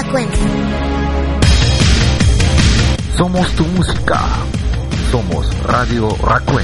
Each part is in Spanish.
frecuencia. Somos tu música. Somos Radio Racuen.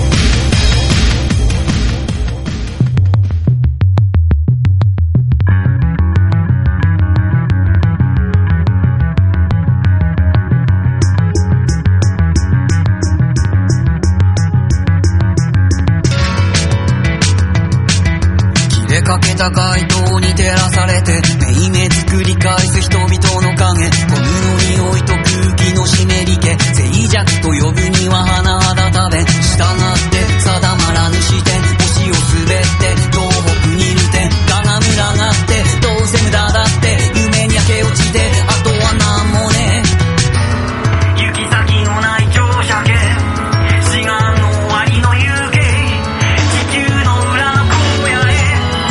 かけた街灯に照らされてめいめつ繰り返す人々の影、ゴムの匂いと空気の湿り気、静寂と呼ぶには甚だ多弁、従って定まらぬ視点、星を滑って東北にいる点がな群がってどうせ無駄だって夢に焼け落ちてあとはなんもねえ、行き先のない乗車券、志願の終わりの遊景、地球の裏の荒野へ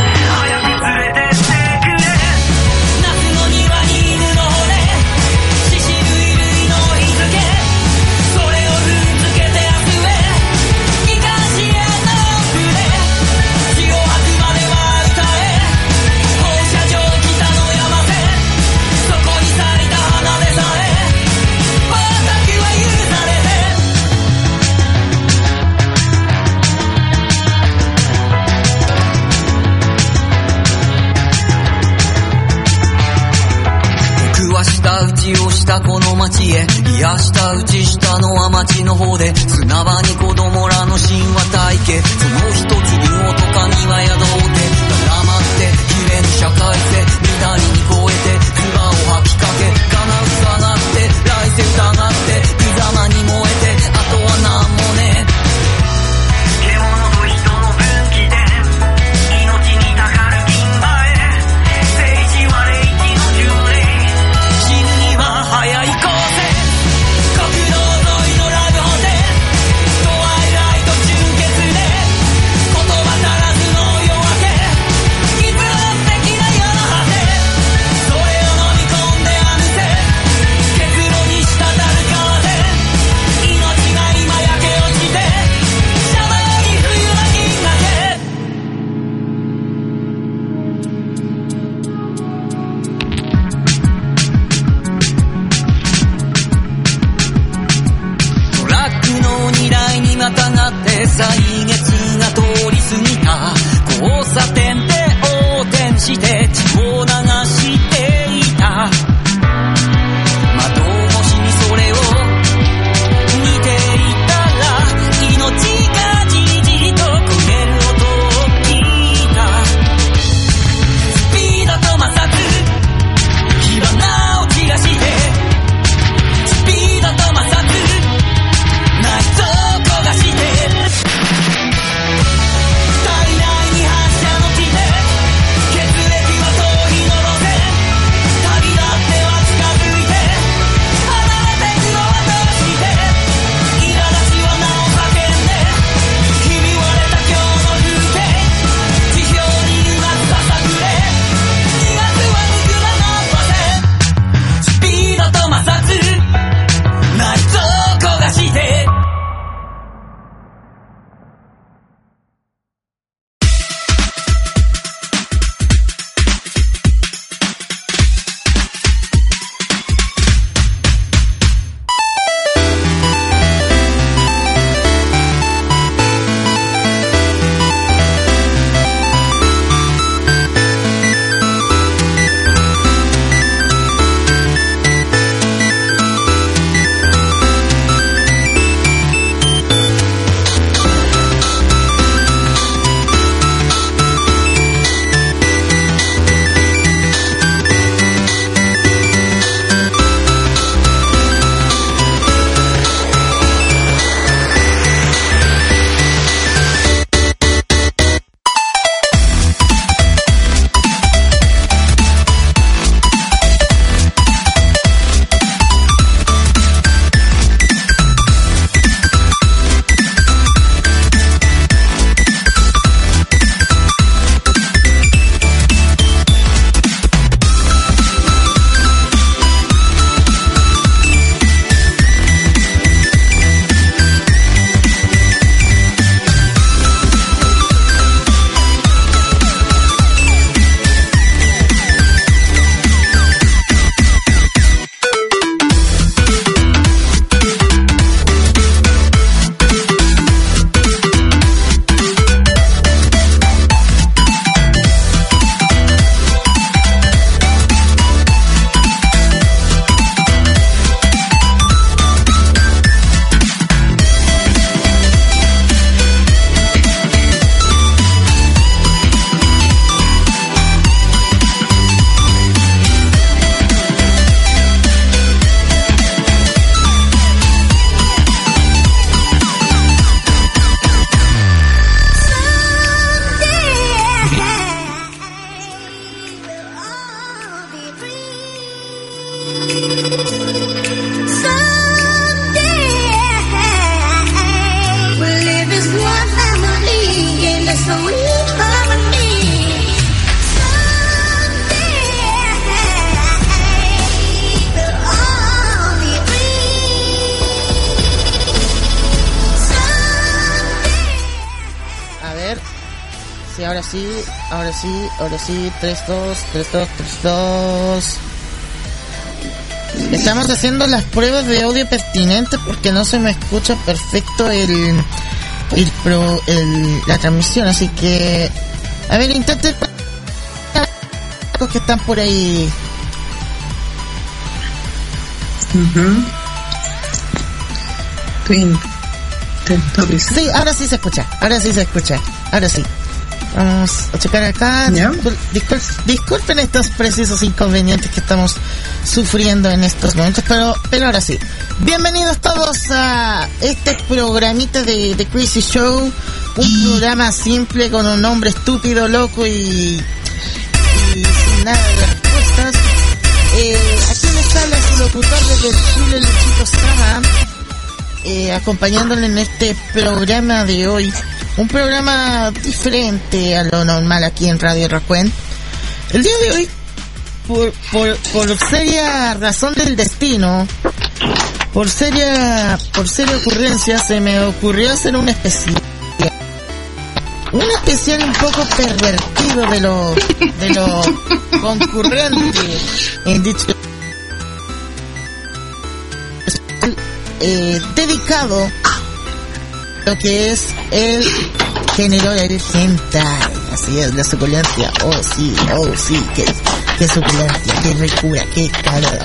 打ちをしたこの街へ、癒した打ちしたのは街の方で、砂場に子供らの神話体系、その一つ分をとかには宿って絡まって揺れぬ社会性、乱に超えて唾を吐きかけ、叶う下がって来世疑って無様に燃えてあとはなんもねえ、獣と人の分岐点、命にたかる銀歯へ、政治は霊気の巡礼、早い光線、国道沿いのラブホテル、トワイライト純潔で言葉足らずの夜明け、偽善的な世の果て、それを飲み込んであぬせ、結露に滴る川で命が今焼け落ちてシャバより冬の銀河系。未来にまたがって歳月が通り過ぎた交差点で横転して血を流していた、窓越しにそれを見ていたら命がじじりと焦げる音を聞いた、スピードと摩擦火花を散らして、スピードと摩擦内臓焦がして ahora sí, 3, 2. Estamos haciendo las pruebas de audio pertinentes porque no se me escucha perfecto la transmisión, así que a ver, intenten los que están por ahí. Sí, ahora sí se escucha. Ahora sí. Vamos a checar acá. ¿Ya? Disculpen estos precisos inconvenientes que estamos sufriendo en estos momentos, pero ahora sí. Bienvenidos todos a este programita de Crazy Show, un programa simple con un nombre estúpido, loco y sin nada de respuestas. Aquí les habla su locutor desde Chile, Luchito Sama, acompañándole en este programa de hoy. Un programa diferente a lo normal aquí en Radio Racuen. El día de hoy, por seria razón del destino, por seria ocurrencia, se me ocurrió hacer un especial un poco pervertido de lo concurrente en dicho dedicado a lo que es el género del hentai. Así es, la suculencia. Oh sí, qué suculencia, qué ricura, qué calor.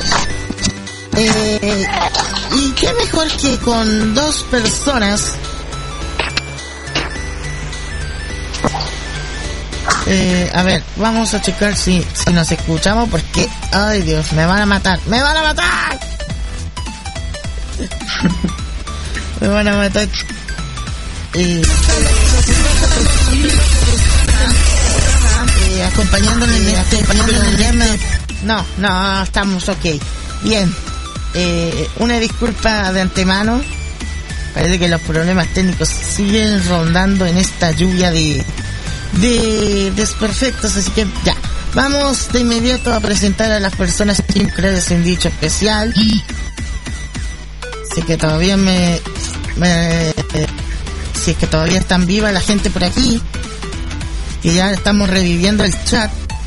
Y qué mejor que con dos personas a ver, vamos a checar si nos escuchamos porque, ay Dios, me van a matar. Me van a matar. Acompañándole en este programa. No, estamos ok. Bien, una disculpa de antemano. Parece que los problemas técnicos siguen rondando en esta lluvia de desperfectos, así que ya. Vamos de inmediato a presentar a las personas increíbles en dicho especial. Así que todavía si es que todavía están vivas la gente por aquí, que ya estamos reviviendo el chat.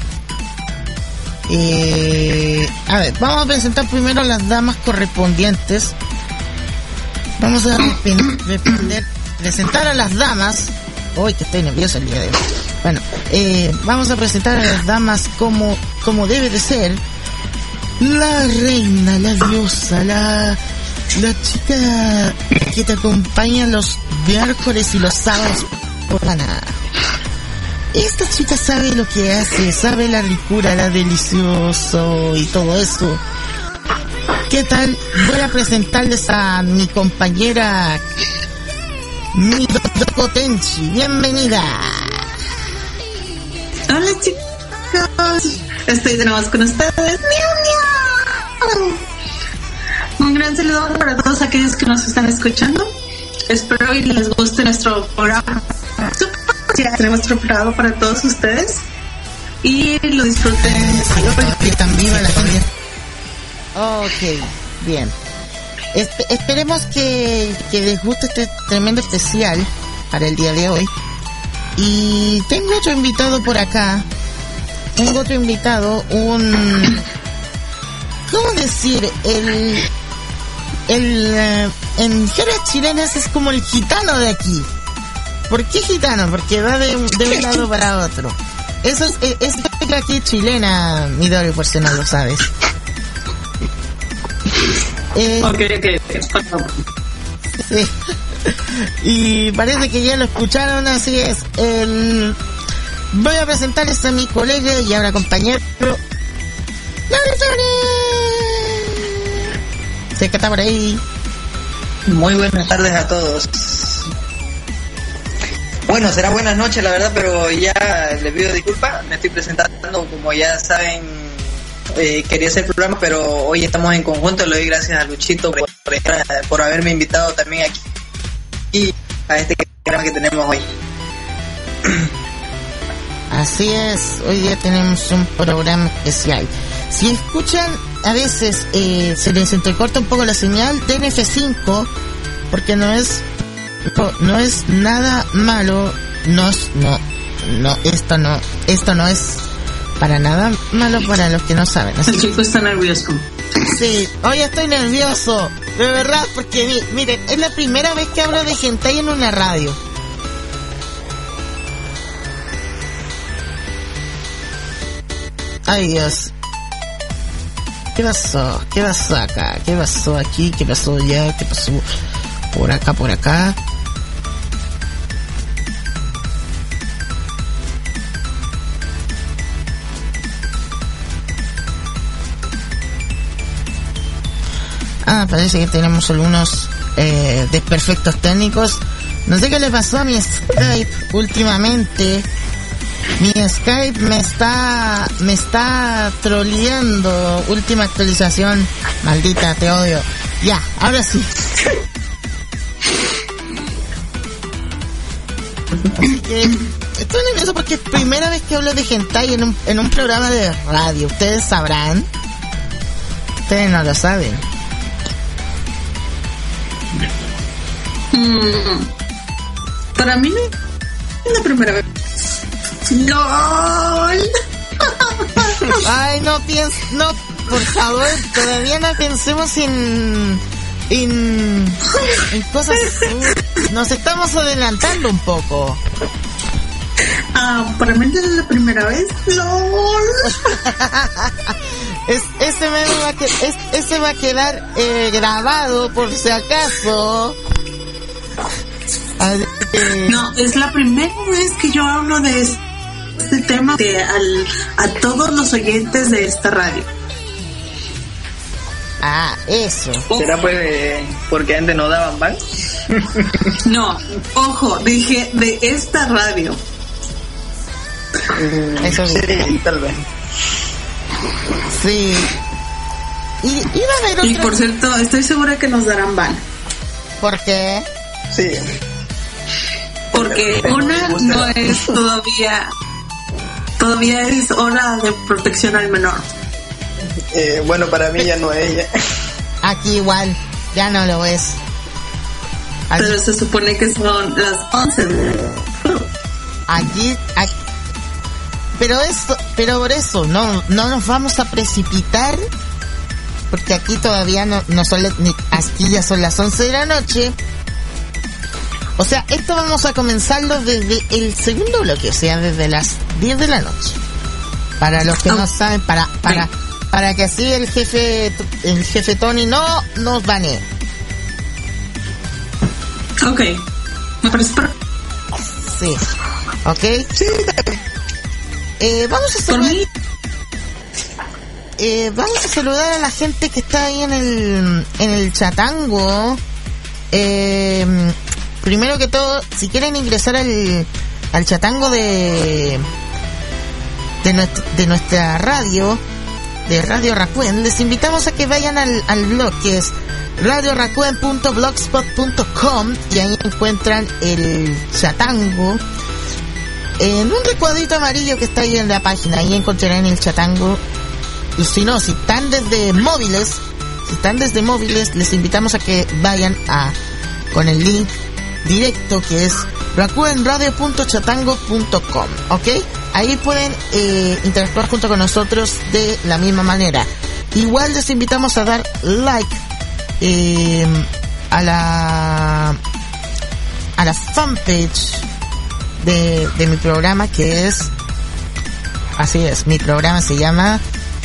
A ver, vamos a presentar primero a las damas correspondientes. Vamos a presentar a las damas. Uy, que estoy nervioso el día de hoy. Bueno, vamos a presentar a las damas como debe de ser. La reina, la diosa, la chica que te acompaña los miércoles y los sábados por la nada. Esta chica sabe lo que hace, sabe la ricura, la delicioso y todo eso. ¿Qué tal? Voy a presentarles a mi compañera Midoko Tenchi. Bienvenida. Hola chicos, estoy de nuevo con ustedes. ¡Miau, miau! Un gran saludo para todos aquellos que nos están escuchando. Espero y les guste nuestro programa. Ya tenemos preparado para todos ustedes y lo disfruten. Están viva la gente. Ok, bien. Esperemos que les guste este tremendo especial para el día de hoy. Y tengo otro invitado por acá. ¿Cómo decir? En jerga chilenas es como el gitano de aquí. ¿Por qué gitano? Porque va de un lado para otro. Eso es aquí chilena, Midori, por si no lo sabes. Okay. Sí. Y parece que ya lo escucharon, así es. Voy a presentarles a mi colega y ahora compañero sé que está por ahí. Muy buenas tardes a todos. Bueno, será buenas noches la verdad, pero ya les pido disculpas, me estoy presentando, como ya saben, quería hacer el programa, pero hoy estamos en conjunto. Le doy gracias a Luchito por haberme invitado también aquí y a este programa que tenemos hoy. Así es, hoy día tenemos un programa especial. Si escuchan a veces se les entrecorta un poco la señal de F5, porque no es nada malo, no esto no es para nada malo para los que no saben. El chico está nervioso. Sí, hoy estoy nervioso, de verdad, porque miren, es la primera vez que hablo de hentai en una radio. Ay, Dios. ¿Qué pasó? ¿Qué pasó acá? ¿Qué pasó aquí? ¿Qué pasó allá? ¿Qué pasó por acá, por acá? Parece que tenemos algunos desperfectos técnicos. No sé qué le pasó a mi Skype últimamente. Mi Skype me está troleando. Última actualización. Maldita, te odio. Ya, ahora sí. Así que estoy nervioso porque es primera vez que hablo de hentai en un programa de radio. Ustedes sabrán. Ustedes no lo saben. Para mí es la primera vez. ¡LOL! Ay, no, por favor, todavía no pensemos en cosas. Nos estamos adelantando un poco. Para mí es la primera vez. ¡LOL! Ese va a quedar grabado por si acaso. No, es la primera vez que yo hablo de este tema a todos los oyentes de esta radio. Eso. ¿Será pues porque antes no daban ban? No, ojo, dije de esta radio. Eso sí, tal vez. Sí. Y va a haber otra... Y por cierto, estoy segura que nos darán ban. ¿Por qué? Sí. Porque una no es todavía es hora de protección al menor. Bueno, para mí ya no es ella. Aquí igual, ya no lo es. Pero se supone que son las 11. Aquí pero por eso no nos vamos a precipitar, porque aquí todavía no son aquí ya son las 11 de la noche. O sea, esto vamos a comenzarlo desde el segundo bloque, o sea, desde las 10 de la noche. Para los que no saben, para que así el jefe Tony no nos banee. Ok. Me parece sí. Ok. Sí. Vamos a saludar a la gente que está ahí en el chatango. Primero que todo, si quieren ingresar al chatango de nuestra radio, de Radio Racuen, les invitamos a que vayan al blog que es radioracuen.blogspot.com y ahí encuentran el chatango en un recuadrito amarillo que está ahí en la página. Ahí encontrarán el chatango. Y si están desde móviles, les invitamos a que vayan con el link directo que es racuenradio.chatango.com, ¿ok? Ahí pueden interactuar junto con nosotros de la misma manera. Igual les invitamos a dar like a la fanpage de mi programa, que es, así es, mi programa se llama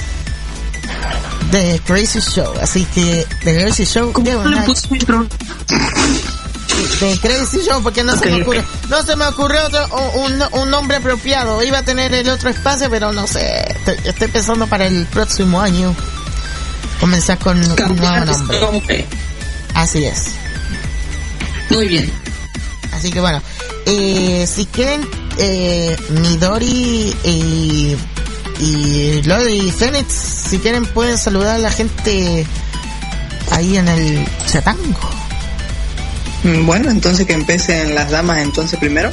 The Crazy Show, así que The Crazy Show. ¿Cómo le puse mi programa? The Crazy Show, porque no se me ocurrió un nombre apropiado. Iba a tener el otro espacio, pero no sé, estoy pensando para el próximo año comenzar con un nuevo nombre. Así es. Muy bien. Así que bueno, si quieren, Midori y Lodi Fénix, si quieren pueden saludar a la gente ahí en el chatango. Bueno, entonces que empiecen las damas entonces primero.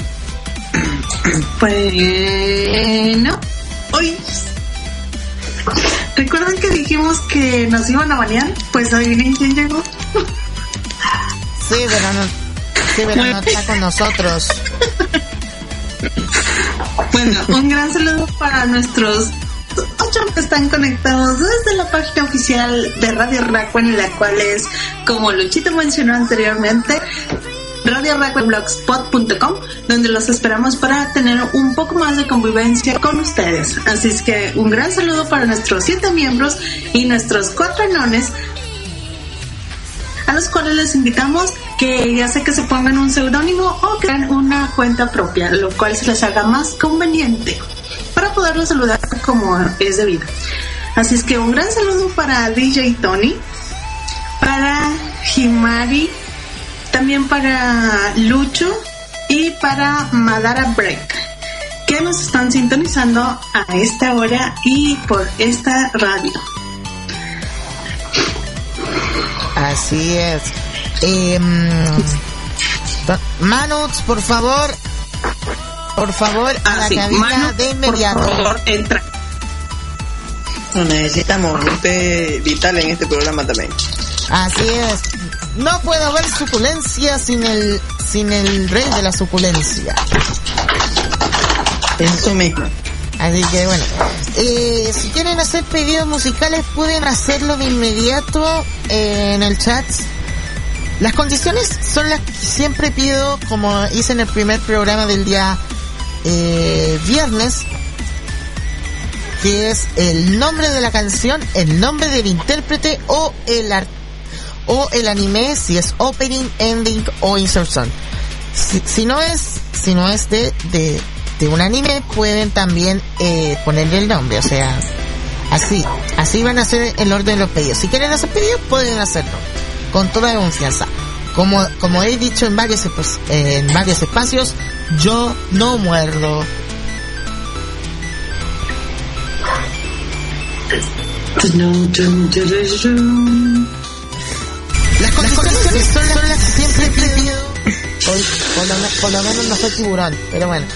Bueno, hoy ¿recuerdan que dijimos que nos iban a banear? Pues adivinen quién llegó. Sí, pero no está con nosotros. Bueno, un gran saludo para nuestros 8 que están conectados desde la página oficial de Radio Racuen, la cual es, como Luchito mencionó anteriormente, radioracuenblogspot.com, donde los esperamos para tener un poco más de convivencia con ustedes. Así es que un gran saludo para nuestros 7 miembros y nuestros 4 anones, a los cuales les invitamos que ya sea que se pongan un seudónimo o crean una cuenta propia, lo cual se les haga más conveniente para poderlos saludar como es debido. Así es que un gran saludo para DJ Tony, para Himari, también para Lucho y para Madara Break, que nos están sintonizando a esta hora y por esta radio. Así es. Manuts, por favor, a la cabina Manu, de inmediato. Por favor, entra. Necesitamos gente vital en este programa también. Así es. No puede haber suculencia sin el rey de la suculencia. Eso mismo. Así que bueno, si quieren hacer pedidos musicales pueden hacerlo de inmediato en el chat. Las condiciones son las que siempre pido, como hice en el primer programa del día viernes, que es el nombre de la canción, el nombre del intérprete o el anime, si es opening, ending o insert song. Si no es de un anime, pueden también ponerle el nombre, o sea, así van a hacer el orden de los pedidos. Si quieren hacer pedidos, pueden hacerlo con toda confianza. Como he dicho en varios espacios, yo no muerdo. Las condiciones son las que siempre pido. Por lo menos no soy tiburón, pero bueno.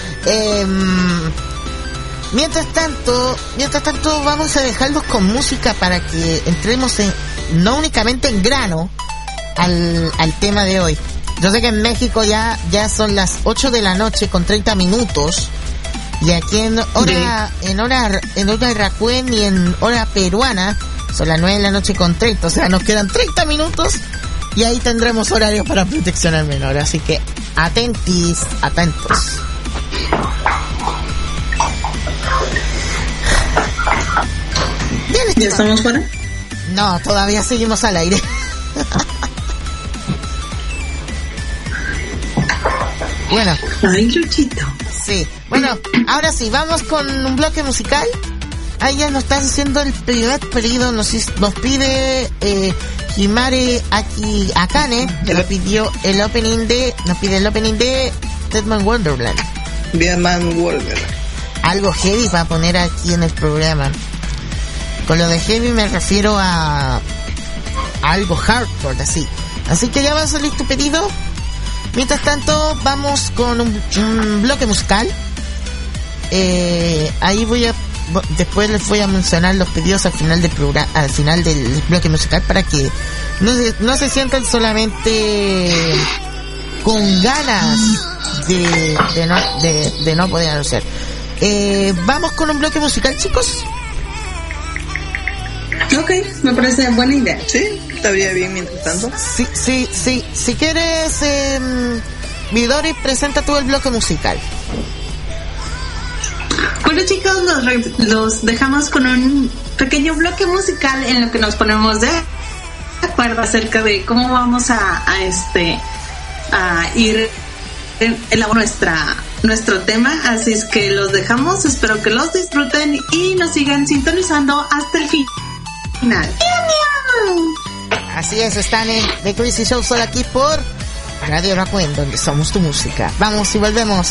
Mientras tanto vamos a dejarlos con música para que entremos no únicamente en grano al tema de hoy. Yo sé que en México ya son las 8 de la noche con 30 minutos y aquí en hora Racuen y en hora peruana son las 9 de la noche con 30, o sea, nos quedan 30 minutos y ahí tendremos horarios para protección al menor, así que atentos. Bien, ¿Ya estamos fuera? No, todavía seguimos al aire. Bueno. Ay, Luchito. Sí. Bueno, ahora sí, vamos con un bloque musical. Ahí ya nos están haciendo el primer pedido. Nos pide Himare Akane. Nos pide el opening de Deadman Wonderland. Deadman Wonderland. Algo heavy para poner aquí en el programa. Con lo de heavy me refiero a algo hardcore, así. Así que ya va a salir tu pedido. Mientras tanto, vamos con un bloque musical. Ahí después les voy a mencionar los pedidos al final del programa, al final del bloque musical, para que no se sientan solamente con ganas de no poder anunciar. Vamos con un bloque musical, chicos. Ok, me parece buena idea. Sí, estaría bien mientras tanto. Sí. Si quieres, Midori, presenta tú el bloque musical. Bueno, chicos, los dejamos con un pequeño bloque musical en lo que nos ponemos de acuerdo acerca de cómo vamos a ir elaborando nuestro tema. Así es que los dejamos, espero que los disfruten y nos sigan sintonizando hasta el final. Así es, están en The Crazy Show solo aquí por Radio Racuen, donde somos tu música. Vamos y volvemos.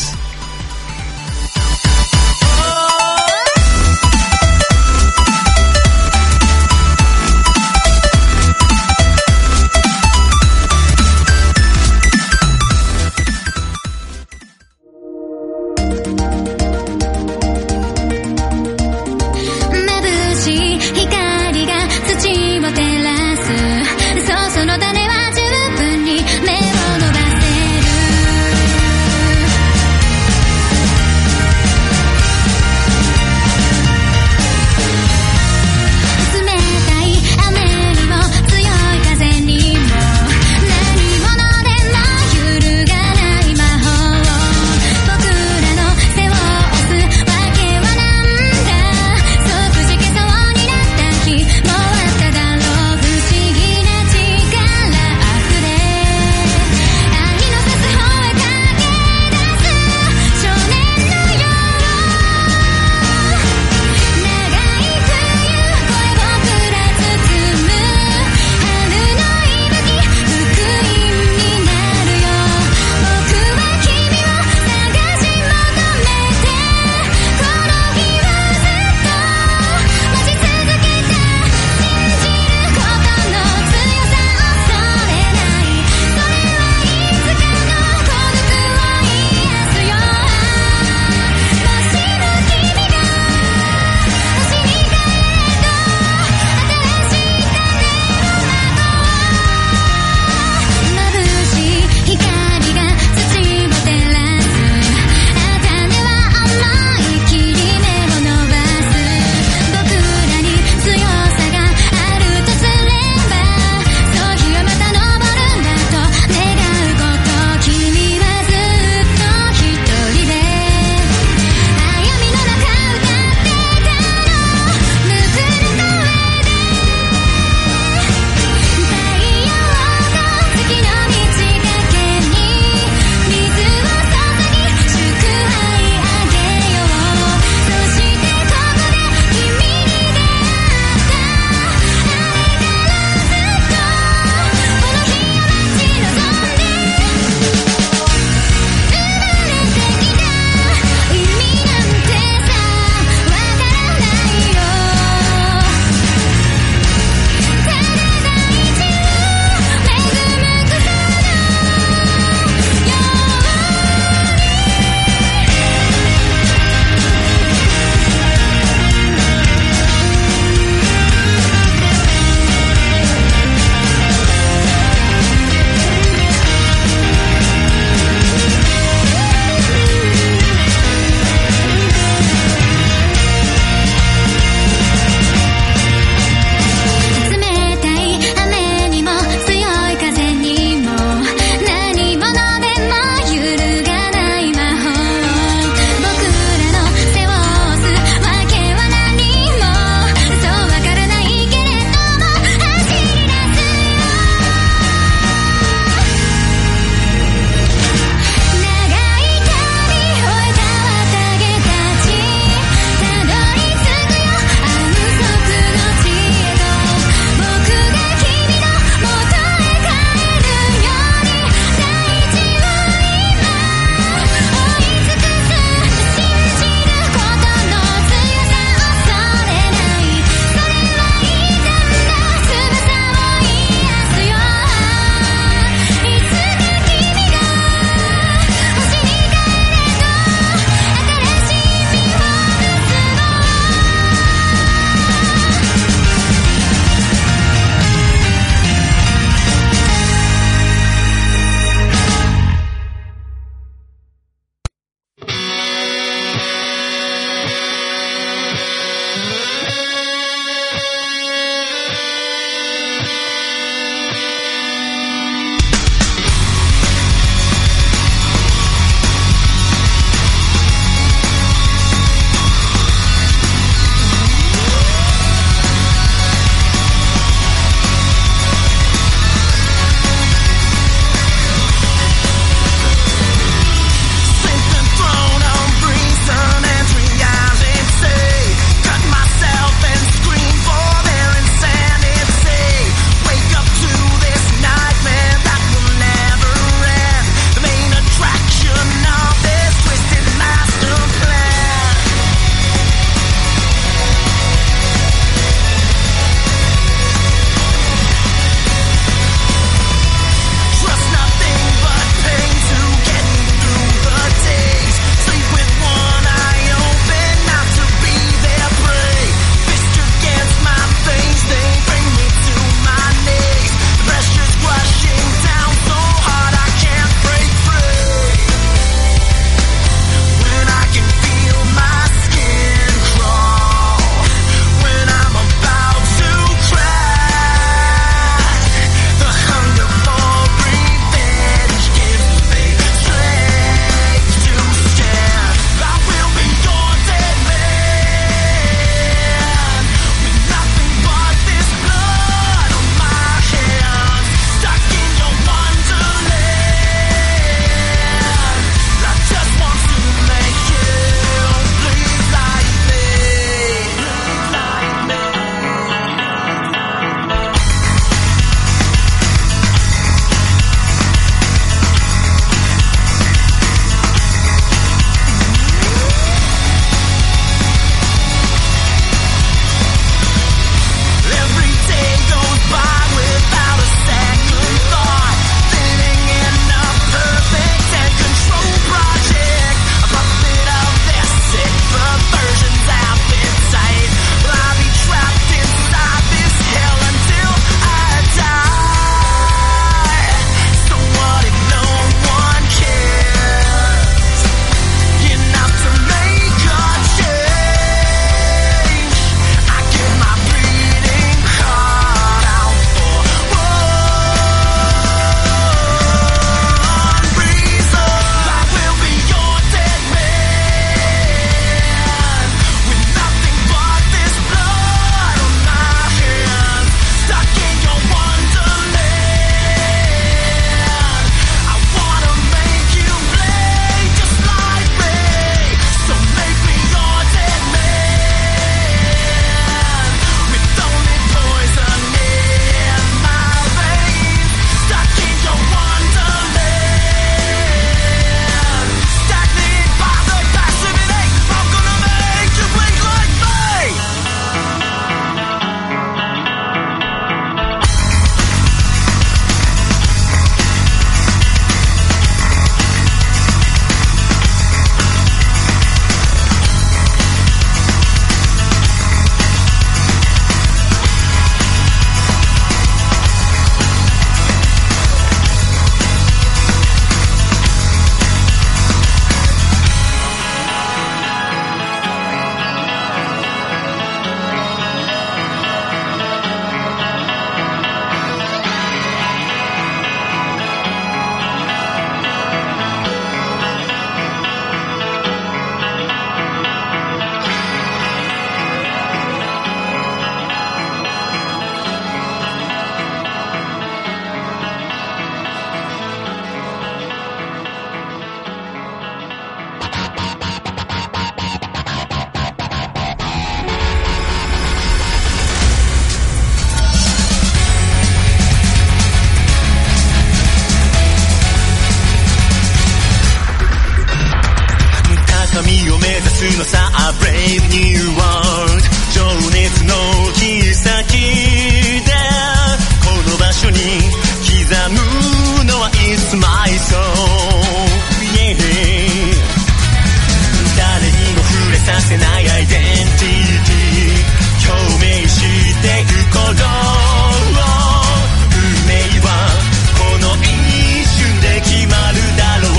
つのさ Brave New World 情熱の切先でこの場所に刻むのは It's my soul、yeah、誰にも触れさせないアイデンティティ共鳴していくこと運命はこの一瞬で決まるだろう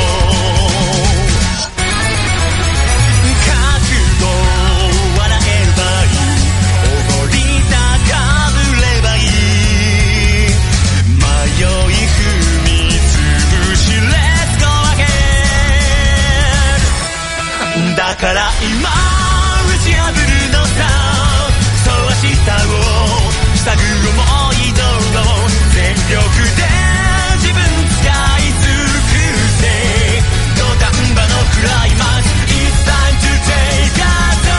だから今打ち破るのさそう明日を塞ぐ思いどを全力で自分使い尽くせ土壇場のクライマックス It's time to take a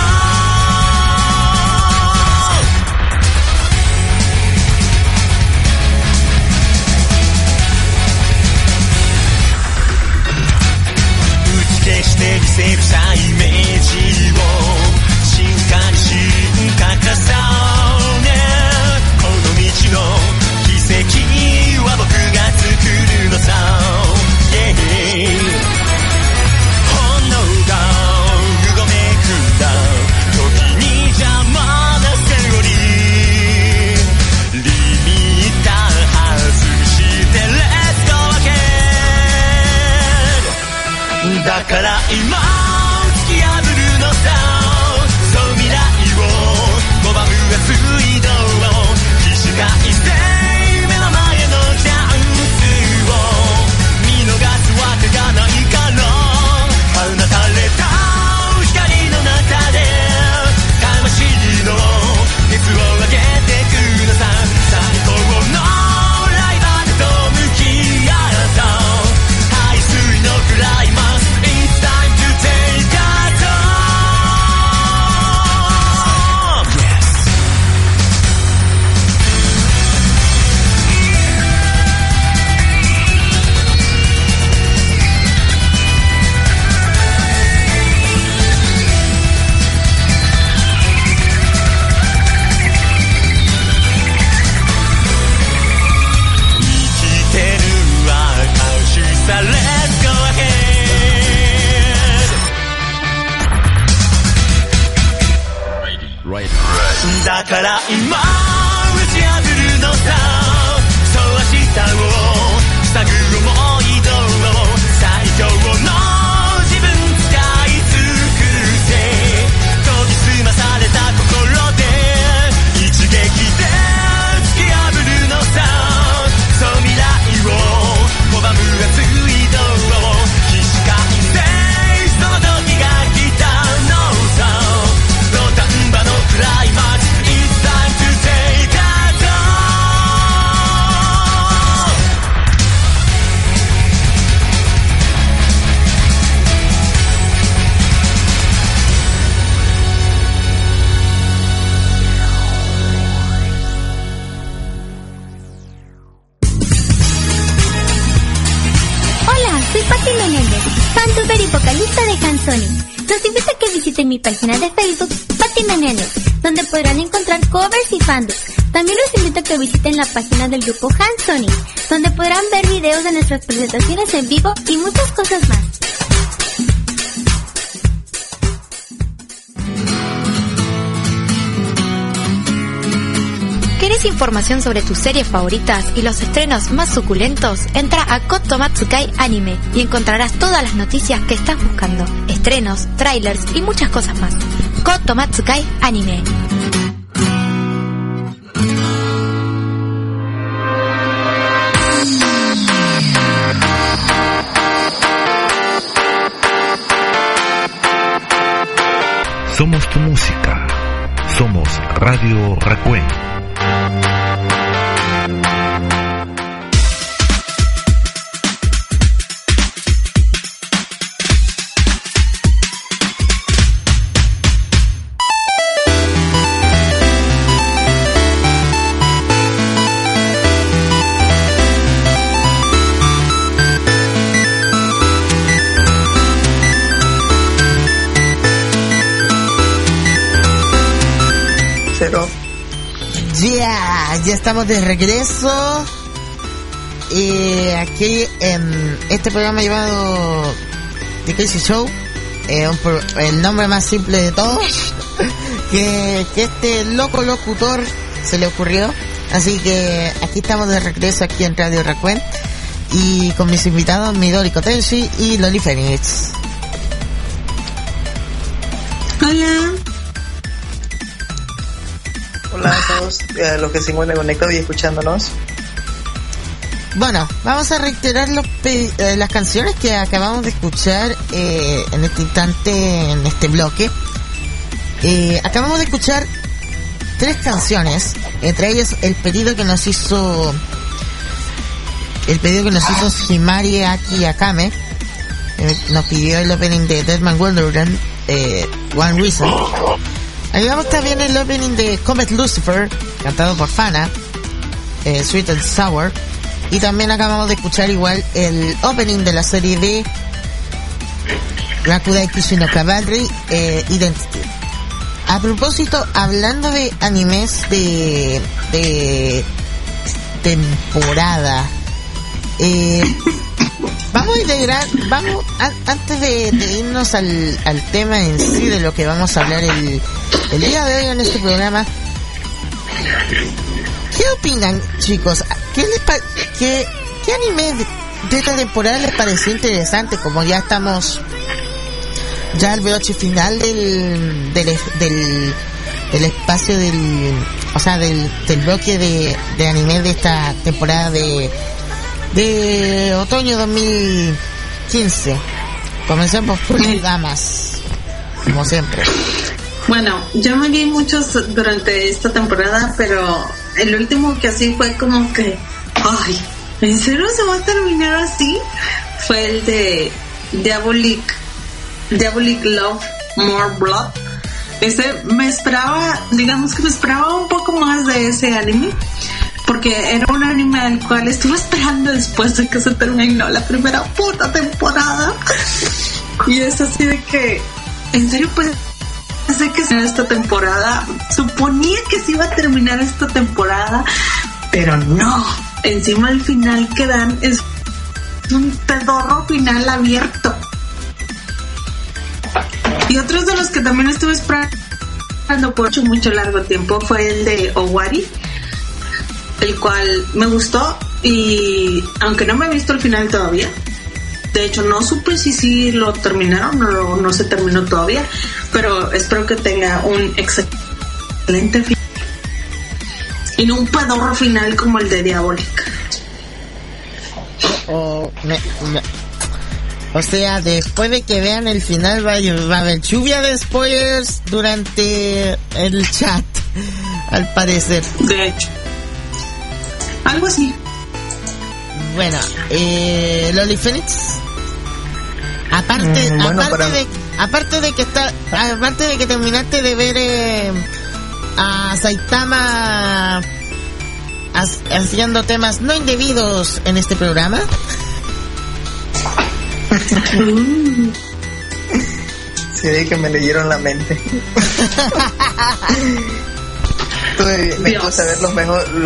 toll 打ち消してみせるさイメージを進化に進化重ねこの道の奇跡は僕が作るのさ、yeah、本能がうごめくんだ時に邪魔なセオリーリミッター外してレッツゴーアゲインだから今突き破るのさそう未来を拒む熱い道を起死回生目の前のチャンスを見逃すわけがないから放たれた光の中で魂の熱を上げてくのさ最高のライバルと向き合った排水のクライマックス It's time to take a Let's go ahead だから今打ち破るのさそう明日を塞ぐ思いど最強の自分使い尽くせ研ぎ澄まされた心で一撃で突き破るのさそう未来を拒む熱い道を起死回生その時が来たのさ土壇場のクライマックス It's time to take a toll ！Hola, soy Patti Menéndez, fan super y vocalista de Hansoni. Los invito a que visiten mi página de Facebook, Patti Menéndez, donde podrán encontrar covers y fandoms. También los invito a que visiten la página del grupo Hansoni, donde podrán ver videos de nuestras presentaciones en vivo y muchas cosas más. ¿Quieres información sobre tus series favoritas y los estrenos más suculentos? Entra a Kotomatsukai Anime y encontrarás todas las noticias que estás buscando, estrenos, trailers y muchas cosas más. Kotomatsukai Anime. Somos tu música. Somos Radio Rakuen. Ya estamos de regreso. Aquí en este programa llamado The Casey Show, el nombre más simple de todos, que este loco locutor se le ocurrió. Así que aquí estamos de regreso aquí en Radio Recuent y con mis invitados Midori Kotenshi y Loli Phoenix. Hola. Hola a todos los que se encuentran conectados y escuchándonos. Bueno, vamos a reiterar las canciones que acabamos de escuchar en este instante, en este bloque. Acabamos de escuchar 3 canciones, entre ellas el pedido que nos hizo Himari Aki Akame. Nos pidió el opening de Deadman Wonderland, One Reason. Agregamos también el opening de Comet Lucifer, cantado por Fana, Sweet and Sour. Y también acabamos de escuchar igual el opening de la serie de Rakudai Kishino Cavalry, Identity. A propósito, hablando de animes de temporada, antes de irnos al tema en sí de lo que vamos a hablar el día de hoy en este programa, ¿qué opinan, chicos? ¿Qué anime de esta temporada les pareció interesante? Como ya estamos ya al broche final del espacio del bloque de anime de esta temporada de otoño 2015. Comencemos por las damas, como siempre. Bueno, yo me vi muchos durante esta temporada, pero el último que así fue como que, ay, ¿en serio se va a terminar así? Fue el de Diabolic Love, More Blood. Ese me esperaba un poco más de ese anime, porque era un anime al cual estuve esperando después de que se terminó la primera puta temporada. Y es así de que, en serio, pues, sé que esta temporada, suponía que se iba a terminar esta temporada, pero no, encima el final que dan es un pedorro final abierto. Y otros de los que también estuve esperando por mucho largo tiempo fue el de Owari, el cual me gustó, y aunque no me he visto el final todavía, de hecho no supe si lo terminaron o no se terminó todavía, pero espero que tenga un excelente final y no un pedorro final como el de Diabolic. O sea, después de que vean el final va a haber lluvia de spoilers durante el chat, al parecer. De hecho, algo así. Bueno, Loli Phoenix, aparte de que terminaste de ver a Saitama haciendo temas no indebidos en este programa. Se ve que me leyeron la mente. Me puse a ver los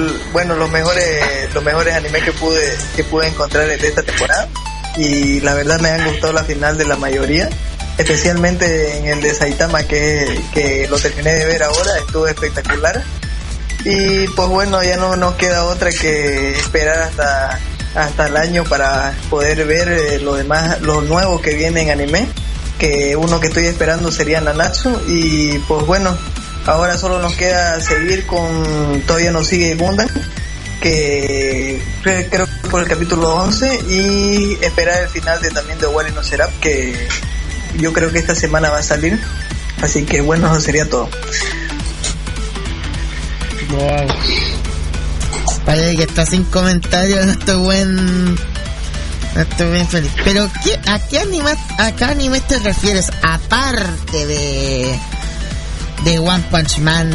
mejores animes que pude encontrar de esta temporada, y la verdad me han gustado la final de la mayoría, especialmente en el de Saitama que lo terminé de ver ahora, estuvo espectacular. Y pues bueno, ya no nos queda otra que esperar hasta el año para poder ver lo nuevo que viene en anime, que uno que estoy esperando sería Nanatsu. Y pues bueno, ahora solo nos queda seguir todavía nos sigue Gundam, que creo que por el capítulo 11, y esperar el final también de Wari no Seraph, que yo creo que esta semana va a salir. Así que bueno, eso sería todo. Wow. Parece que está sin comentarios, no estoy bien feliz. Pero ¿a qué anime te refieres aparte de One Punch Man?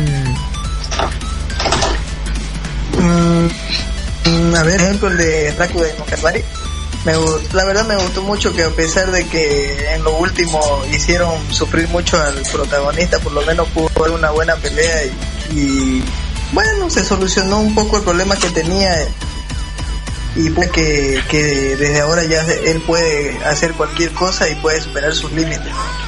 A ver, ejemplo, el de Rakudai no Cavalry. La verdad me gustó mucho que, a pesar de que en lo último hicieron sufrir mucho al protagonista, por lo menos pudo haber una buena pelea y bueno, se solucionó un poco el problema que tenía y pues que desde ahora ya él puede hacer cualquier cosa y puede superar sus límites.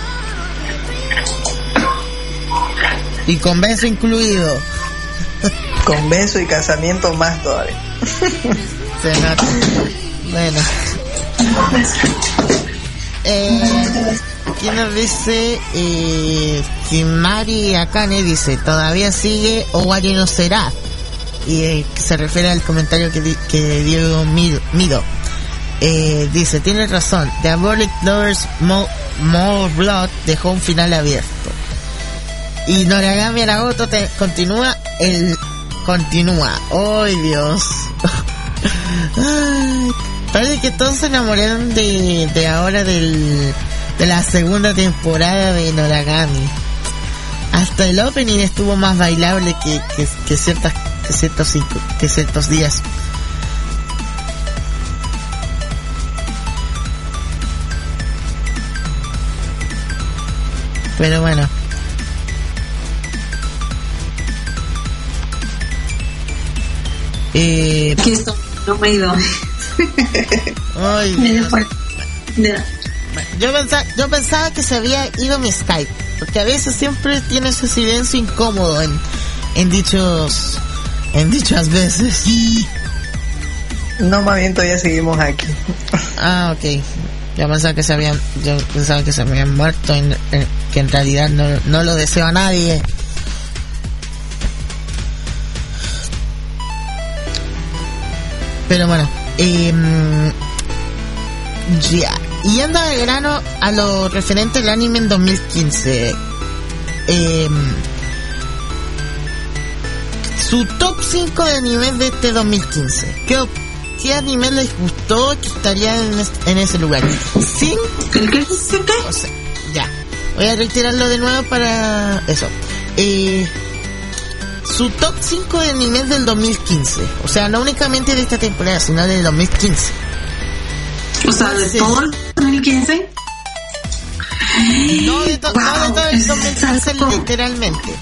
Y con beso incluido. Con beso y casamiento más todavía. Se nota. Bueno. ¿Quién nos dice? Kimari Akane dice, todavía sigue Owari no será. Y se refiere al comentario que dio Mido. Dice, tienes razón, The Abolic Lovers More Blood dejó un final abierto. Y Noragami Aragoto continúa. ¡Ay, Dios! Ay, parece que todos se enamoraron de ahora de la segunda temporada de Noragami. Hasta el opening estuvo más bailable que ciertos días. Pero bueno. Aquí estoy, no me he ido. Ay, Dios. Yo pensaba que se había ido mi Skype, porque a veces siempre tiene ese silencio incómodo en dichas veces. No, más bien todavía seguimos aquí. Ah, ok. Yo pensaba que se habían muerto, que en realidad no lo deseo a nadie. Pero bueno, ya. Y anda de grano a lo referente al anime en 2015. Su top 5 de animes de este 2015. ¿Qué anime les gustó que estaría en ese lugar? ¿Sí? ¿Qué? O sea, ya. Voy a reiterarlo de nuevo para eso. Su top 5 de animes del 2015. O sea, no únicamente de esta temporada, sino del 2015. O sea, ¿de todo el 2015? No de todo el 2015, literalmente.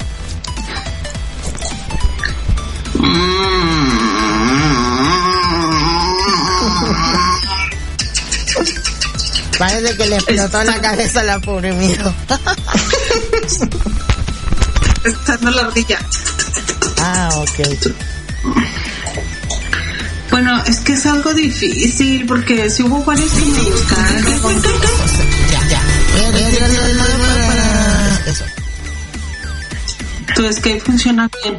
Parece que le explotó la cabeza a la pobre mío. Echando la ardilla. Ah, ok. Bueno, es que es algo difícil porque si hubo varios que me gustaron. Ya. Voy a retirarlo de nuevo para eso. Tu Escape funciona bien.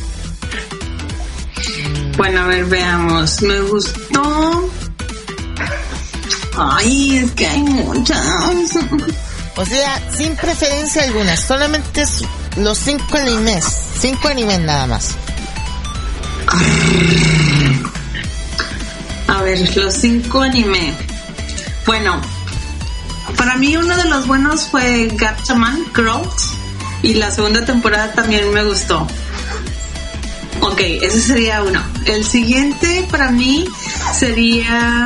Bueno, a ver, veamos. Me gustó. Ay, es que hay muchas. O sea, sin preferencia alguna, solamente los 5 animes. 5 animes nada más. A ver, los 5 anime. Bueno, para mí uno de los buenos fue Gatchaman Girls. Y la segunda temporada también me gustó. Ok, ese sería uno. El siguiente para mí sería...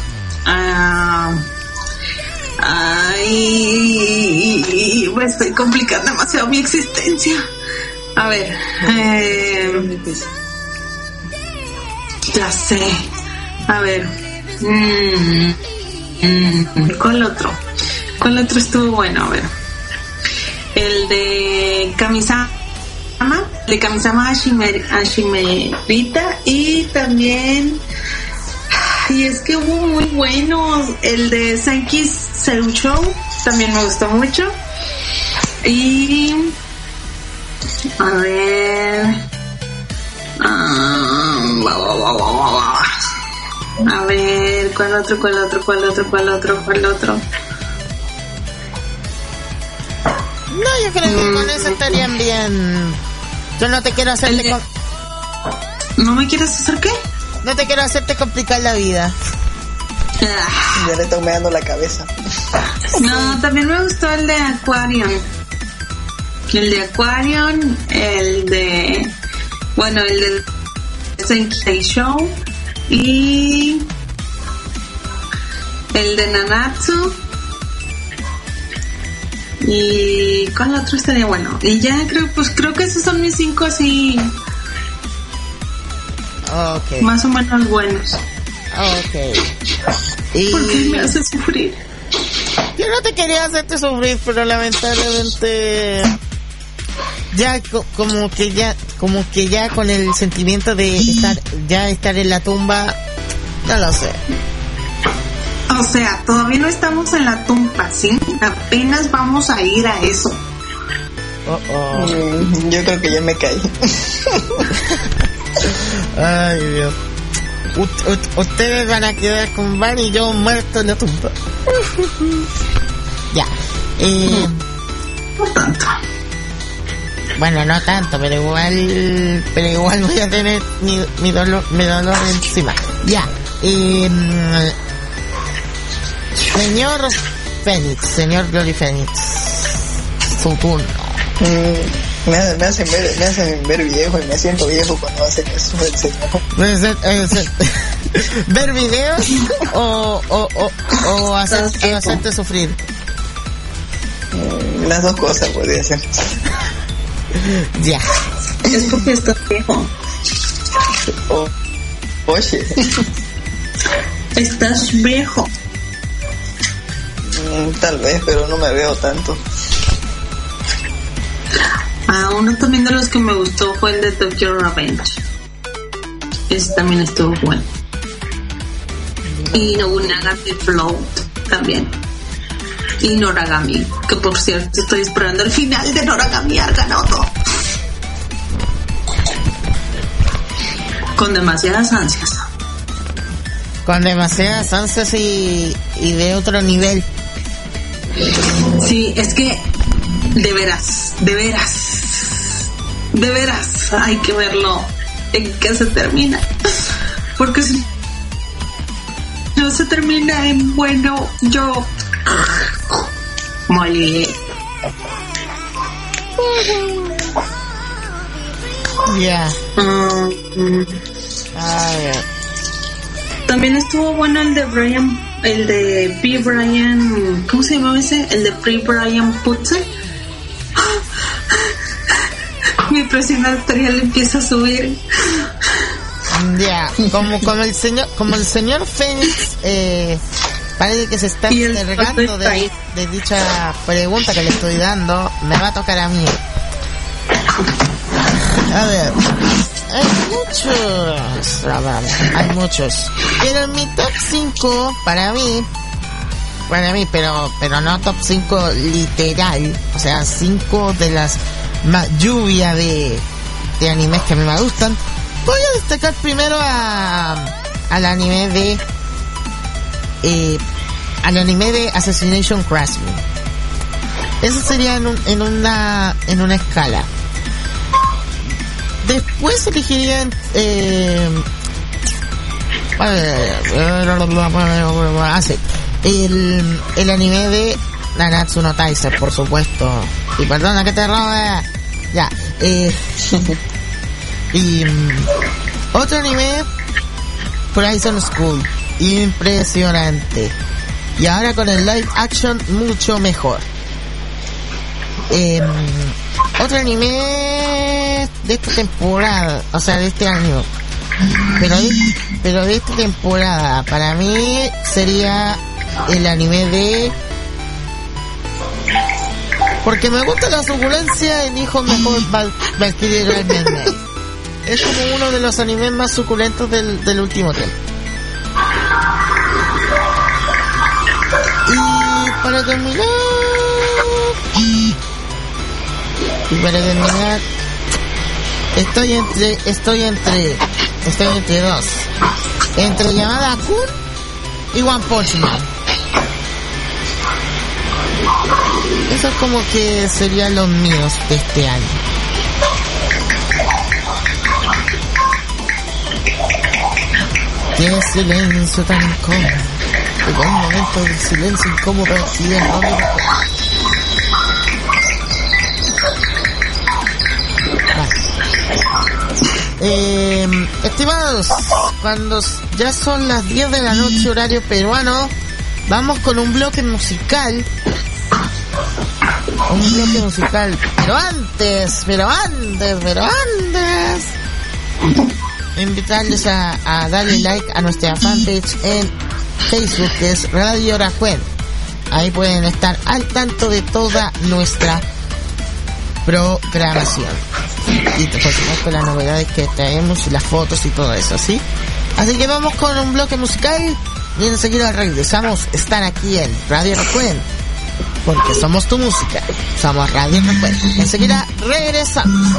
me estoy complicando demasiado mi existencia. A ver, ya sé. A ver, ¿cuál otro? ¿Cuál otro estuvo bueno? A ver, el de Kamisama Hashimerita, y también, y es que hubo muy buenos. El de Sankey's Seru Show también me gustó mucho. Y a ver, a ver, ¿cuál otro? No, yo creo que con eso estarían bien. Yo no te quiero hacerle... ¿No me quieres hacer qué? No te quiero hacerte complicar la vida. Ya le está humeando la cabeza. No, también me gustó el de Aquarium. El de Senkei Show y el de Nanatsu y ¿Y cuál otro estaría bueno? Y ya creo que esos son mis 5 así. Okay. Más o menos buenos. Okay. Y... ¿Por qué me hace sufrir? Yo no te quería hacerte sufrir, pero lamentablemente ya como que ya con el sentimiento de estar en la tumba, no lo sé. O sea, todavía no estamos en la tumba, ¿sí? Apenas vamos a ir a eso. Yo creo que ya me caí. Ay, Dios. Ustedes van a quedar con Van y yo muerto en la tumba. Ya. No tanto. Bueno, no tanto, pero igual voy a tener mi dolor encima. Ya. Señor Fénix, señor Glory Fénix, su turno. Me hacen ver viejo y me siento viejo cuando hacen eso el señor. ¿Ver videos o hacerte sufrir? Las dos cosas podría ser. Ya. Es porque estás viejo. Oye. Estás viejo. Tal vez, pero no me veo tanto. Uno también de los que me gustó fue el de Tokyo Revenge. Ese también estuvo bueno. Y Nobunaga de Float también. Y Noragami, que por cierto estoy esperando el final de Noragami Arganoto con demasiadas ansias. Con demasiadas ansias y de otro nivel. Sí, es que de veras hay que verlo en qué se termina, porque si no se termina en bueno, yo moriré. Ya. También estuvo bueno el de P. Brian, ¿cómo se llamaba ese? El de P. Brian Putzer. Mi presión arterial empieza a subir. Ya, como el señor Fénix parece que se está encargando de dicha pregunta que le estoy dando, me va a tocar a mí. A ver, hay muchos, pero en mi top 5 para mí, pero no top 5 literal, o sea, 5 de las más lluvia de animes que a mí me gustan. Voy a destacar primero al anime de Assassination Classroom. Eso sería en una escala. Después elegiría el anime de Nanatsu no Taizai, por supuesto. Y perdona que te robe. Ya. Y otro anime, Prison School, impresionante. Y ahora con el live action mucho mejor. Otro anime de esta temporada, o sea, de este año, pero de esta temporada, para mí sería el anime de... Porque me gusta la suculencia, elijo mejor Valkyrie Remake. Es como uno de los animes más suculentos del último tiempo. Y para terminar, estoy entre dos. Entre Yamada Kun y One Punch Man. Eso es como que serían los míos de este año. Qué silencio tan incómodo. Llegó un momento de silencio incómodo aquí en donde... Estimados, cuando ya son las 10 de la noche horario peruano, vamos con un bloque musical un bloque musical. Pero antes, invitarles a darle like a nuestra fanpage en Facebook, que es Radio Racuen. Ahí pueden estar al tanto de toda nuestra programación. Y por supuesto las novedades que traemos y las fotos y todo eso, ¿sí? Así que vamos con un bloque musical y enseguida regresamos. Están aquí en Radio Racuen, porque somos tu música, somos Radio Racuen. Enseguida regresamos.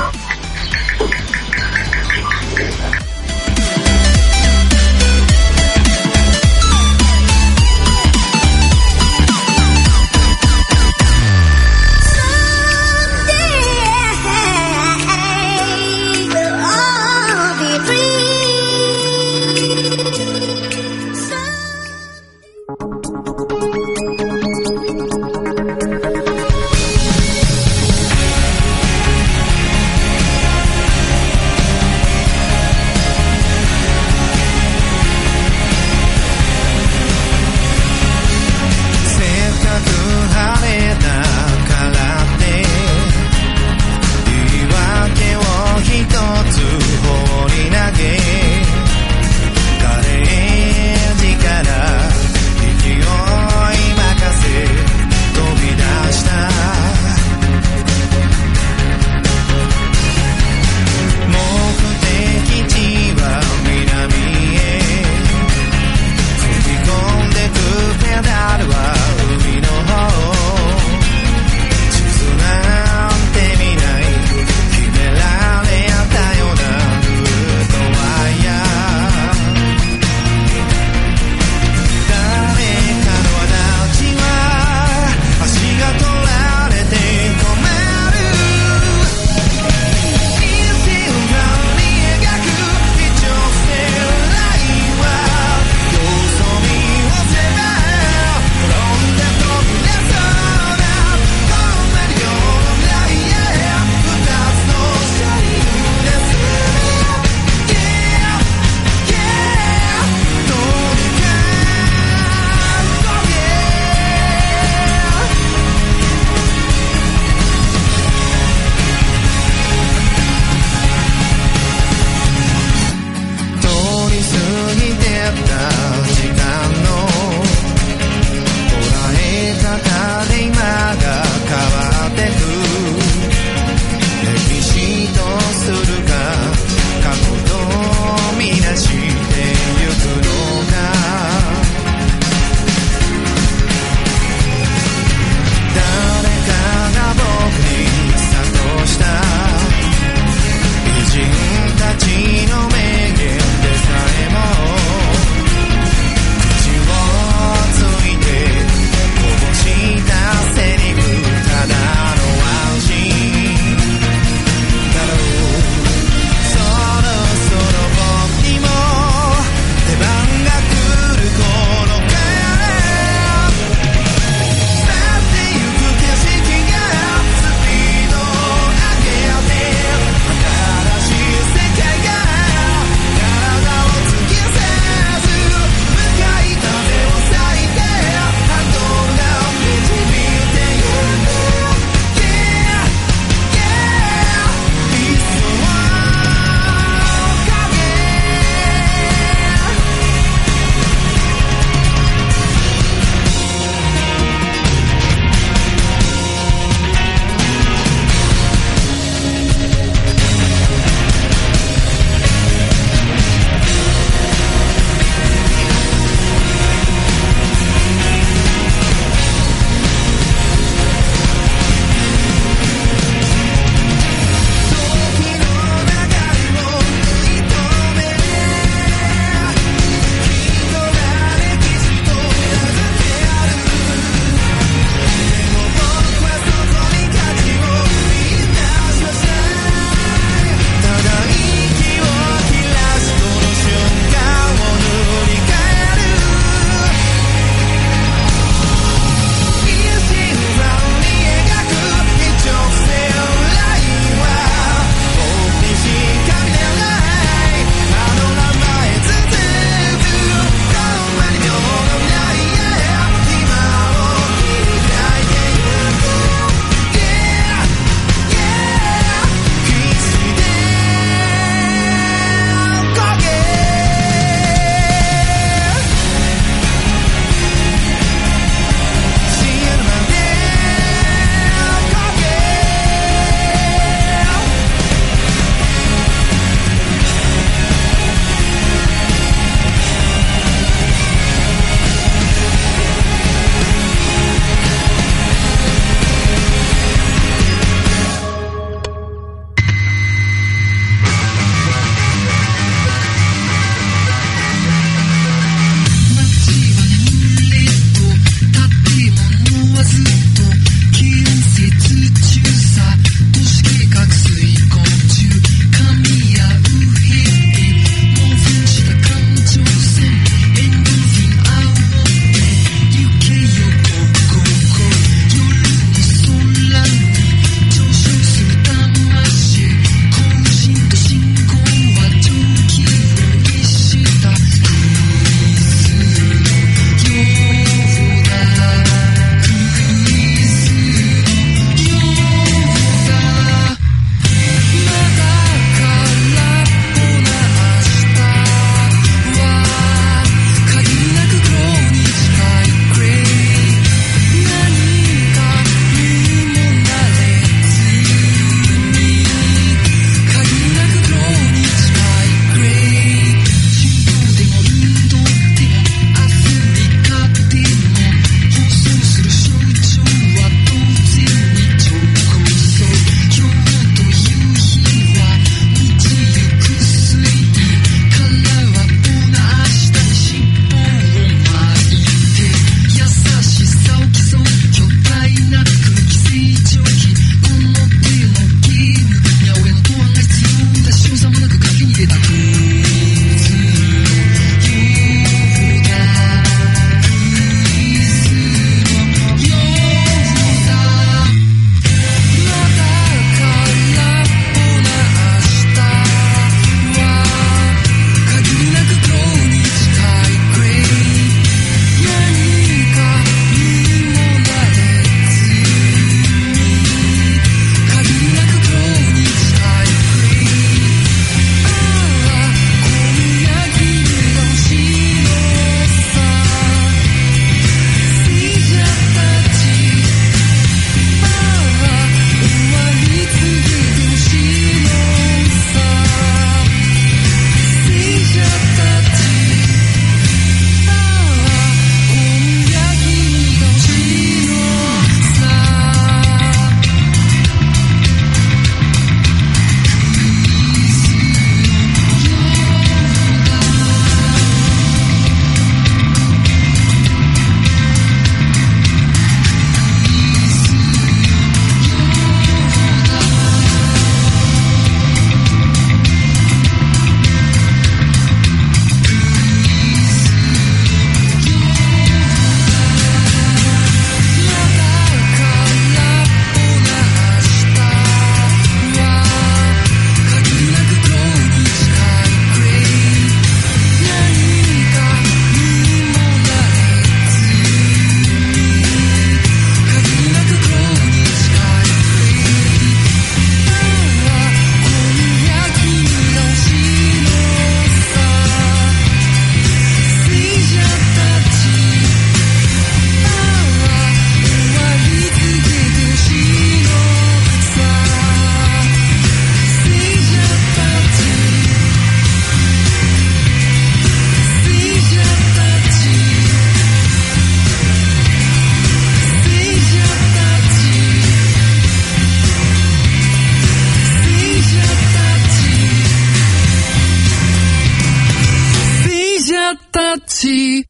し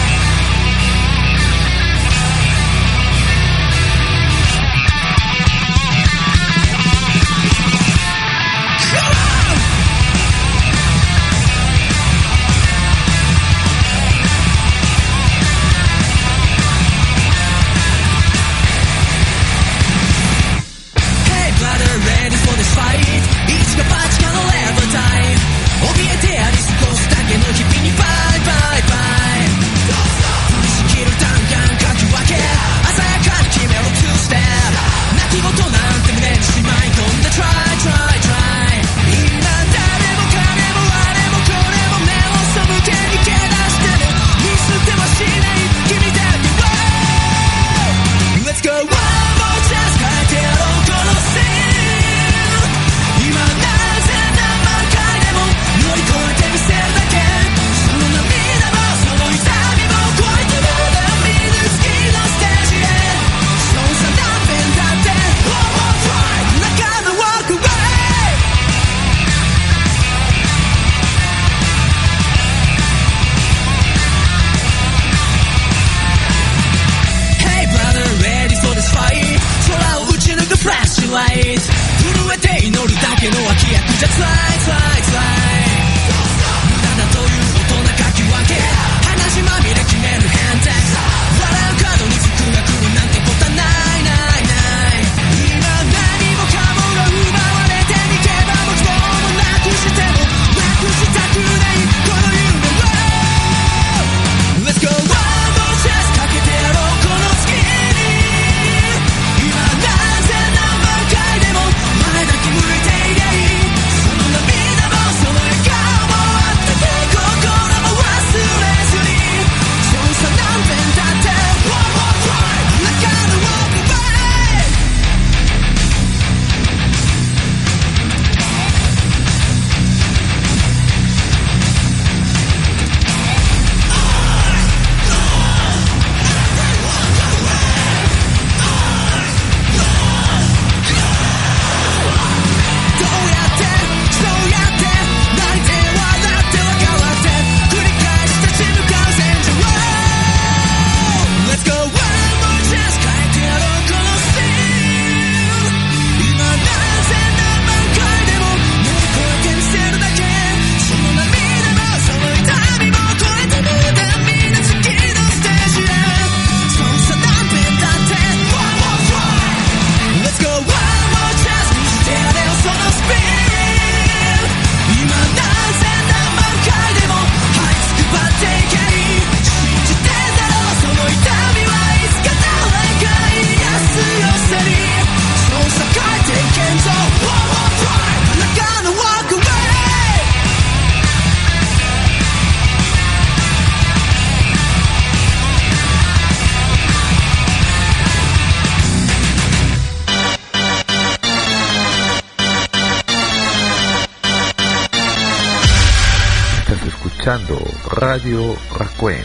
Radio Racuen.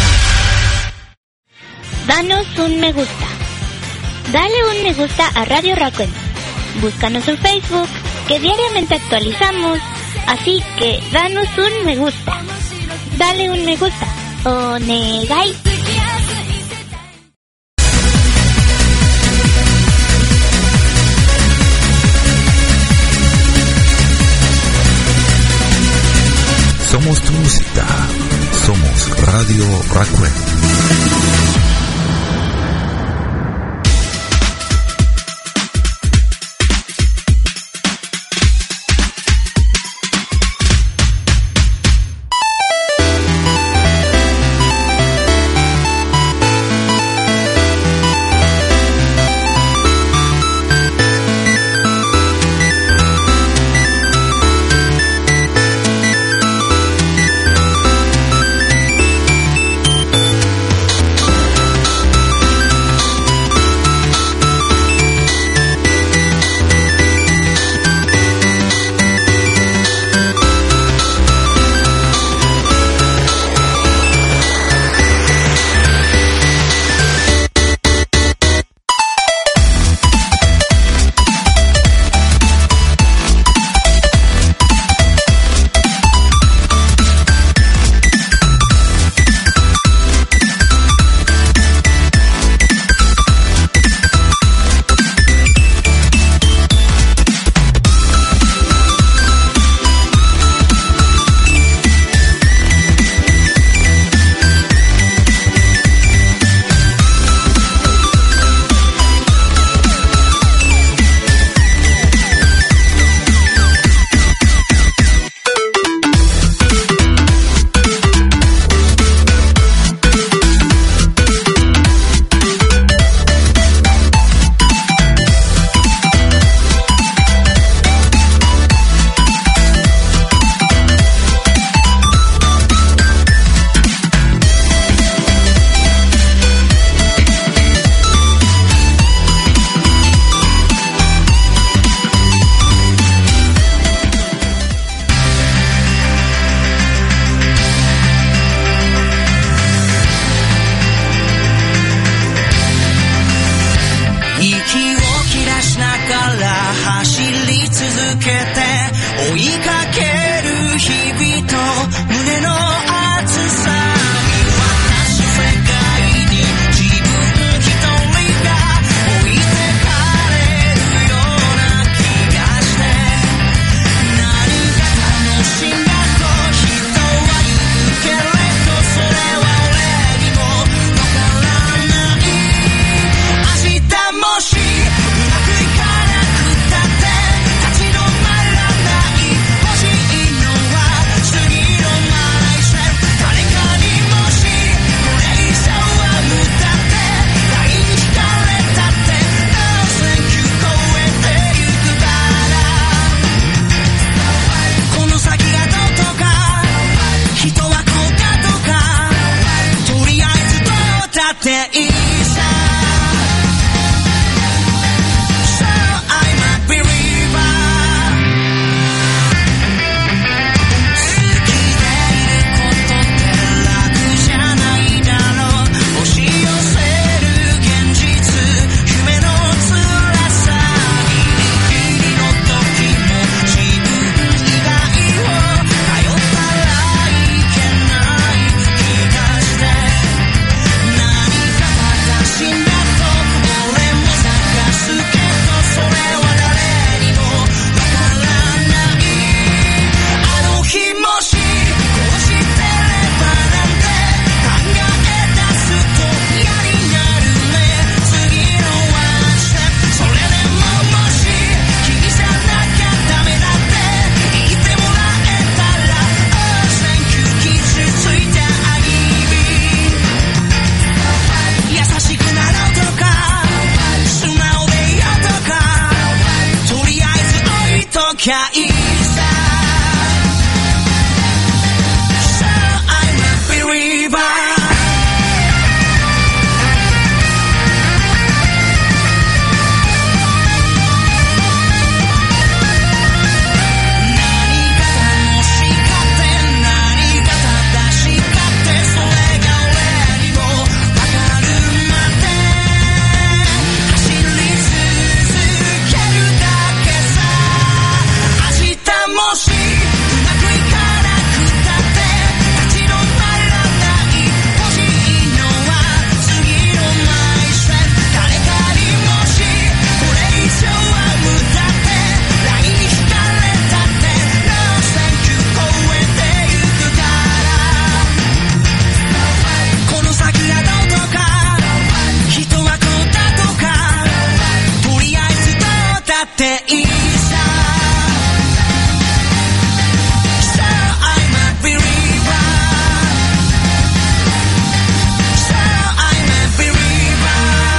Danos un me gusta. Dale un me gusta a Radio Racuen. Búscanos en Facebook, que diariamente actualizamos. Así que danos un me gusta. Dale un me gusta. Onegai. Somos tu música. Somos Radio Racuen. き出しながら走り続けて追いかける日々と胸の熱さ見渡す世界に自分一人が置いてかれるような気がして何が楽しいんだと人は言うけれどそれは俺にもわからない明日もしうまくいかなくたって立ち止まらない欲しいのは次のマイセル誰かにもしこれ以上は無駄ってライン引かれたって何千球超えてゆくからこの先がどうとか人はこうだとかとりあえずどうだっていいさSo I'm a believer 好きでいることって楽じゃないだろう押し寄せる現実夢の辛さギリギリの時も自分以外を頼ったらいけない気がして何が正しいんだと俺も探すけどそれは誰にもわからないあの日もしこうしてればなんて考え出すと嫌になるね次のワンステップそれでももし君じゃなきゃダメだって言ってもらえたら Oh thank you 傷ついたあぎび優しくなろうとか素直でいようとかとりあえず置いときゃいいさ So I'm a believer 何が楽しかって何が正しかってそれが俺にもわかるまで走り続けるだけさ明日もしうまくいかなくたって立ち止まらない欲しいのは次のマイセル誰かにもしこれ以上は無駄ってライン引かれたって何千球超えてゆくからこの先がどうとか人はこうだとかとりあえずどうだっていいさ So I'm a believer So I'm a believer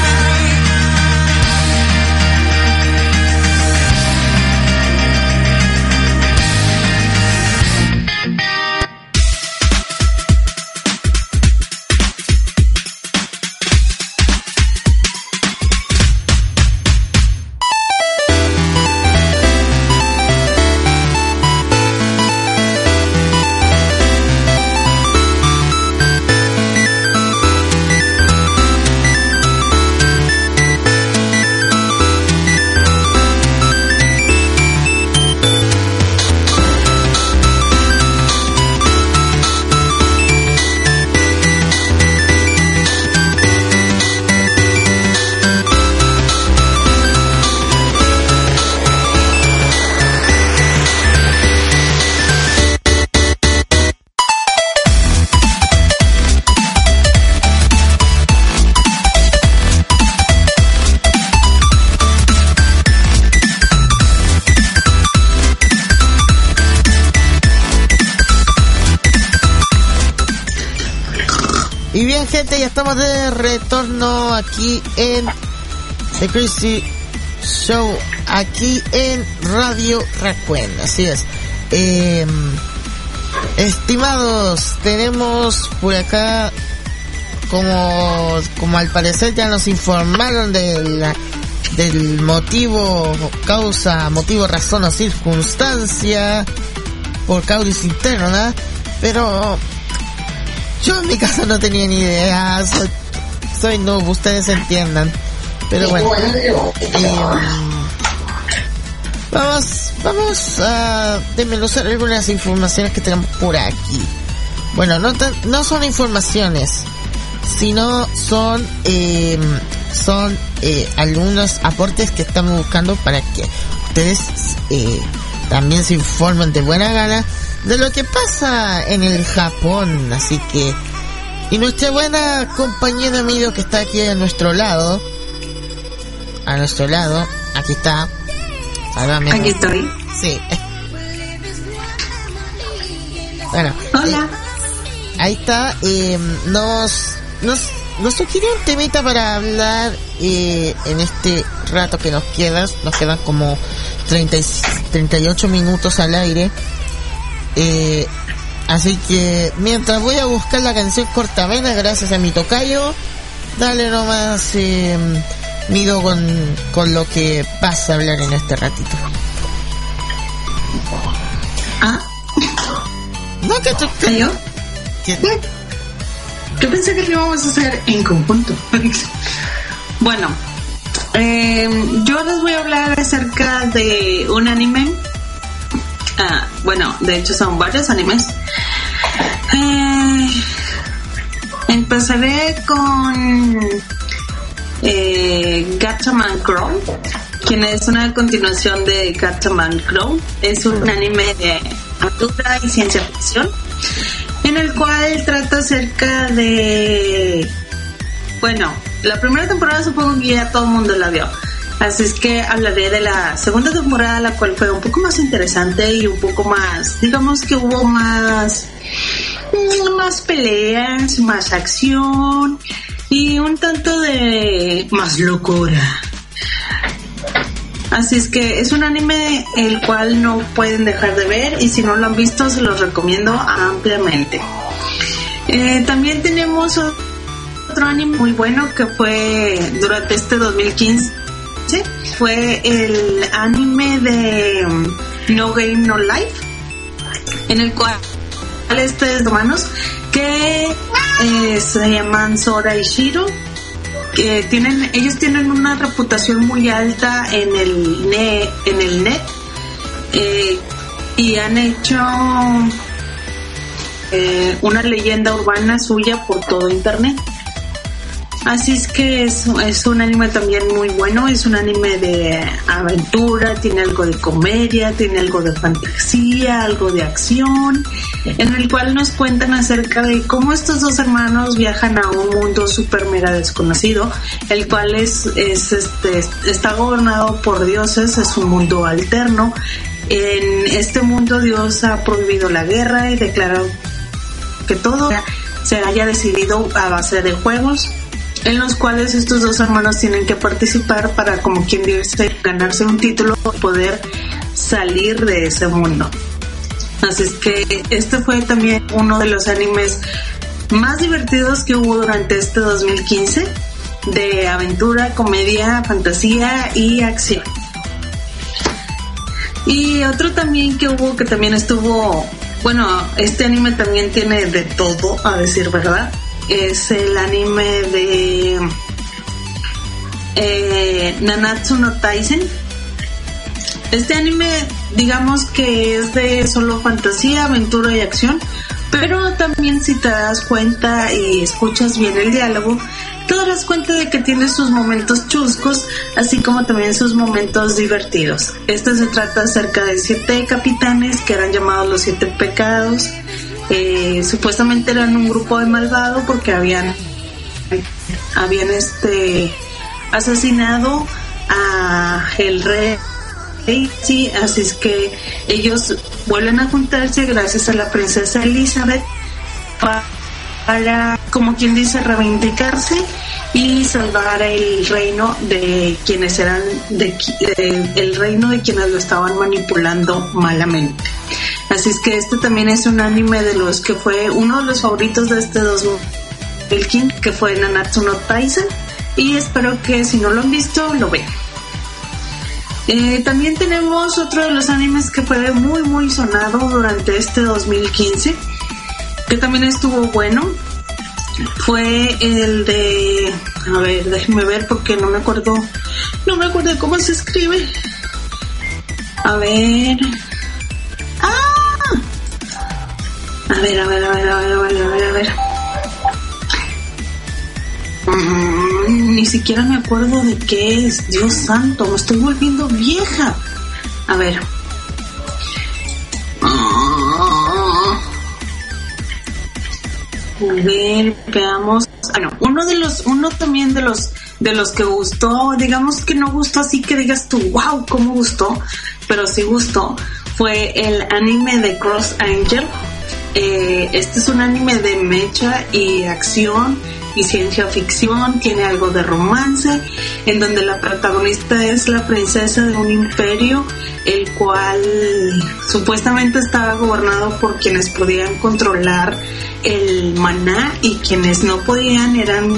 Y bien, gente, ya estamos de retorno aquí en The Crazy Show, aquí en Radio Raccoon. Así es. Estimados, tenemos por acá, como al parecer ya nos informaron del motivo, razón o circunstancia por caudis interna, pero yo en mi caso no tenía ni idea, soy noob, ustedes entiendan. Pero bueno, vamos a desmenuzar algunas informaciones que tenemos por aquí. Bueno, no son informaciones, sino son algunos aportes que estamos buscando para que ustedes también se informen de buena gana de lo que pasa en el Japón. Así que, y nuestra buena compañera amigo que está aquí a nuestro lado, aquí está. Hágame. Aquí estoy. Sí. Bueno. Hola. Ahí está. Nos sugiere un temita para hablar en este rato que nos quedan. Nos quedan como 38 minutos al aire. Así que mientras voy a buscar la canción cortavena, gracias a mi tocayo, dale nomás, mido con lo que vas a hablar en este ratito. No, que tú... ¿Yo? Yo pensé que lo íbamos a hacer en conjunto. Bueno, yo les voy a hablar acerca de un anime. Bueno, de hecho son varios animes. Empezaré con Gatchaman Crow, quien es una continuación de Gatchaman Crow. Es un anime de aventura y ciencia ficción, en el cual trata acerca de... Bueno, la primera temporada supongo que ya todo el mundo la vio, así es que hablaré de la segunda temporada, la cual fue un poco más interesante y un poco más, digamos que hubo más peleas, más acción y un tanto de más locura. Así es que es un anime el cual no pueden dejar de ver, y si no lo han visto se los recomiendo ampliamente. También tenemos otro anime muy bueno que fue durante este 2015. Fue el anime de No Game No Life, en el cual estos hermanos que se llaman Sora y Shiro, que ellos tienen una reputación muy alta en el net, y han hecho una leyenda urbana suya por todo internet. Así es que es un anime también muy bueno. Es un anime de aventura, tiene algo de comedia, tiene algo de fantasía, algo de acción, en el cual nos cuentan acerca de cómo estos dos hermanos viajan a un mundo super mega desconocido, el cual está gobernado por dioses. Es un mundo alterno. En este mundo Dios ha prohibido la guerra y declarado que todo se haya decidido a base de juegos, en los cuales estos dos hermanos tienen que participar para, como quien dice, ganarse un título y poder salir de ese mundo. Así es que este fue también uno de los animes más divertidos que hubo durante este 2015, de aventura, comedia, fantasía y acción. Y otro también que hubo, que también estuvo, bueno, este anime también tiene de todo, a decir verdad, es el anime de Nanatsu no Taisen. Este anime, digamos que es de solo fantasía, aventura y acción, pero también si te das cuenta y escuchas bien el diálogo, te darás cuenta de que tiene sus momentos chuscos, así como también sus momentos divertidos. Este se trata acerca de 7 capitanes que eran llamados los 7 pecados. Supuestamente eran un grupo de malvados porque habían asesinado a el rey. Sí, así es que ellos vuelven a juntarse gracias a la princesa Elizabeth para, como quien dice, reivindicarse y salvar el reino de quienes eran el reino de quienes lo estaban manipulando malamente. Así es que este también es un anime de los que fue uno de los favoritos de este 2015, que fue Nanatsu no Taisen, y espero que si no lo han visto lo vean. También tenemos otro de los animes que fue muy muy sonado durante este 2015, que también estuvo bueno. Fue el de A ver, déjenme ver porque no me acuerdo cómo se escribe. A ver. A ver. Ni siquiera me acuerdo de qué es. Dios santo, me estoy volviendo vieja. A ver. A ver, veamos. Bueno, uno también de los que gustó, digamos que no gustó así que digas tú, wow, cómo gustó, pero sí gustó, fue el anime de Cross Angel. Este es un anime de mecha y acción y ciencia ficción, tiene algo de romance, en donde la protagonista es la princesa de un imperio, el cual supuestamente estaba gobernado por quienes podían controlar el maná, y quienes no podían eran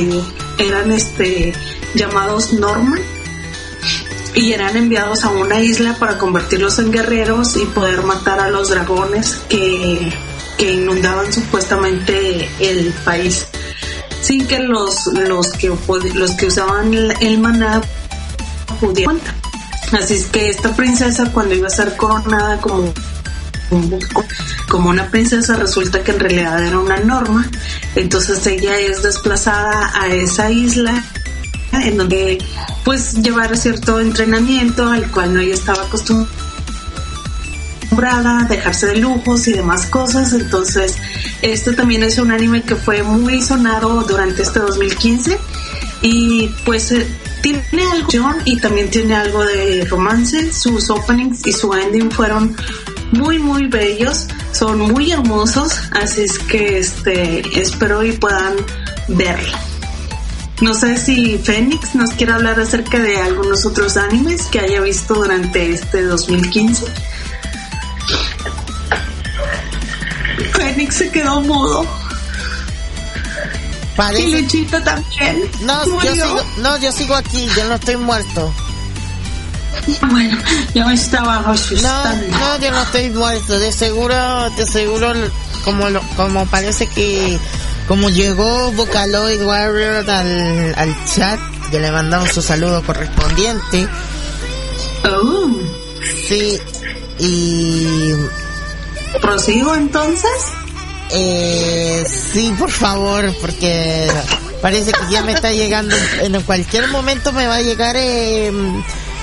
llamados Norman, y eran enviados a una isla para convertirlos en guerreros y poder matar a los dragones que inundaban supuestamente el país, sin que los que usaban el maná pudieran. Así es que esta princesa, cuando iba a ser coronada como una princesa, resulta que en realidad era una Norma. Entonces ella es desplazada a esa isla, en donde pues llevar cierto entrenamiento al cual no ella estaba acostumbrada, dejarse de lujos y demás cosas. Entonces este también es un anime que fue muy sonado durante este 2015, y pues tiene algo y también tiene algo de romance. Sus openings y su ending fueron muy muy bellos, son muy hermosos, así es que espero y puedan verlo. No sé si Fénix nos quiere hablar acerca de algunos otros animes que haya visto durante este 2015. Fénix se quedó mudo. Parece... Y Luchito también. Yo sigo aquí, yo no estoy muerto. Bueno, yo me estaba asustando. No, yo no estoy muerto. De seguro, como parece que como llegó Vocaloid Warrior al chat, que le mandamos su saludo correspondiente. Oh. Sí, y ¿prosigo entonces? Sí, por favor, porque parece que ya me está llegando, en cualquier momento me va a llegar el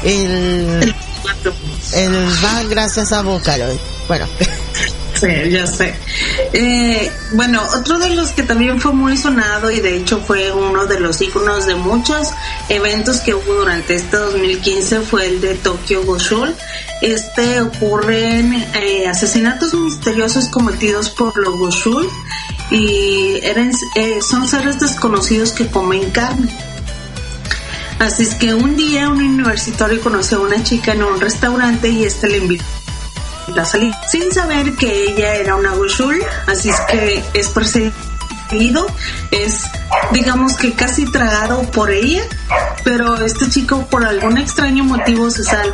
van gracias a Vocaloid. Bueno. Sí, ya sé. Bueno, otro de los que también fue muy sonado, y de hecho fue uno de los íconos de muchos eventos que hubo durante este 2015, fue el de Tokyo Ghoul. Ocurren asesinatos misteriosos cometidos por los Ghoul, y son seres desconocidos que comen carne. Así es que un día un universitario conoció a una chica en un restaurante, y le invitó a salir sin saber que ella era una Ghoul. Así es que es perseguido, es digamos que casi tragado por ella, pero este chico por algún extraño motivo se salva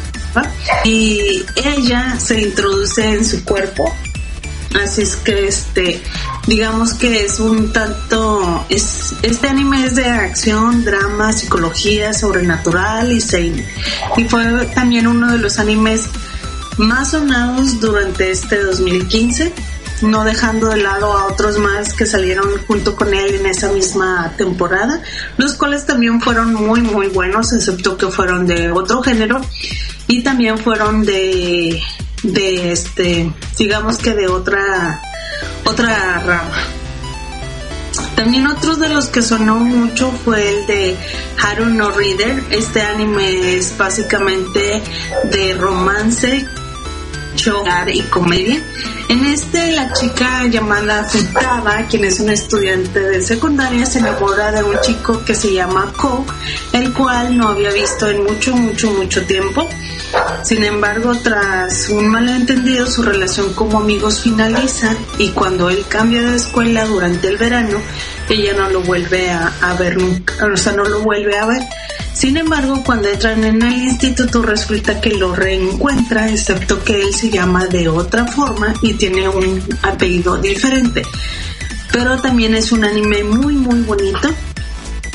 y ella se introduce en su cuerpo. Así es que digamos que es un tanto, este anime es de acción, drama, psicología, sobrenatural y seinen, y fue también uno de los animes más sonados durante este 2015, no dejando de lado a otros más que salieron junto con él en esa misma temporada, los cuales también fueron muy muy buenos, excepto que fueron de otro género y también fueron de digamos que de otra rama. También otro de los que sonó mucho fue el de Haru no Reader. Este anime es básicamente de romance, chocar y comedia. En la chica llamada Futaba, quien es una estudiante de secundaria, se enamora de un chico que se llama Ko, el cual no había visto en mucho tiempo. Sin embargo, tras un malentendido, su relación como amigos finaliza, y cuando él cambia de escuela durante el verano, ella no lo vuelve a ver nunca, o sea, no lo vuelve a ver. Sin embargo, cuando entran en el instituto, resulta que lo reencuentra, excepto que él se llama de otra forma y tiene un apellido diferente. Pero también es un anime muy muy bonito.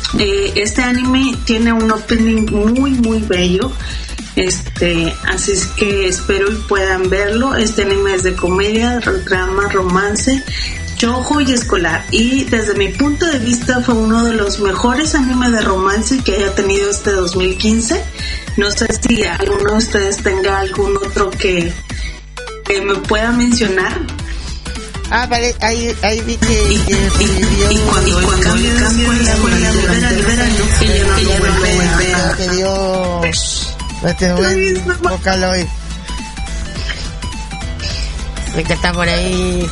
Este anime tiene un opening muy muy bello, así es que espero y puedan verlo. Este anime es de comedia, drama, romance, shoujo y escolar, y desde mi punto de vista fue uno de los mejores animes de romance que haya tenido este 2015. No sé si alguno de ustedes tenga algún otro que me pueda mencionar. Vale, ahí vi que y cuando el cambio de escuela libera, que ya no lo vuelve a ver. que dio este buen vocal hoy. Sé que está por ahí.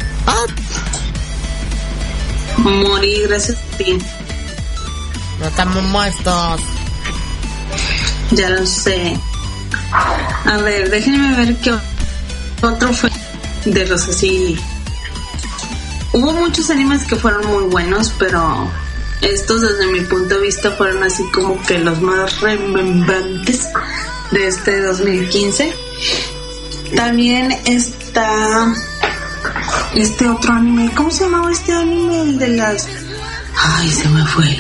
Morí, gracias a ti. No estamos muertos. Ya lo sé. A ver, déjenme ver qué otro fue de los así. Hubo muchos animes que fueron muy buenos, pero estos desde mi punto de vista fueron así como que los más remembrantes de este 2015. También está este otro anime. ¿Cómo se llamaba este anime? El de las... Ay, se me fue.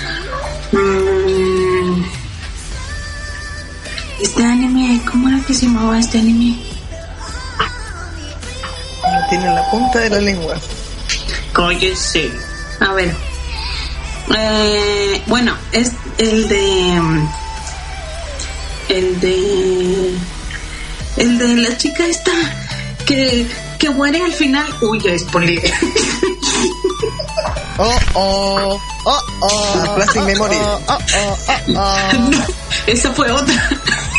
Este anime, ¿cómo era que se llamaba este anime? No tiene la punta de la lengua. Cállese. A ver. Bueno, es el de la chica esta que muere al final. Uy, ya spoileé. Plastic Memory. Esa fue otra.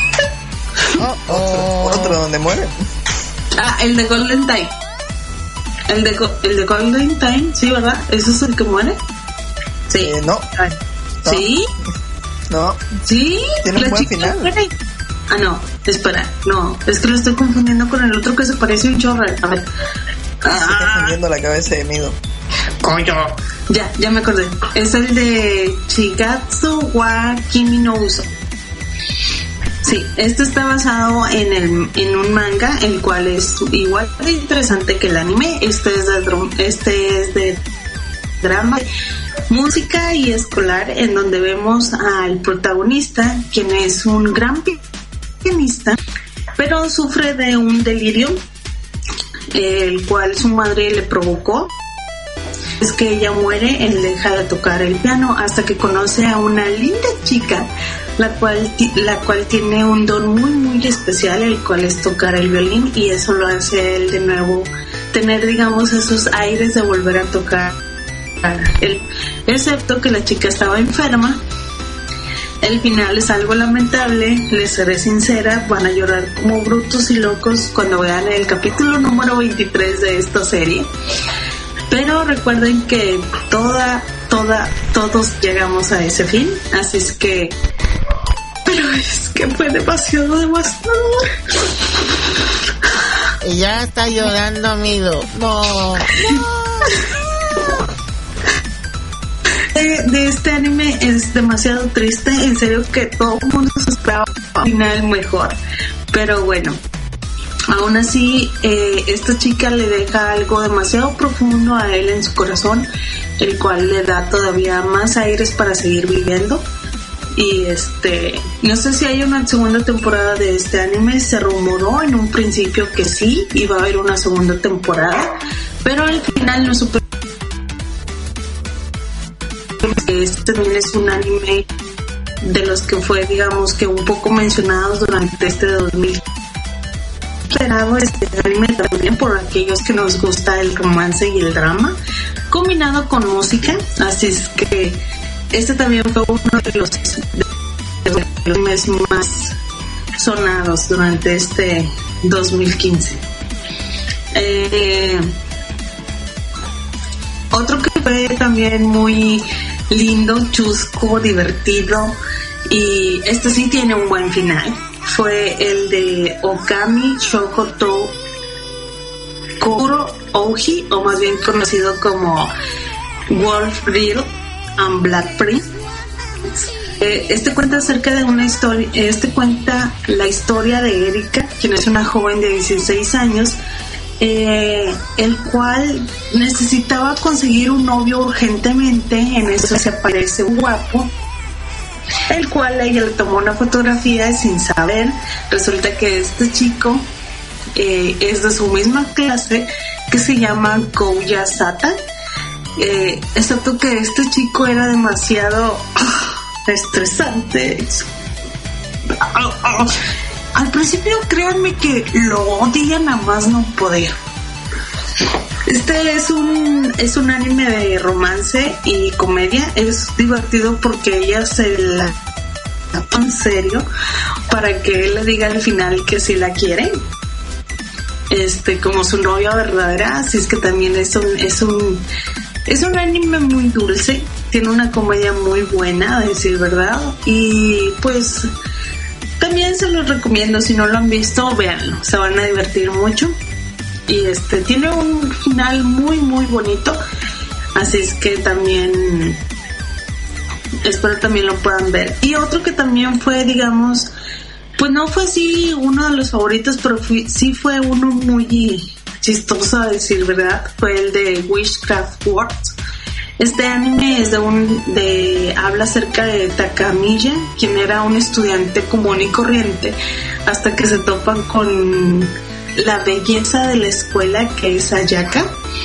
Otro donde muere. El de Golden Time. El de Golden Time, sí, ¿verdad? ¿Ese es el que muere? Sí. No. ¿Sí? No. ¿Sí? Tiene un buen final. Muere. No, espera, no, es que lo estoy confundiendo con el otro que se parece a un chorro. A ver. Estoy confundiendo la cabeza de Mido. Coño. Ya me acordé. Es el de Shigatsu wa Kimi no Uso. Sí, este está basado en un manga, el cual es igual de interesante que el anime. Este es de drama, música y escolar, en donde vemos al protagonista, quien es un gran pianista, pero sufre de un delirio, el cual su madre le provocó. Es que ella muere, él deja de tocar el piano hasta que conoce a una linda chica, la cual tiene un don muy muy especial, el cual es tocar el violín, y eso lo hace él de nuevo tener, digamos, esos aires de volver a tocar él, excepto que la chica estaba enferma. El final es algo lamentable, les seré sincera, van a llorar como brutos y locos cuando vean el capítulo número 23 de esta serie. Pero recuerden que todos llegamos a ese fin, así es que... Pero es que fue demasiado devastador. Y ya está llorando, Mido. No. De este anime es demasiado triste, en serio que todo el mundo se esperaba un final mejor. Pero bueno, aún así, esta chica le deja algo demasiado profundo a él en su corazón, el cual le da todavía más aires para seguir viviendo. Y no sé si hay una segunda temporada de este anime. Se rumoró en un principio que sí, iba a haber una segunda temporada, pero al final no supe. Este también es un anime de los que fue, digamos, que un poco mencionados durante este 2000. Esperado este anime también por aquellos que nos gusta el romance y el drama combinado con música, así es que este también fue uno de los animes más sonados durante este 2015. Otro que fue también muy lindo, chusco, divertido, y este sí tiene un buen final, fue el de Okami Shokoto Kuro Ouji, o más bien conocido como Wolf Real and Black Prince. Este cuenta acerca de una historia, cuenta la historia de Erika, quien es una joven de 16 años el cual necesitaba conseguir un novio urgentemente. En eso se aparece un guapo, el cual ella le tomó una fotografía sin saber. Resulta que este chico es de su misma clase, que se llama Kouya Sata, excepto que este chico era demasiado estresante. Al principio créanme que lo odian a más no poder. Este es un anime de romance y comedia. Es divertido porque ella se la toma en serio para que él le diga al final que sí la quiere, como su novia verdadera. Así es que también es un anime muy dulce, tiene una comedia muy buena, a decir verdad, y pues también se los recomiendo. Si no lo han visto, véanlo, se van a divertir mucho. Y tiene un final muy muy bonito, así es que también espero también lo puedan ver. Y otro que también fue, digamos, pues no fue así uno de los favoritos, pero sí fue uno muy chistoso, a decir verdad, fue el de Witchcraft World. Este anime es habla acerca de Takamiya, quien era un estudiante común y corriente, hasta que se topan con la belleza de la escuela, que es Ayaka.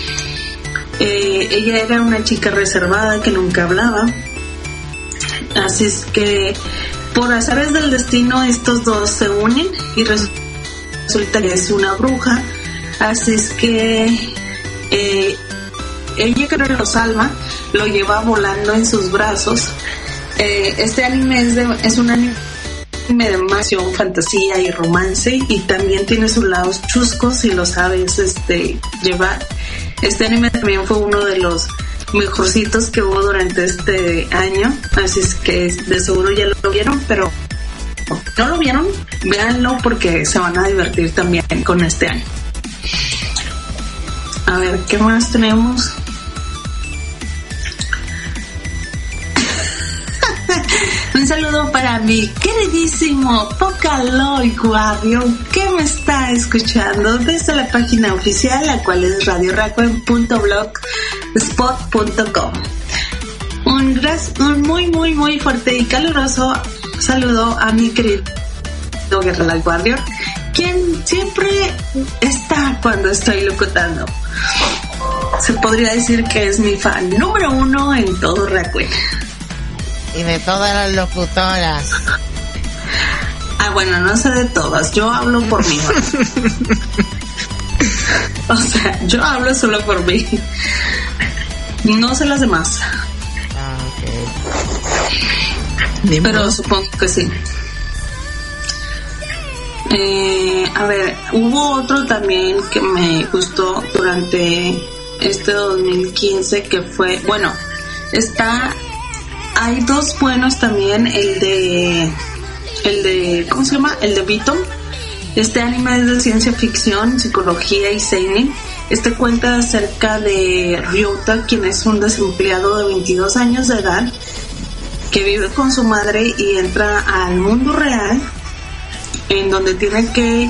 Ella era una chica reservada que nunca hablaba, así es que por azares del destino estos dos se unen y resulta que es una bruja. Así es que ella, que lo salva, lo lleva volando en sus brazos. Este anime es un anime de acción, fantasía y romance, y también tiene sus lados chuscos si lo sabes llevar. Este anime también fue uno de los mejorcitos que hubo durante este año, así es que de seguro ya lo vieron, pero no lo vieron, véanlo porque se van a divertir también con este año. A ver, ¿qué más tenemos? Un saludo para mi queridísimo Vocaloid Guardian, que me está escuchando desde la página oficial, la cual es radiorakuen.blogspot.com. Un muy muy muy fuerte y caluroso saludo a mi querido Guerrero Guardian, quien siempre está cuando estoy locutando. Se podría decir que es mi fan número 1 en todo Rakuen. Y de todas las locutoras. Bueno, no sé de todas, yo hablo por mí. O sea, yo hablo solo por mí. No sé las demás. Okay. Pero supongo que sí. A ver, hubo otro también que me gustó durante este 2015, que fue, bueno, hay dos buenos también, el de ¿cómo se llama? El de Beaton. Este anime es de ciencia ficción, psicología y seinen. Cuenta acerca de Ryota, quien es un desempleado de 22 años de edad que vive con su madre y entra al mundo real, en donde tiene que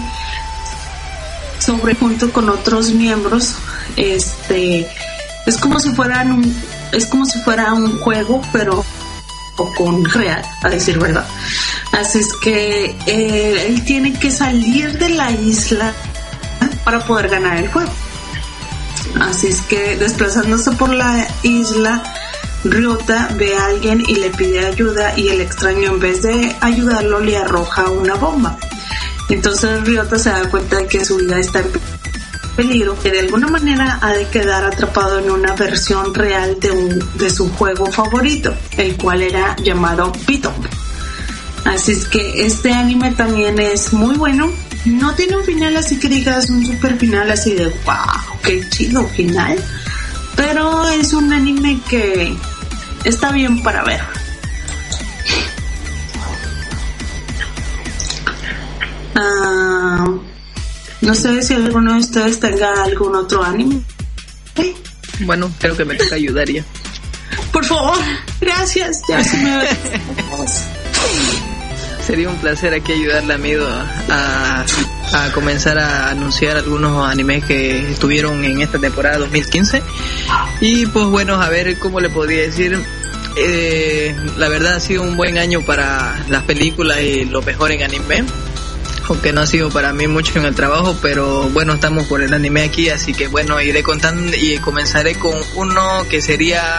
junto con otros miembros. Es como si fuera un juego, pero con real, a decir verdad. Así es que él tiene que salir de la isla para poder ganar el juego. Así es que desplazándose por la isla, Ryota ve a alguien y le pide ayuda, y el extraño, en vez de ayudarlo, le arroja una bomba. Entonces Ryota se da cuenta de que su vida está en peligro, que de alguna manera ha de quedar atrapado en una versión real de su juego favorito, el cual era llamado Beaton. Así es que este anime también es muy bueno. No tiene un final así que digas un super final así de wow, qué chido final, pero es un anime que está bien para ver. No sé si alguno de ustedes tenga algún otro anime. Bueno, creo que me toca ayudar ya. Por favor, gracias. Ya se me sería un placer aquí ayudarle a Mido a comenzar a anunciar algunos animes que estuvieron en esta temporada 2015. Y pues bueno, a ver cómo le podría decir. La verdad ha sido un buen año para las películas y lo mejor en anime, aunque no ha sido para mí mucho en el trabajo, pero bueno, estamos por el anime aquí, así que bueno, iré contando y comenzaré con uno que sería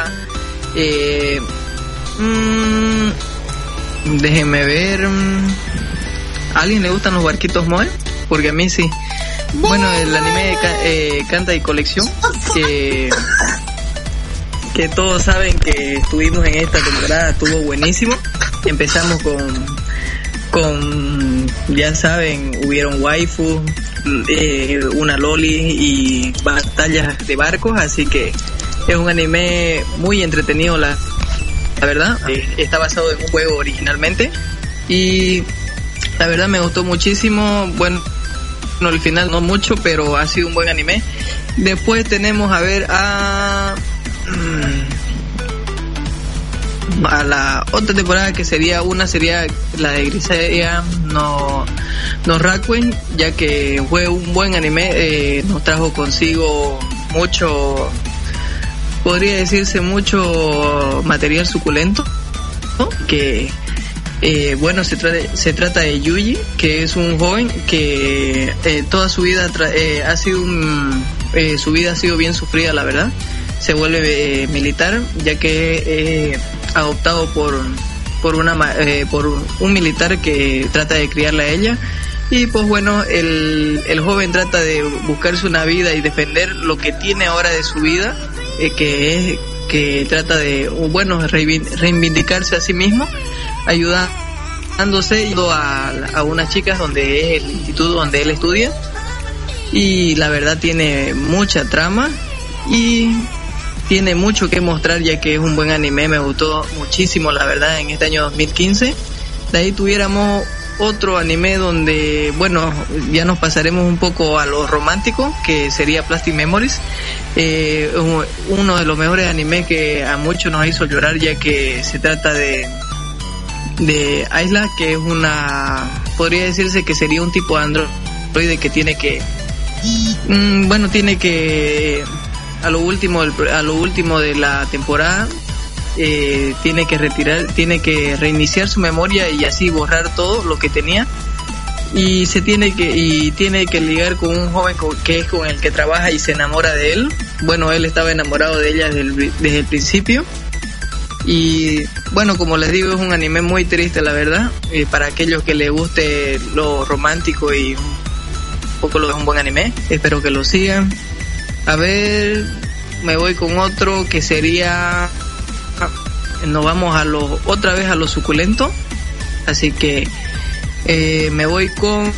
déjenme ver. ¿A alguien le gustan los barquitos Moe? Porque a mí sí. Bueno, el anime Canta y Colección, que todos saben que estuvimos en esta temporada, estuvo buenísimo. Empezamos con ya saben, hubieron waifu, una loli y batallas de barcos, así que es un anime muy entretenido, la verdad. Está basado en un juego originalmente y la verdad me gustó muchísimo. Bueno, al final no mucho, pero ha sido un buen anime. Después tenemos a ver a la otra temporada, que sería la de Grisella no Rakuen, ya que fue un buen anime. Nos trajo consigo mucho, podría decirse, mucho material suculento, ¿no? Que bueno, se trata de Yuji, que es un joven que toda su vida ha sido su vida ha sido bien sufrida, la verdad. Se vuelve militar, ya que adoptado por un militar que trata de criarla a ella. Y pues bueno, el joven trata de buscarse una vida y defender lo que tiene ahora de su vida, que trata de, bueno, reivindicarse a sí mismo, ayudándose a unas chicas donde es el instituto donde él estudia. Y la verdad tiene mucha trama y tiene mucho que mostrar, ya que es un buen anime. Me gustó muchísimo, la verdad, en este año 2015. De ahí tuviéramos otro anime donde, bueno, ya nos pasaremos un poco a lo romántico, que sería Plastic Memories. Uno de los mejores animes que a muchos nos hizo llorar, ya que se trata de Isla, que es podría decirse que sería un tipo de androide que tiene que a lo último de la temporada tiene que reiniciar su memoria y así borrar todo lo que tenía, y tiene que ligar con un joven que es con el que trabaja y se enamora de él. Bueno, él estaba enamorado de ella desde el principio. Y bueno, como les digo, es un anime muy triste, la verdad. Para aquellos que les guste lo romántico y un poco lo es un buen anime, espero que lo sigan. A ver, me voy con otro que sería, nos vamos otra vez a lo suculento, así que me voy con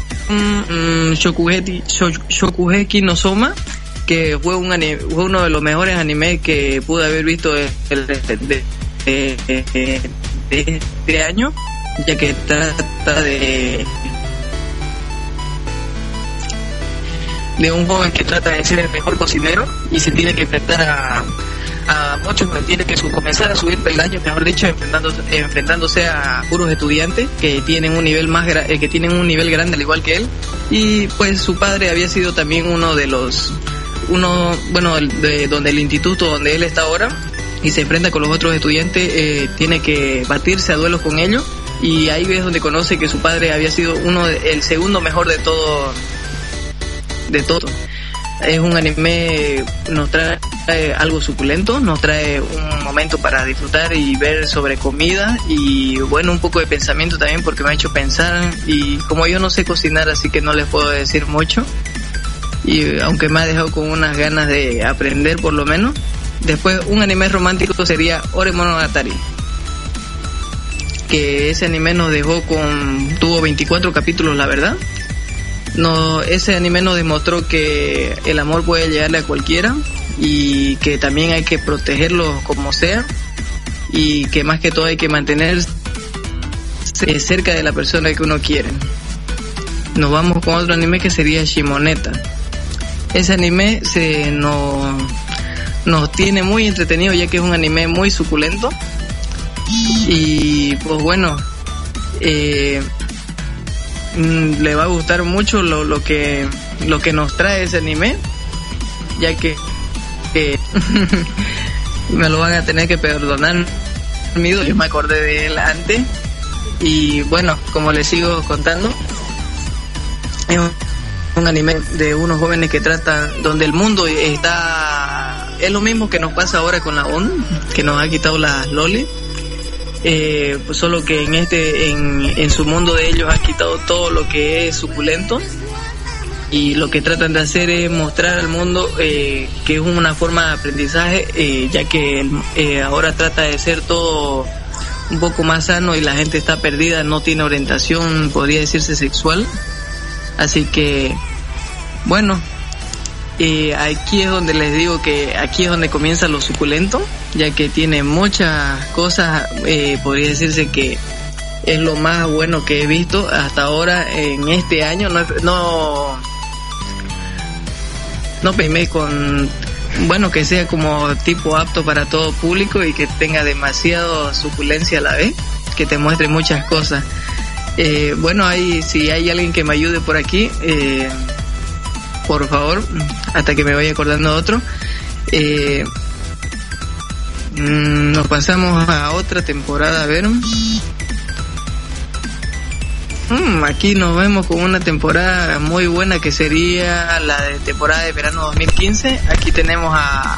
Shokugeki no Soma, que fue uno de los mejores animes que pude haber visto de este año, ya que trata de un joven que trata de ser el mejor cocinero y se tiene que enfrentar a muchos, tiene que comenzar a subir peldaños, mejor dicho, enfrentándose a puros estudiantes que tienen un nivel grande al igual que él. Y pues su padre había sido también de donde el instituto donde él está ahora, y se enfrenta con los otros estudiantes. Tiene que batirse a duelos con ellos, y ahí ves donde conoce que su padre había sido el segundo mejor de todo. Es un anime, nos trae algo suculento, nos trae un momento para disfrutar y ver sobre comida, y bueno, un poco de pensamiento también, porque me ha hecho pensar, y como yo no sé cocinar, así que no les puedo decir mucho, y aunque me ha dejado con unas ganas de aprender por lo menos. Después, un anime romántico sería Ore Monogatari, que ese anime nos tuvo 24 capítulos, la verdad. Ese anime nos demostró que el amor puede llegarle a cualquiera, y que también hay que protegerlo como sea, y que más que todo hay que mantenerse cerca de la persona que uno quiere. Nos vamos con otro anime que sería Shimoneta. Ese anime nos tiene muy entretenido, ya que es un anime muy suculento, y pues bueno, le va a gustar mucho lo que nos trae ese anime, ya que me lo van a tener que perdonar. Yo me acordé de él antes y bueno, como les sigo contando, es un anime de unos jóvenes que tratan, donde el mundo es lo mismo que nos pasa ahora con la ONU, que nos ha quitado las lolis, pues solo que en su mundo de ellos ha quitado todo lo que es suculento, y lo que tratan de hacer es mostrar al mundo que es una forma de aprendizaje, ya que ahora trata de ser todo un poco más sano y la gente está perdida, no tiene orientación, podría decirse, sexual. Así que bueno, aquí es donde les digo que aquí es donde comienza lo suculento, ya que tiene muchas cosas, podría decirse que es lo más bueno que he visto hasta ahora en este año. No primé con, bueno, que sea como tipo apto para todo público y que tenga demasiado suculencia a la vez, que te muestre muchas cosas. Bueno, si hay alguien que me ayude por aquí, por favor, hasta que me vaya acordando de otro. Nos pasamos a otra temporada, a ver. Aquí nos vemos con una temporada muy buena que sería la de temporada de verano 2015. Aquí tenemos a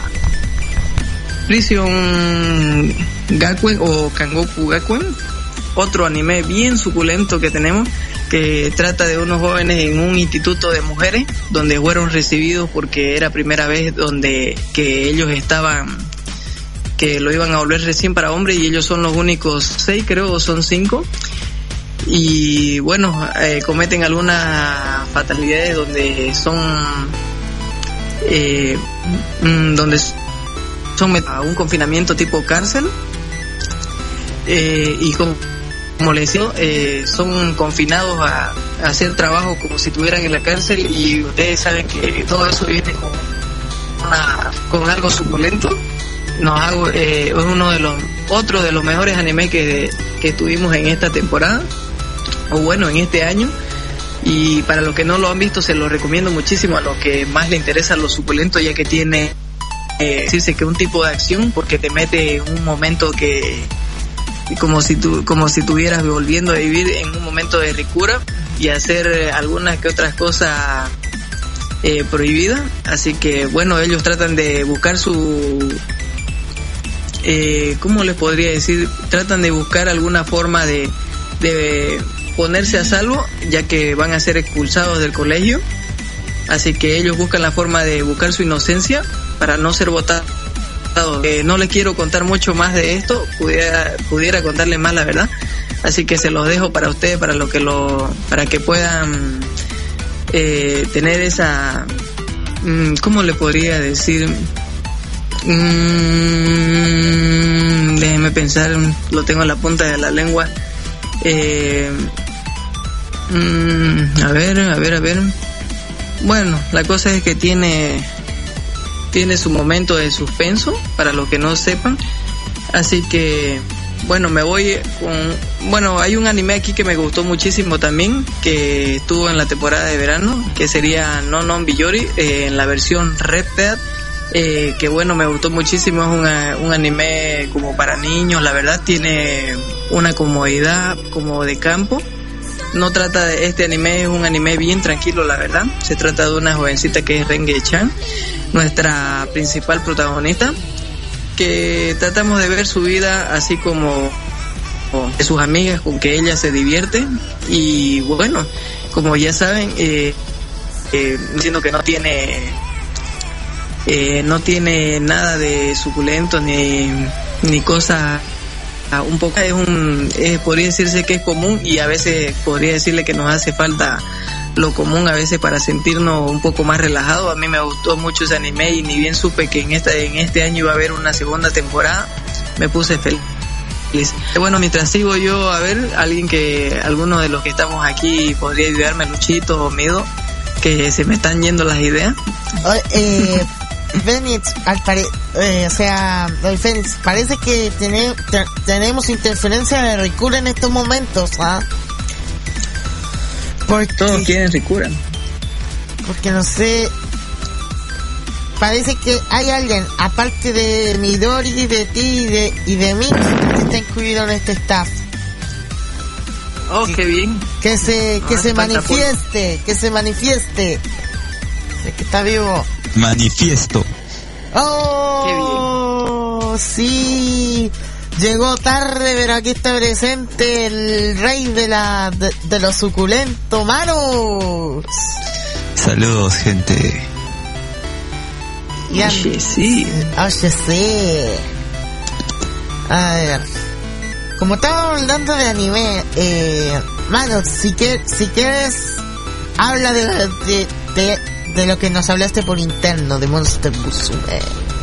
Prison Gakuen o Kangoku Gakuen, otro anime bien suculento que tenemos, que trata de unos jóvenes en un instituto de mujeres donde fueron recibidos porque era primera vez que ellos estaban, que lo iban a volver recién para hombres, y ellos son los únicos 6, creo, o son 5. Y bueno, cometen algunas fatalidades donde son a un confinamiento tipo cárcel, y como les digo, son confinados a hacer trabajo como si estuvieran en la cárcel, y ustedes saben que todo eso viene con algo suculento. Es otro de los mejores animes que tuvimos en esta temporada, o bueno, en este año. Y para los que no lo han visto, se lo recomiendo muchísimo a los que más les interesa lo suculento, ya que tiene decirse que un tipo de acción, porque te mete en un momento que como si estuvieras volviendo a vivir en un momento de ricura y hacer algunas que otras cosas prohibidas. Así que bueno, ellos tratan de buscar ¿cómo les podría decir? Tratan de buscar alguna forma de ponerse a salvo, ya que van a ser expulsados del colegio. Así que ellos buscan la forma de buscar su inocencia para no ser votados. No les quiero contar mucho más de esto, pudiera contarles más, la verdad. Así que se los dejo para ustedes, para que puedan tener esa, ¿cómo le podría decir? Déjenme pensar, lo tengo en la punta de la lengua. A ver. Bueno, la cosa es que tiene su momento de suspenso, para los que no sepan. Así que bueno, me voy con... Bueno, hay un anime aquí que me gustó muchísimo también, que estuvo en la temporada de verano, que sería No Non Biyori, en la versión Red Dead, que bueno, me gustó muchísimo. Es un anime como para niños, la verdad, tiene una comodidad como de campo. No trata de... Este anime es un anime bien tranquilo, la verdad. Se trata de una jovencita que es Renge-chan, nuestra principal protagonista, que tratamos de ver su vida así como de sus amigas, con que ella se divierte. Y bueno, como ya saben, diciendo que no tiene nada de suculento ni cosas. Un poco podría decirse que es común, y a veces podría decirle que nos hace falta lo común a veces para sentirnos un poco más relajados. A mí me gustó mucho ese anime, y ni bien supe que en este año iba a haber una segunda temporada, me puse feliz. Bueno, mientras sigo yo, a ver, alguno de los que estamos aquí podría ayudarme, Luchito o Mido, que se me están yendo las ideas. Fénix, o sea, Rey Fénix, parece que tenemos interferencia de Ricura en estos momentos, ¿ah? Porque todos quieren Ricura. Porque no sé, parece que hay alguien, aparte de Midori, de ti y de mí, que está incluido en este staff. Oh, qué bien. Que se manifieste, que se manifieste. De que está vivo. Manifiesto. ¡Oh! Qué Sí. Llegó tarde, pero aquí está presente el rey de los suculentos, Manos. Saludos, gente. Oye, sí. Oye, sí. A ver. Como estábamos hablando de anime, Manos, si quieres, habla de lo que nos hablaste por interno, de Monster Musume.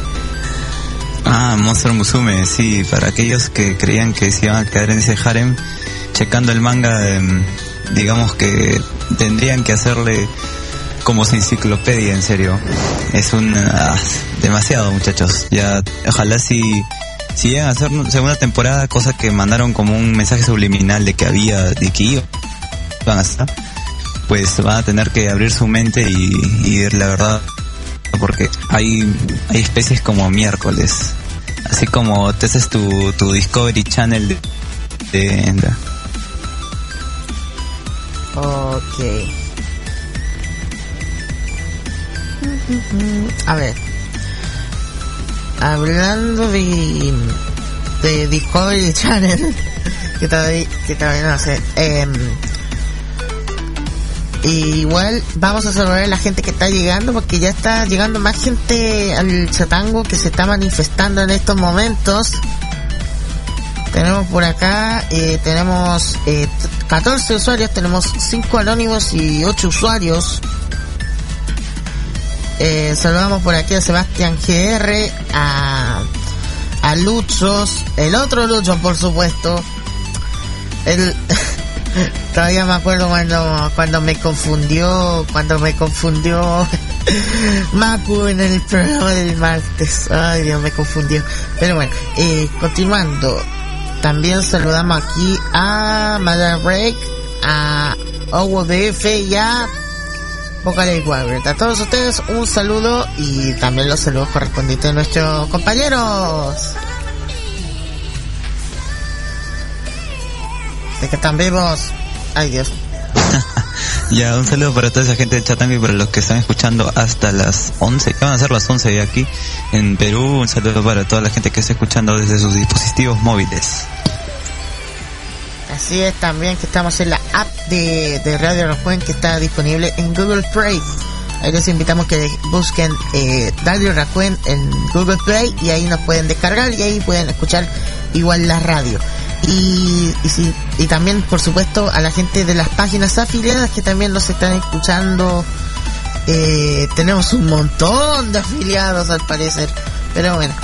Monster Musume, sí, para aquellos que creían que se iban a quedar en ese harem, checando el manga, digamos que tendrían que hacerle como su enciclopedia, en serio. Es demasiado, muchachos. Ya, ojalá si llegan a hacer segunda temporada, cosa que mandaron como un mensaje subliminal de que iban a estar, pues van a tener que abrir su mente y ver la verdad, porque hay especies como miércoles, así como te haces tu Discovery Channel de Ok. A ver, hablando de Discovery Channel, que todavía no sé, igual vamos a saludar a la gente que está llegando, porque ya está llegando más gente al chatango que se está manifestando en estos momentos. Tenemos por acá, tenemos 14 usuarios, tenemos 5 anónimos y 8 usuarios. Saludamos por aquí a Sebastián GR, a Luchos, el otro Lucho, por supuesto. Todavía me acuerdo cuando me confundió Mapu en el programa del martes. Ay, Dios, me confundió. Pero bueno, continuando, también saludamos aquí a Mother Break, a OWF y a Vocaloid Warrior. A todos ustedes un saludo, y también los saludos correspondientes a nuestros compañeros de que están vivos. Ay, Dios. Ya, un saludo para toda esa gente del chatango y para los que están escuchando hasta las 11, que van a ser las 11 de aquí en Perú. Un saludo para toda la gente que está escuchando desde sus dispositivos móviles. Así es, también que estamos en la app de Radio Raccoon, que está disponible en Google Play. Ahí les invitamos que busquen Radio Raccoon en Google Play, y ahí nos pueden descargar y ahí pueden escuchar igual la radio. Y también, por supuesto, a la gente de las páginas afiliadas que también nos están escuchando. Tenemos un montón de afiliados al parecer, pero bueno,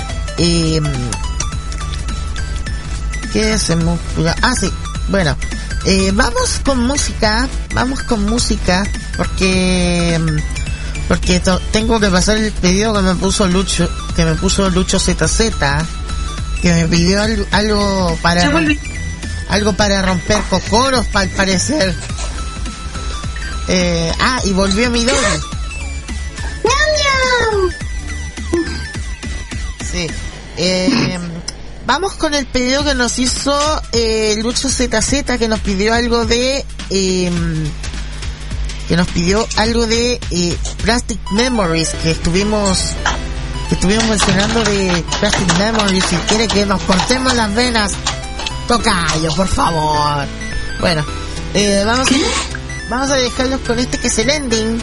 ¿qué se me ocurre? Sí, bueno, vamos con música, porque tengo que pasar el pedido que me puso Lucho ZZ, que me pidió algo para romper cocoros, al parecer. Y volvió Midori. Sí. Vamos con el pedido que nos hizo Lucho ZZ, que nos pidió algo de Plastic Memories, que estuvimos mencionando de Plastic Memories. Si quiere que nos cortemos las venas, tocayo, por favor. Bueno, vamos a dejarlos con este, que es el ending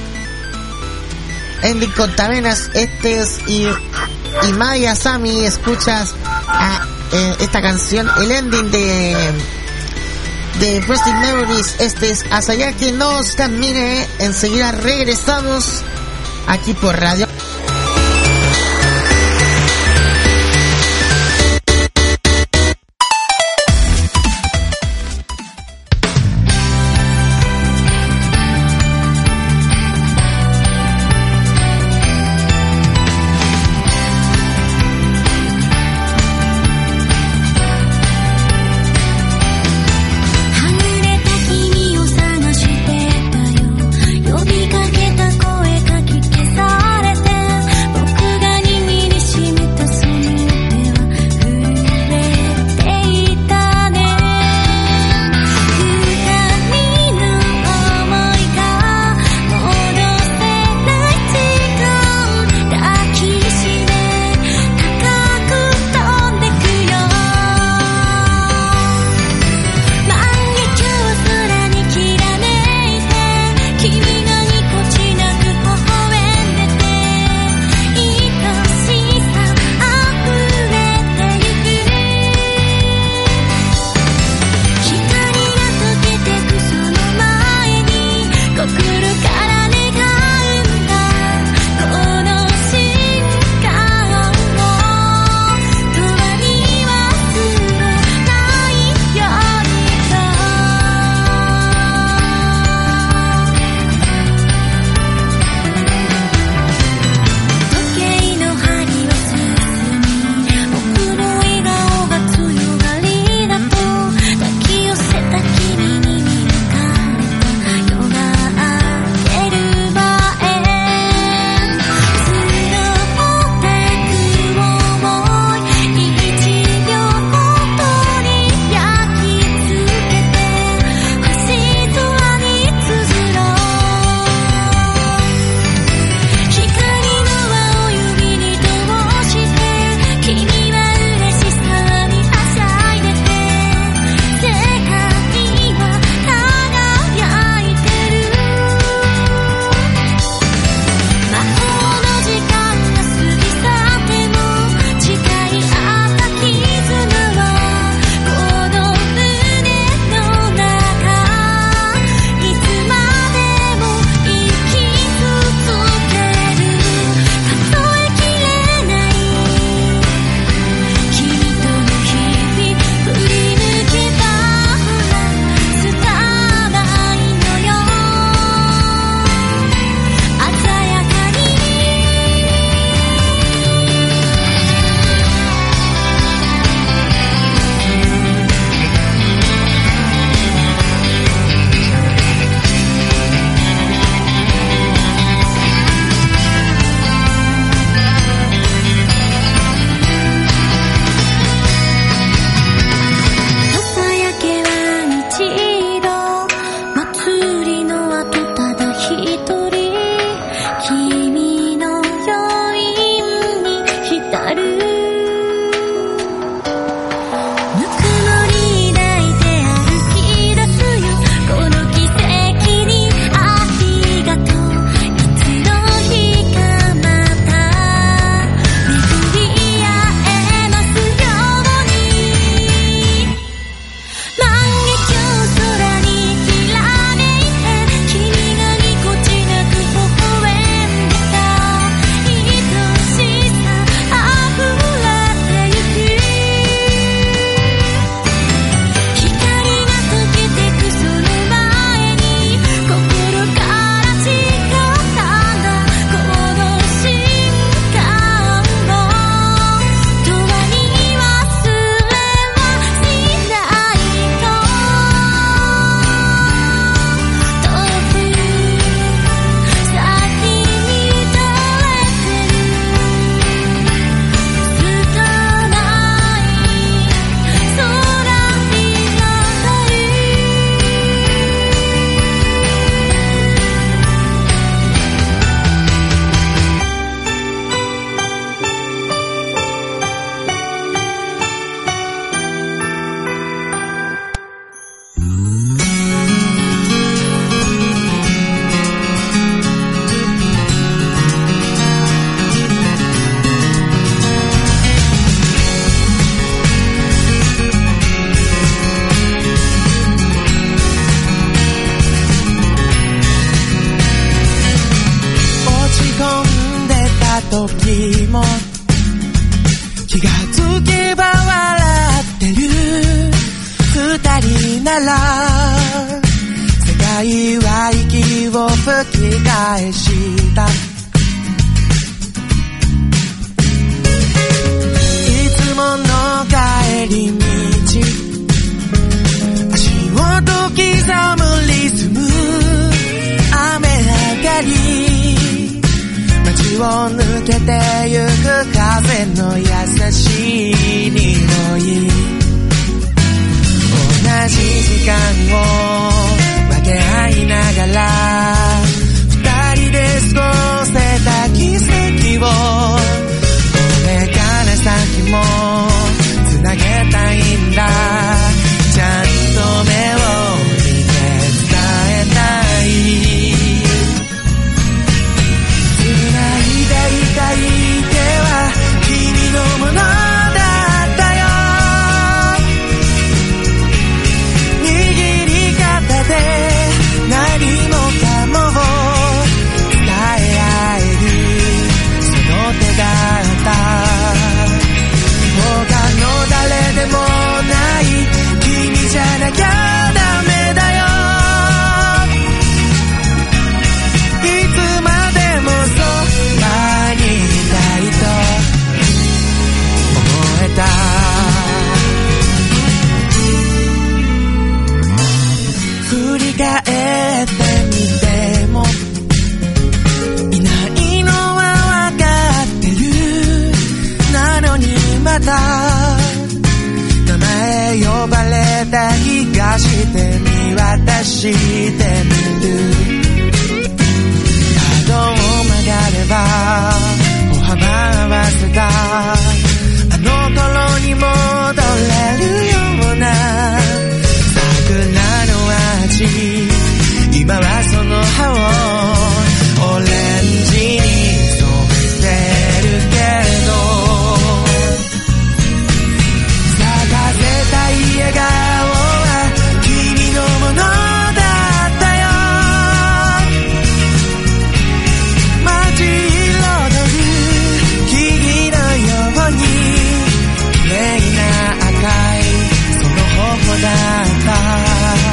cortavenas. Este es y Maya Sami, escuchas esta canción, el ending de Plastic Memories. Este es Hasta allá que nos termine. Enseguida regresamos aquí por Radio. 時も気がつけば笑ってる二人なら世界は息を吹き返したいつもの帰り道足音刻むリズム雨上がり街を抜けてゆく風の優しい匂い同じ時間を分け合いながら二人で過ごせた奇跡をこれから先もつなげたいんだちゃんと目を見て伝えたい繋いでいたい手は君のものだったよ握り方で何もかもを伝え合えるその手だった他の誰でもない君じゃなきゃダメだよいつまでもそばにいたいと思えた振り返ってみてもいないのは分かってるなのにまた名前呼ばれた気がして見渡してみる角を曲がれば歩幅合わせたあの頃に戻れるような桜の味今はその葉をオレンジに染めてるけれど咲かせたい笑顔は君のものだったよ街彩る木々のように綺麗な赤いその頬だった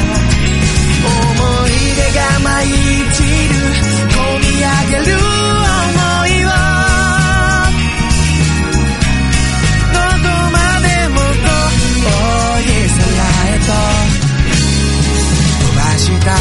思い出が舞い散る込み上げる想いをどこまでも遠い空へと飛ばした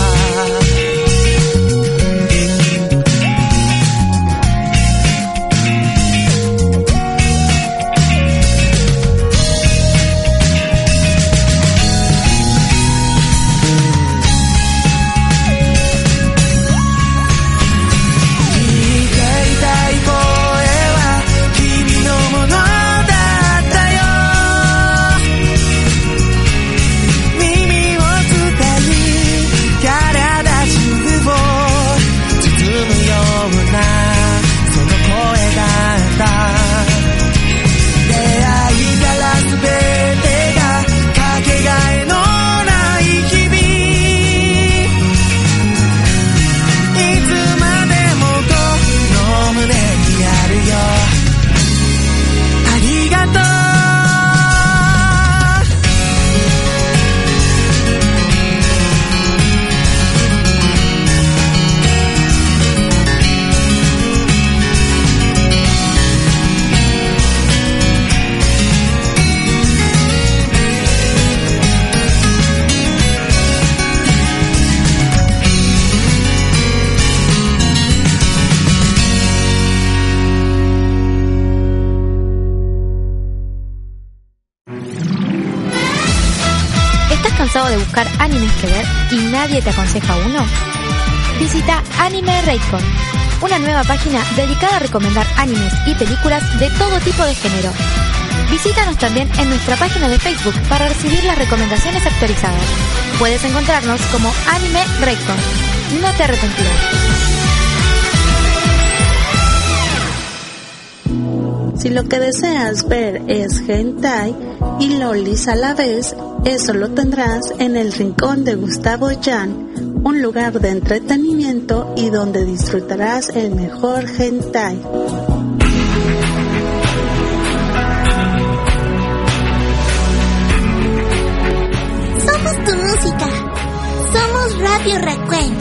¿Cansado de buscar animes que ver y nadie te aconseja uno? Visita Anime Raycon, una nueva página dedicada a recomendar animes y películas de todo tipo de género. Visítanos también en nuestra página de Facebook para recibir las recomendaciones actualizadas. Puedes encontrarnos como Anime Raycon. No te arrepentirás. Si lo que deseas ver es hentai y lolis a la vez, eso lo tendrás en el rincón de Gustavo Jan, un lugar de entretenimiento y donde disfrutarás el mejor hentai. Somos tu música. Somos Radio Raccoon.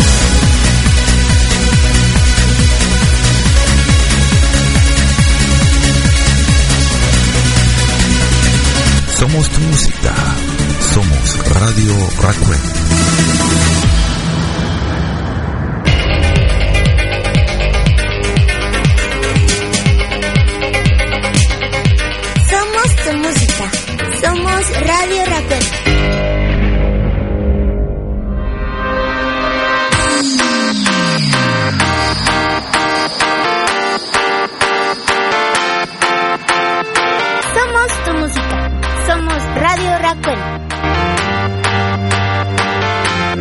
Somos tu música. Somos Radio Raccoon. Somos tu música. Somos Radio Raccoon. Somos tu música. Somos Radio Raccoon.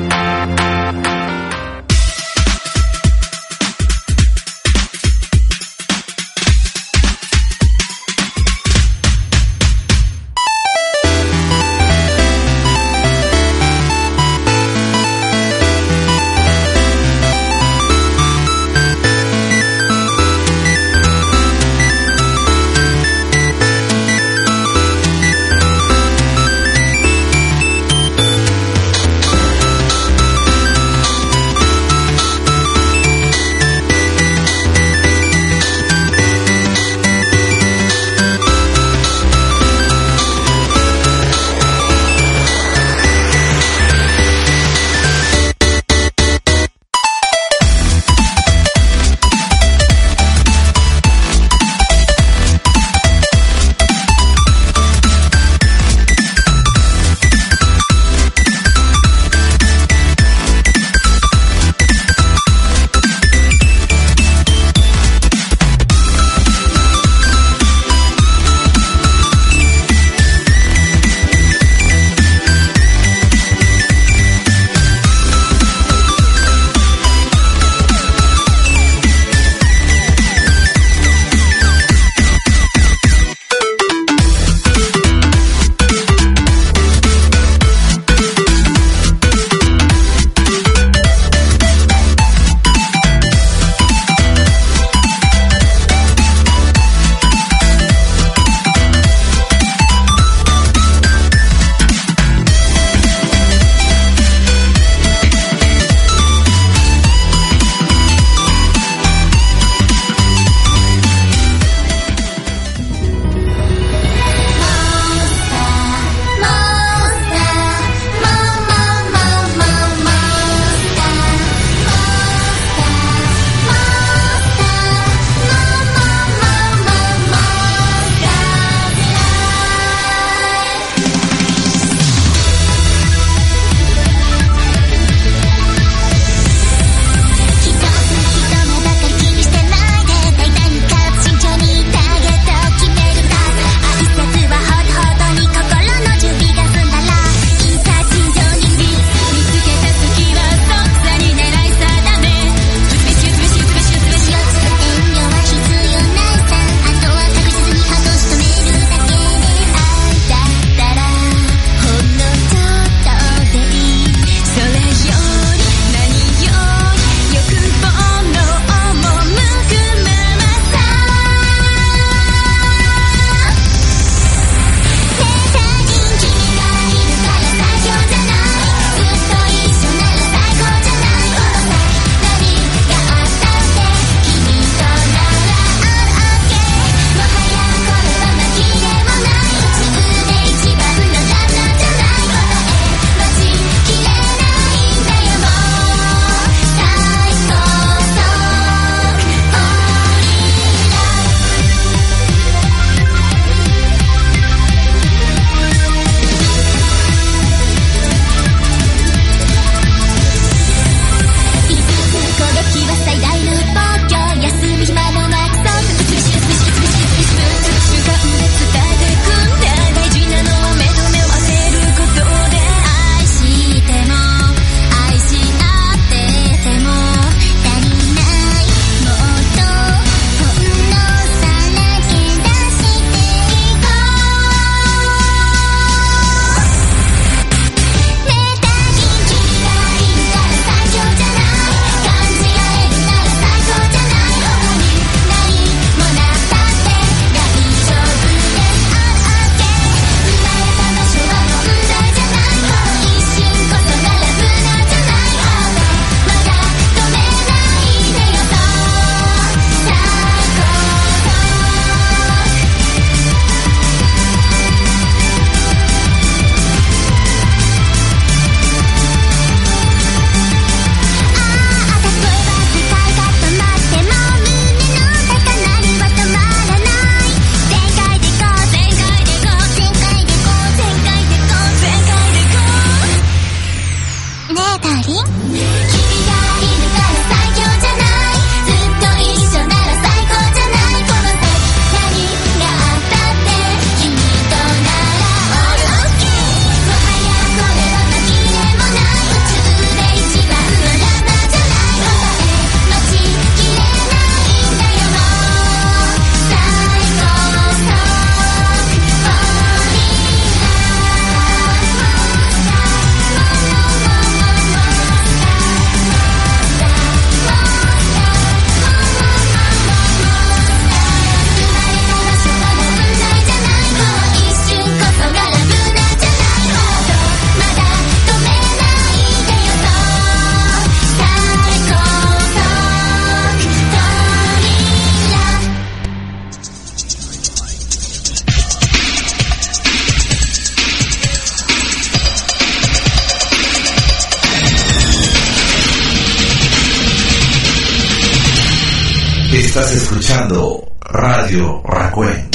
Estás escuchando Radio Racuen.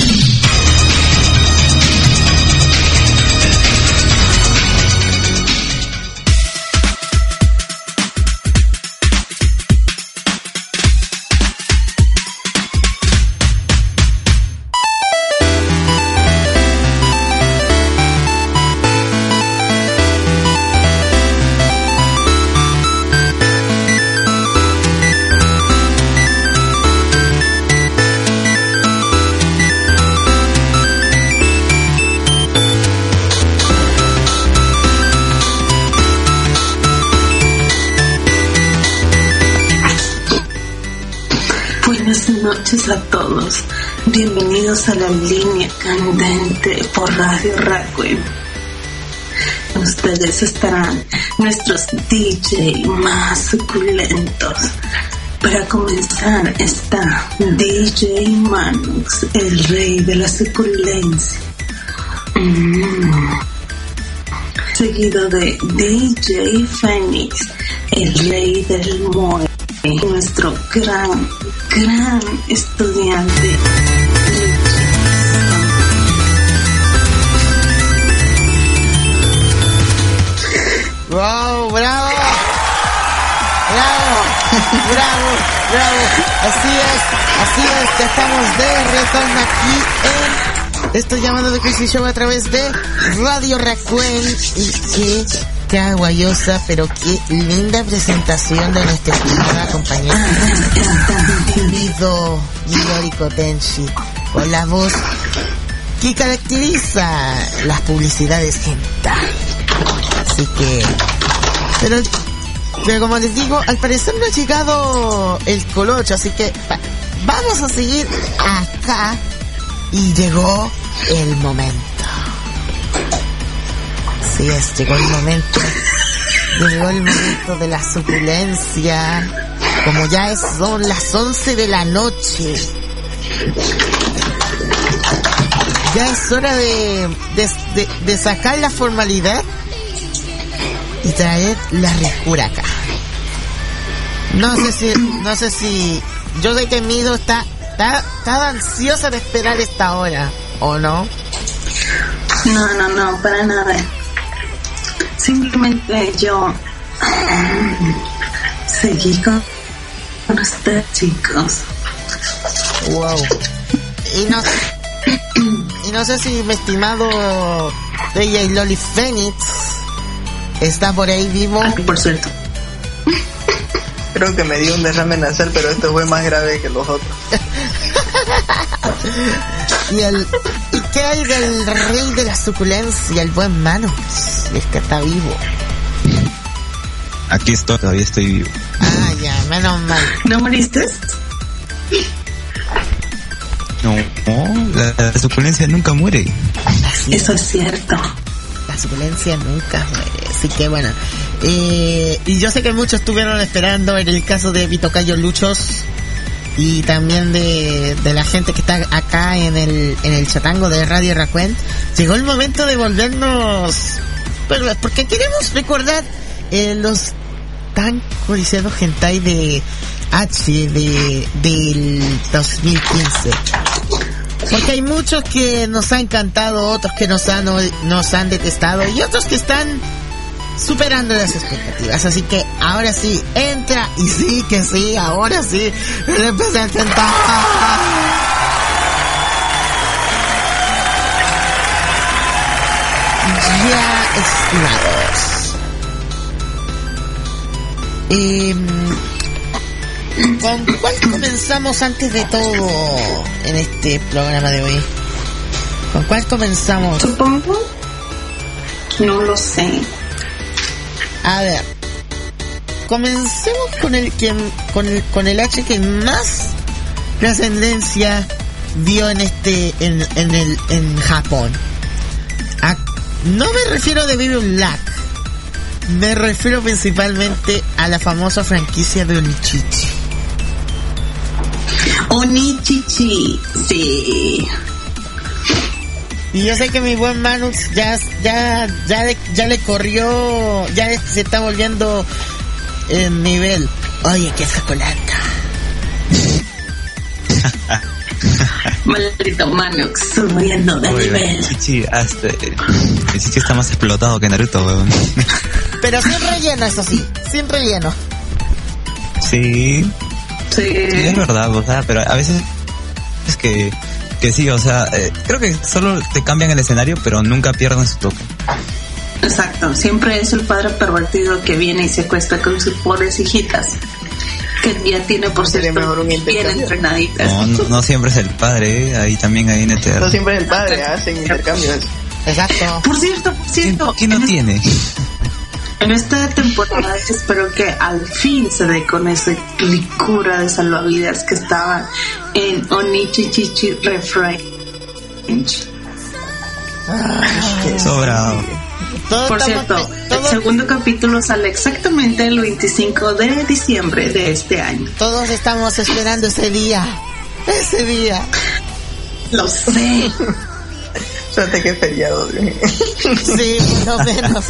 Buenas noches a todos. Bienvenidos a la línea candente por Radio Racuen. Ustedes estarán nuestros DJ más suculentos. Para comenzar está DJ Manux, el rey de la suculencia. Seguido de DJ Phoenix, el rey del mole. Nuestro gran estudiante. ¡Wow! ¡Bravo! Así es, ya estamos de retorno aquí en Estoy Llamando de Crazy Show a través de Radio Racuen. Y qué aguayosa, pero qué linda presentación de nuestra estimada compañera Midori Kotenshi, con la voz que caracteriza las publicidades hentai. Así que, pero como les digo, al parecer no ha llegado el colocho, así que vamos a seguir acá. Y llegó el momento. Así es, llegó el momento de la suculencia. Como ya son las 11 de la noche, ya es hora de sacar la formalidad y traer la ricura acá. No sé si yo sé que Mido está ansiosa de esperar esta hora, ¿o no? No, para nada. Simplemente yo seguí con ustedes, chicos. Wow. Y no sé si mi estimado DJ Loli Phoenix está por ahí vivo. Por suerte. Creo que me dio un derrame nasal, pero esto fue más grave que los otros. ¿Y qué hay del rey de la suculencia, el buen Manux? Es que está vivo. Aquí estoy, todavía estoy vivo. Ah, ya, menos mal. ¿No moriste? No, la suculencia nunca muere. Eso es cierto. La suculencia nunca muere. Así que bueno. Y yo sé que muchos estuvieron esperando en el caso de Vitocayo Luchos y también de la gente que está acá en el chatango de Radio Racuen. Llegó el momento de volvernos, porque queremos recordar los tan codiciados hentai de H del 2015. Porque hay muchos que nos han encantado, otros que nos han detestado y otros que están superando las expectativas. Así que ahora sí, entra y sí que sí, ahora sí, representen ya, estimados. ¿Con cuál comenzamos antes de todo en este programa de hoy? ¿Con cuál comenzamos? Supongo. No lo sé. A ver, comencemos con el H que más trascendencia dio en Japón. No me refiero a The Baby Black, me refiero principalmente a la famosa franquicia de Onichichi. Onichichi, sí. Y yo sé que mi buen Manux ya le corrió, ya se está volviendo el nivel. Oye, qué chocolata. Maldito Manox, subiendo de nivel. El Chichi está más explotado que Naruto, weón. Pero sin relleno, eso sí, sin relleno. Sí, es verdad, o sea, pero a veces es que sí, o sea, creo que solo te cambian el escenario, pero nunca pierden su toque. Exacto, siempre es el padre pervertido que viene y se acuesta con sus pobres hijitas, que ya tiene, por cierto, bien entrenaditas. No siempre es el padre, ahí también hay NTR. No siempre es el padre, hacen intercambios. Exacto. Por cierto. ¿Quién no tiene? En esta temporada espero que al fin se dé con esa ricura de salvavidas que estaba en Onichichichi Refrange. Sobrado. Por cierto, el segundo capítulo sale exactamente el 25 de diciembre de este año. Todos estamos esperando ese día. Ese día. Lo sé. Suerte que es feriado. Sí, por lo menos.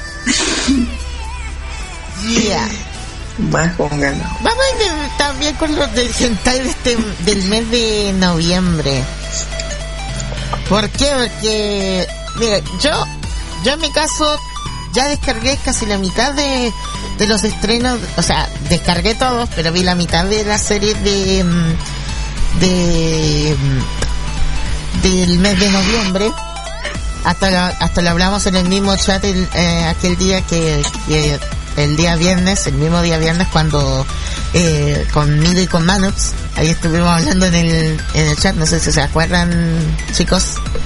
Yeah. Más con ganas. Vamos a ir también con los del hentai del mes de noviembre. ¿Por qué? Porque, mira, yo en mi caso ya descargué casi la mitad de los estrenos, o sea, descargué todos, pero vi la mitad de la serie del mes de noviembre. Hasta lo hablamos en el mismo chat aquel día que el día viernes, el mismo día viernes, cuando con Mido y con Manux, ahí estuvimos hablando en el chat, no sé si se acuerdan, chicos.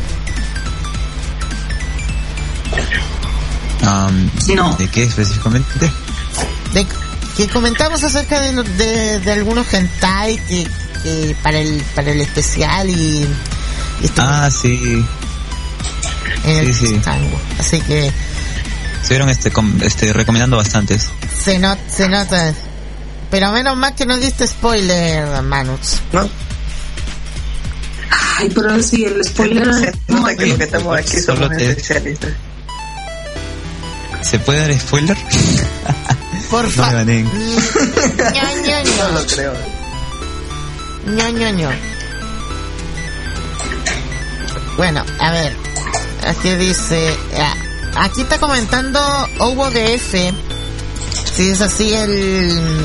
No. ¿De qué específicamente? Que comentamos acerca de algunos hentai que para el especial y sí. Sí. Así que estuvieron recomendando bastantes. Se nota. Pero menos mal que no diste spoiler, Manux. ¿No? Ay, pero sí, el spoiler. No, que lo que estamos aquí somos especialistas. ¿Se puede dar spoiler? Por favor. No lo creo. ño. Bueno, a ver. Aquí dice... Aquí está comentando Hugo DF. Si es así el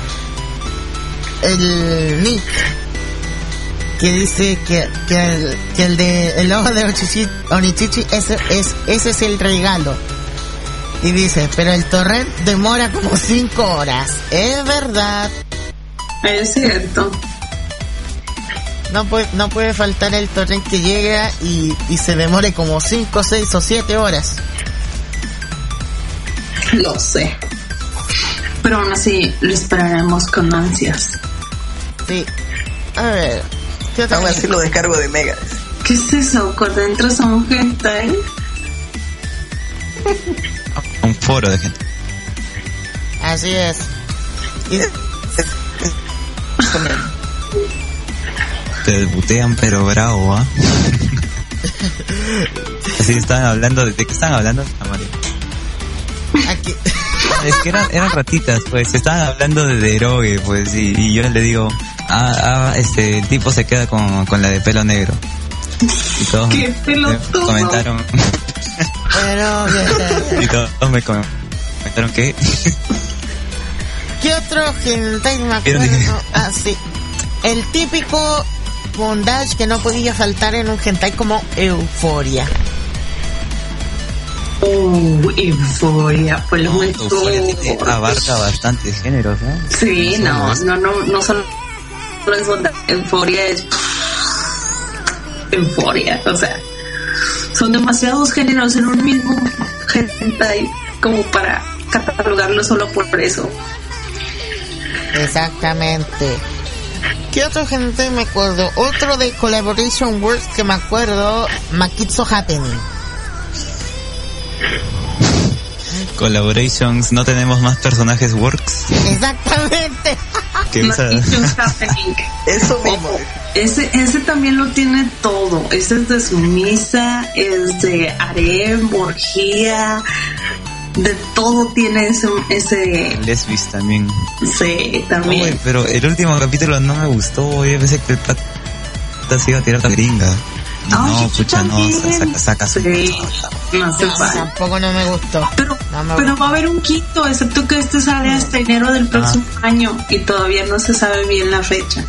Nick. Que dice que el ojo de Onichichi ese es el regalo. Y dice, pero el torrent demora como 5 horas. Es verdad. Es cierto. No puede faltar el torrent que llega y se demore como 5, 6 o 7 horas. Lo sé. Pero aún así lo esperaremos con ansias. Sí. A ver. Aún así lo descargo de megas. ¿Qué es eso? Cuando entras a un hentai. Un foro de gente. Así es. Te butean pero bravo, ¿ah? Así estaban hablando, ¿de qué estaban hablando? Aquí. Es que eran ratitas, pues, estaban hablando de Eroge, pues, y yo le digo, el tipo se queda con la de pelo negro. Y todos ¿qué pelotudo? Comentaron. Y todos me comentaron que... ¿Qué otro hentai me acuerdo? Sí. El típico bondage que no podía faltar en un hentai como Euforia. Euforia, pues lo mejor. Euforia abarca bastantes géneros, ¿no? Sí, no solo es bondage. Euforia es Euforia, o sea, son demasiados géneros en un mismo hentai como para catalogarlo solo por eso. Exactamente. ¿Qué otro hentai me acuerdo? Otro de Collaboration Works que me acuerdo, Makitsu Happening. Collaborations, no tenemos más personajes works. Exactamente. Que usa... Eso mismo. Ese también lo tiene todo. Ese es de sumisa, es de harem, orgía, de todo tiene ese... Lesbis también. Sí, también. Uy, pero el último capítulo no me gustó. Yo pensé que puta se iba a tirar la gringa. Y Ay, no, pucha, no, también. saca su... Sí, no se vale. Tampoco no me gustó. Pero No me va gustó. a haber un quinto, excepto que este sale hasta enero del próximo año y todavía no se sabe bien la fecha.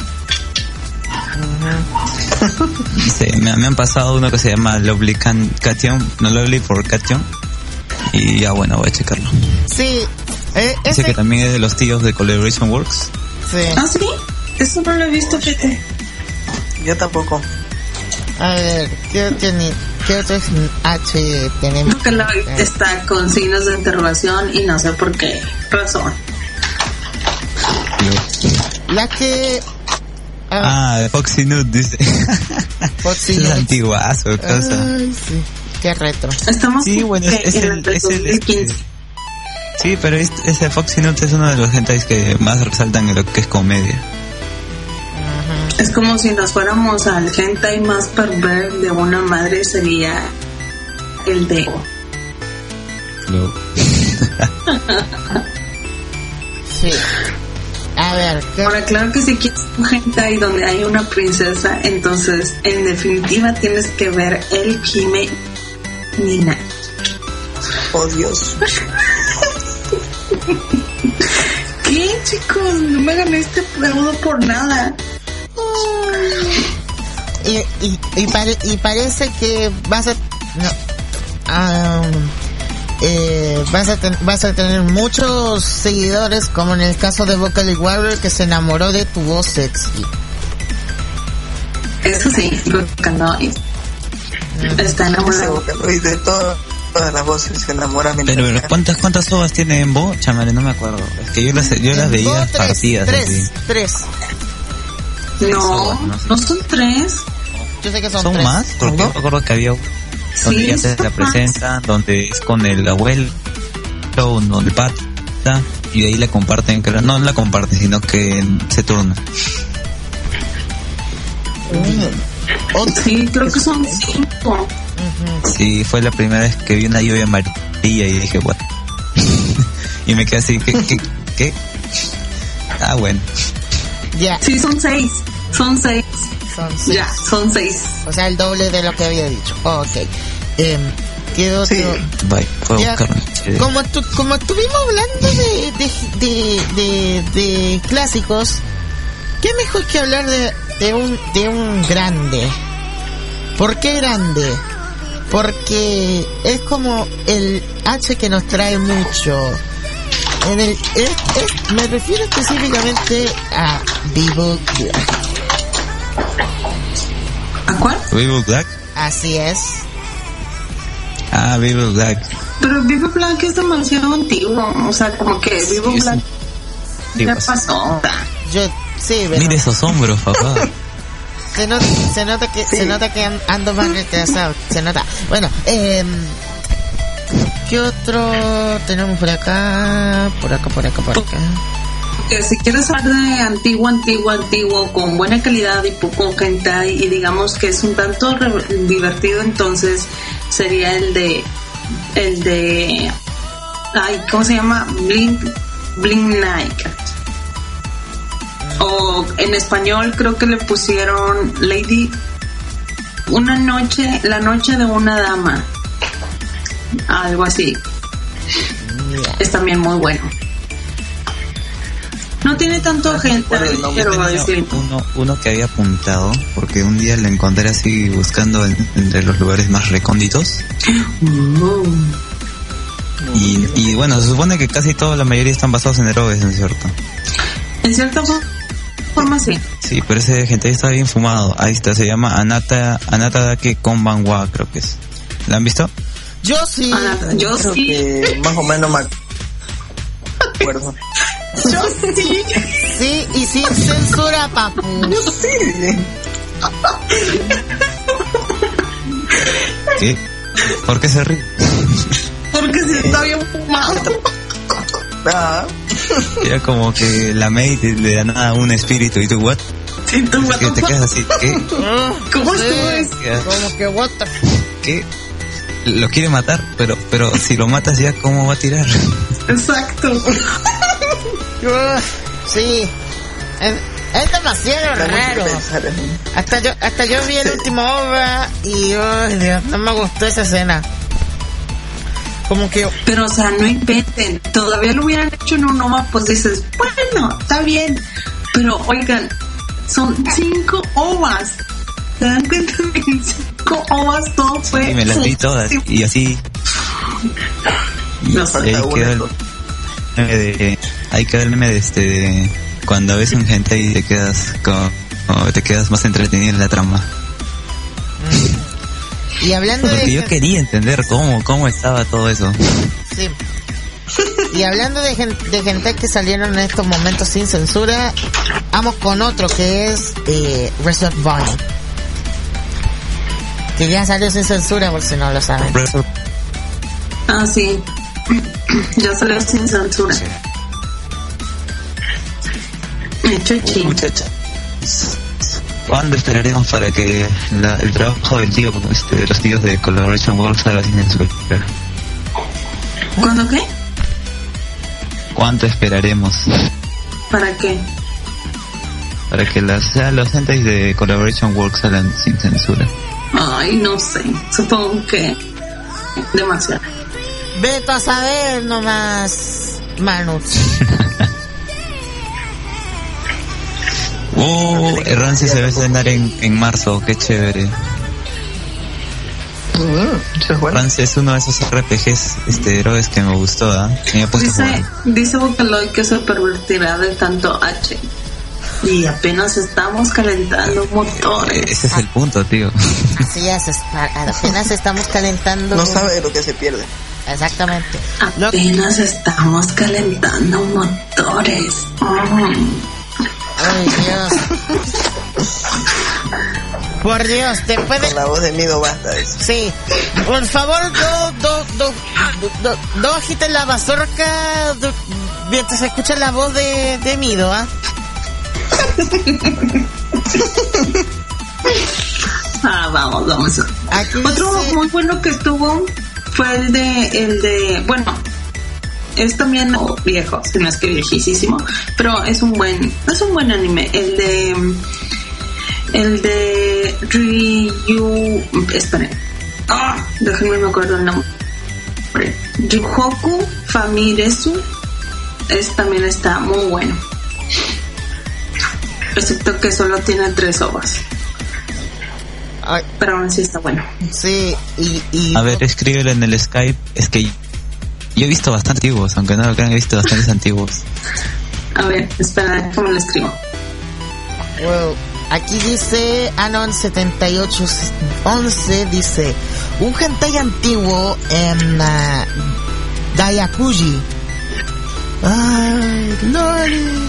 Sí, me han pasado uno que se llama Lovely Cation, no Lovely for Cation. Y ya bueno, voy a checarlo. Sí, Dice ese... que también es de los tíos de Collaboration Works. Sí. ¿Ah, sí? Eso no lo he visto, fíjate. Yo tampoco. A ver, ¿qué otros H tenemos? Porque la está con signos de interrogación y no sé por qué razón. La que... Ah, Foxy Nude dice. Foxy Es Nude. antiguazo, cosa. Ay, sí. Qué retro. Estamos Sí, bueno, es en el- el del es el- 2015. Sí, pero ese Foxy Nude es uno de los hentais que más resaltan en lo que es comedia. Es como si nos fuéramos al hentai más perver de una madre, sería el de... Sí. A ver, ¿qué? Ahora, claro que si quieres un hentai donde hay una princesa, entonces en definitiva tienes que ver el Hime Nina. Oh, Dios. ¿Qué, chicos? No me gané este feudo por nada. Y parece que vas a... No, vas a tener muchos seguidores, como en el caso de Vocal Warrior, que se enamoró de tu voz sexy. Eso sí, Vocaloid está enamorado. Y de todas las voces se enamoran. Pero ¿cuántas ovas tiene en Bo? Chamare, no me acuerdo. Es que yo las veía partidas así. Tres. No, no son tres. Yo sé que son ¿Son tres. más? Porque yo me acuerdo que había donde Sí, ya se son la más. presentan, donde es con el abuelo, donde el pata, y de ahí la comparten, creo. No la comparten, sino que se turna. Sí, creo que son 5. Sí, fue la primera vez que vi una lluvia amarilla y dije, what? Y me quedé así, ¿qué? Ah, bueno. Ya. Sí, son 6. Son 6. Son seis. Ya, son 6. O sea, el doble de lo que había dicho. Ok. ¿Qué otro? Bye, puedo Ya, buscarme. como estuvimos hablando de clásicos, ¿qué mejor que hablar de un grande? ¿Por qué grande? Porque es como el H que nos trae mucho. Me refiero específicamente a Vivo Black. ¿A cuál? ¿Vivo Black? Así es. Ah, Vivo Black. Pero Vivo Black es demasiado antiguo. O sea, como que Vivo Sí, Black sí, ya pues. pasó. Sí, pero Mire esos hombros, papá. se nota que ando más retrasado. Se nota. Bueno, ¿qué otro tenemos por acá? Por acá. Que si quieres hablar de antiguo, con buena calidad y poco hentai, y digamos que es un tanto divertido, entonces sería el de ay, ¿cómo se llama? Blink Night. O en español creo que le pusieron la noche de una dama, algo así. Es también muy bueno. No tiene tanto gente, pero es cierto. Uno que había apuntado, porque un día lo encontré así buscando entre los lugares más recónditos. Y bueno, se supone que casi toda la mayoría están basados en eroes, ¿no es cierto? En cierta forma sí. Sí, pero ese gente está bien fumado. Ahí está, se llama Anata Dake Konbanwa, creo que es. ¿La han visto? Yo sí. Yo Creo sí. que más o menos me acuerdo. Yo sí. Sí, y sin censura, papu. ¿Qué? ¿Por qué se ríe? Porque sí está bien fumado. Era como que la maid le da nada a un espíritu y tú, ¿what? Sí, tú, what Que the te fuck. quedas así, ¿qué? ¿Cómo estuvo eso? Como que what the... ¿Qué? Lo quiere matar, pero si lo matas ya, ¿cómo va a tirar? Exacto. Sí. Es demasiado raro. Hasta yo vi el último OVA y ay Dios, no me gustó esa escena. Como que... Pero o sea, no inventen. Todavía lo hubieran hecho en un OVA, pues dices, bueno, está bien. Pero oigan, son 5 OVAs. ¿Se dan cuenta de que 5 OVAs todo fue? Y me las vi todas y así. Y ahí quedó el meme de cuando ves un gente y te quedas te quedas más entretenido en la trama. Y hablando porque yo quería entender cómo estaba todo eso. Sí. Y hablando de gente que salieron en estos momentos sin censura, vamos con otro que es Resort Bonnie, que ya salió sin censura, por si no lo saben. Ah, sí. Ya salió sin censura. Sí. Muchacha, ¿cuándo esperaremos para que el trabajo del tío, de los tíos de Collaboration World salga sin censura? ¿Cuándo qué? ¿Cuánto esperaremos? ¿Para qué? Para que los sentais de Collaboration World salgan sin censura. Ay, no sé. Supongo que demasiado. Vete a saber nomás, Manus. Rancio se va a estrenar en marzo, qué chévere. Rancio es uno de esos RPGs héroes que me gustó, dice Vocaloid que se pervertirá de tanto H. Y apenas estamos calentando motores. Ese es el punto, tío. Así es, apenas estamos calentando. No sabe de lo que se pierde. Exactamente. Apenas estamos calentando motores. Ay, Dios. Por Dios, después de... Con la voz de Mido basta eso. Sí. Por favor, no agiten la mazorca mientras se escucha la voz de Mido, ¿ah? Vamos. Otro muy bueno que estuvo fue el de bueno, es también viejo, si no es que viejísimo, pero es un buen anime, el de Ryu, esperen, déjenme me acuerdo el nombre, Ryuhoku Famiresu, también está muy bueno, excepto que solo tiene 3 ovas. Ay. Pero aún así está bueno. Sí, y a ver, escríbelo en el Skype. Es que yo he visto bastante antiguos, aunque no lo crean, he visto bastantes antiguos. A ver, espera, ¿cómo lo escribo? Well, aquí dice Anon7811, dice un hentai antiguo en Dayakuji. Ay, Loli.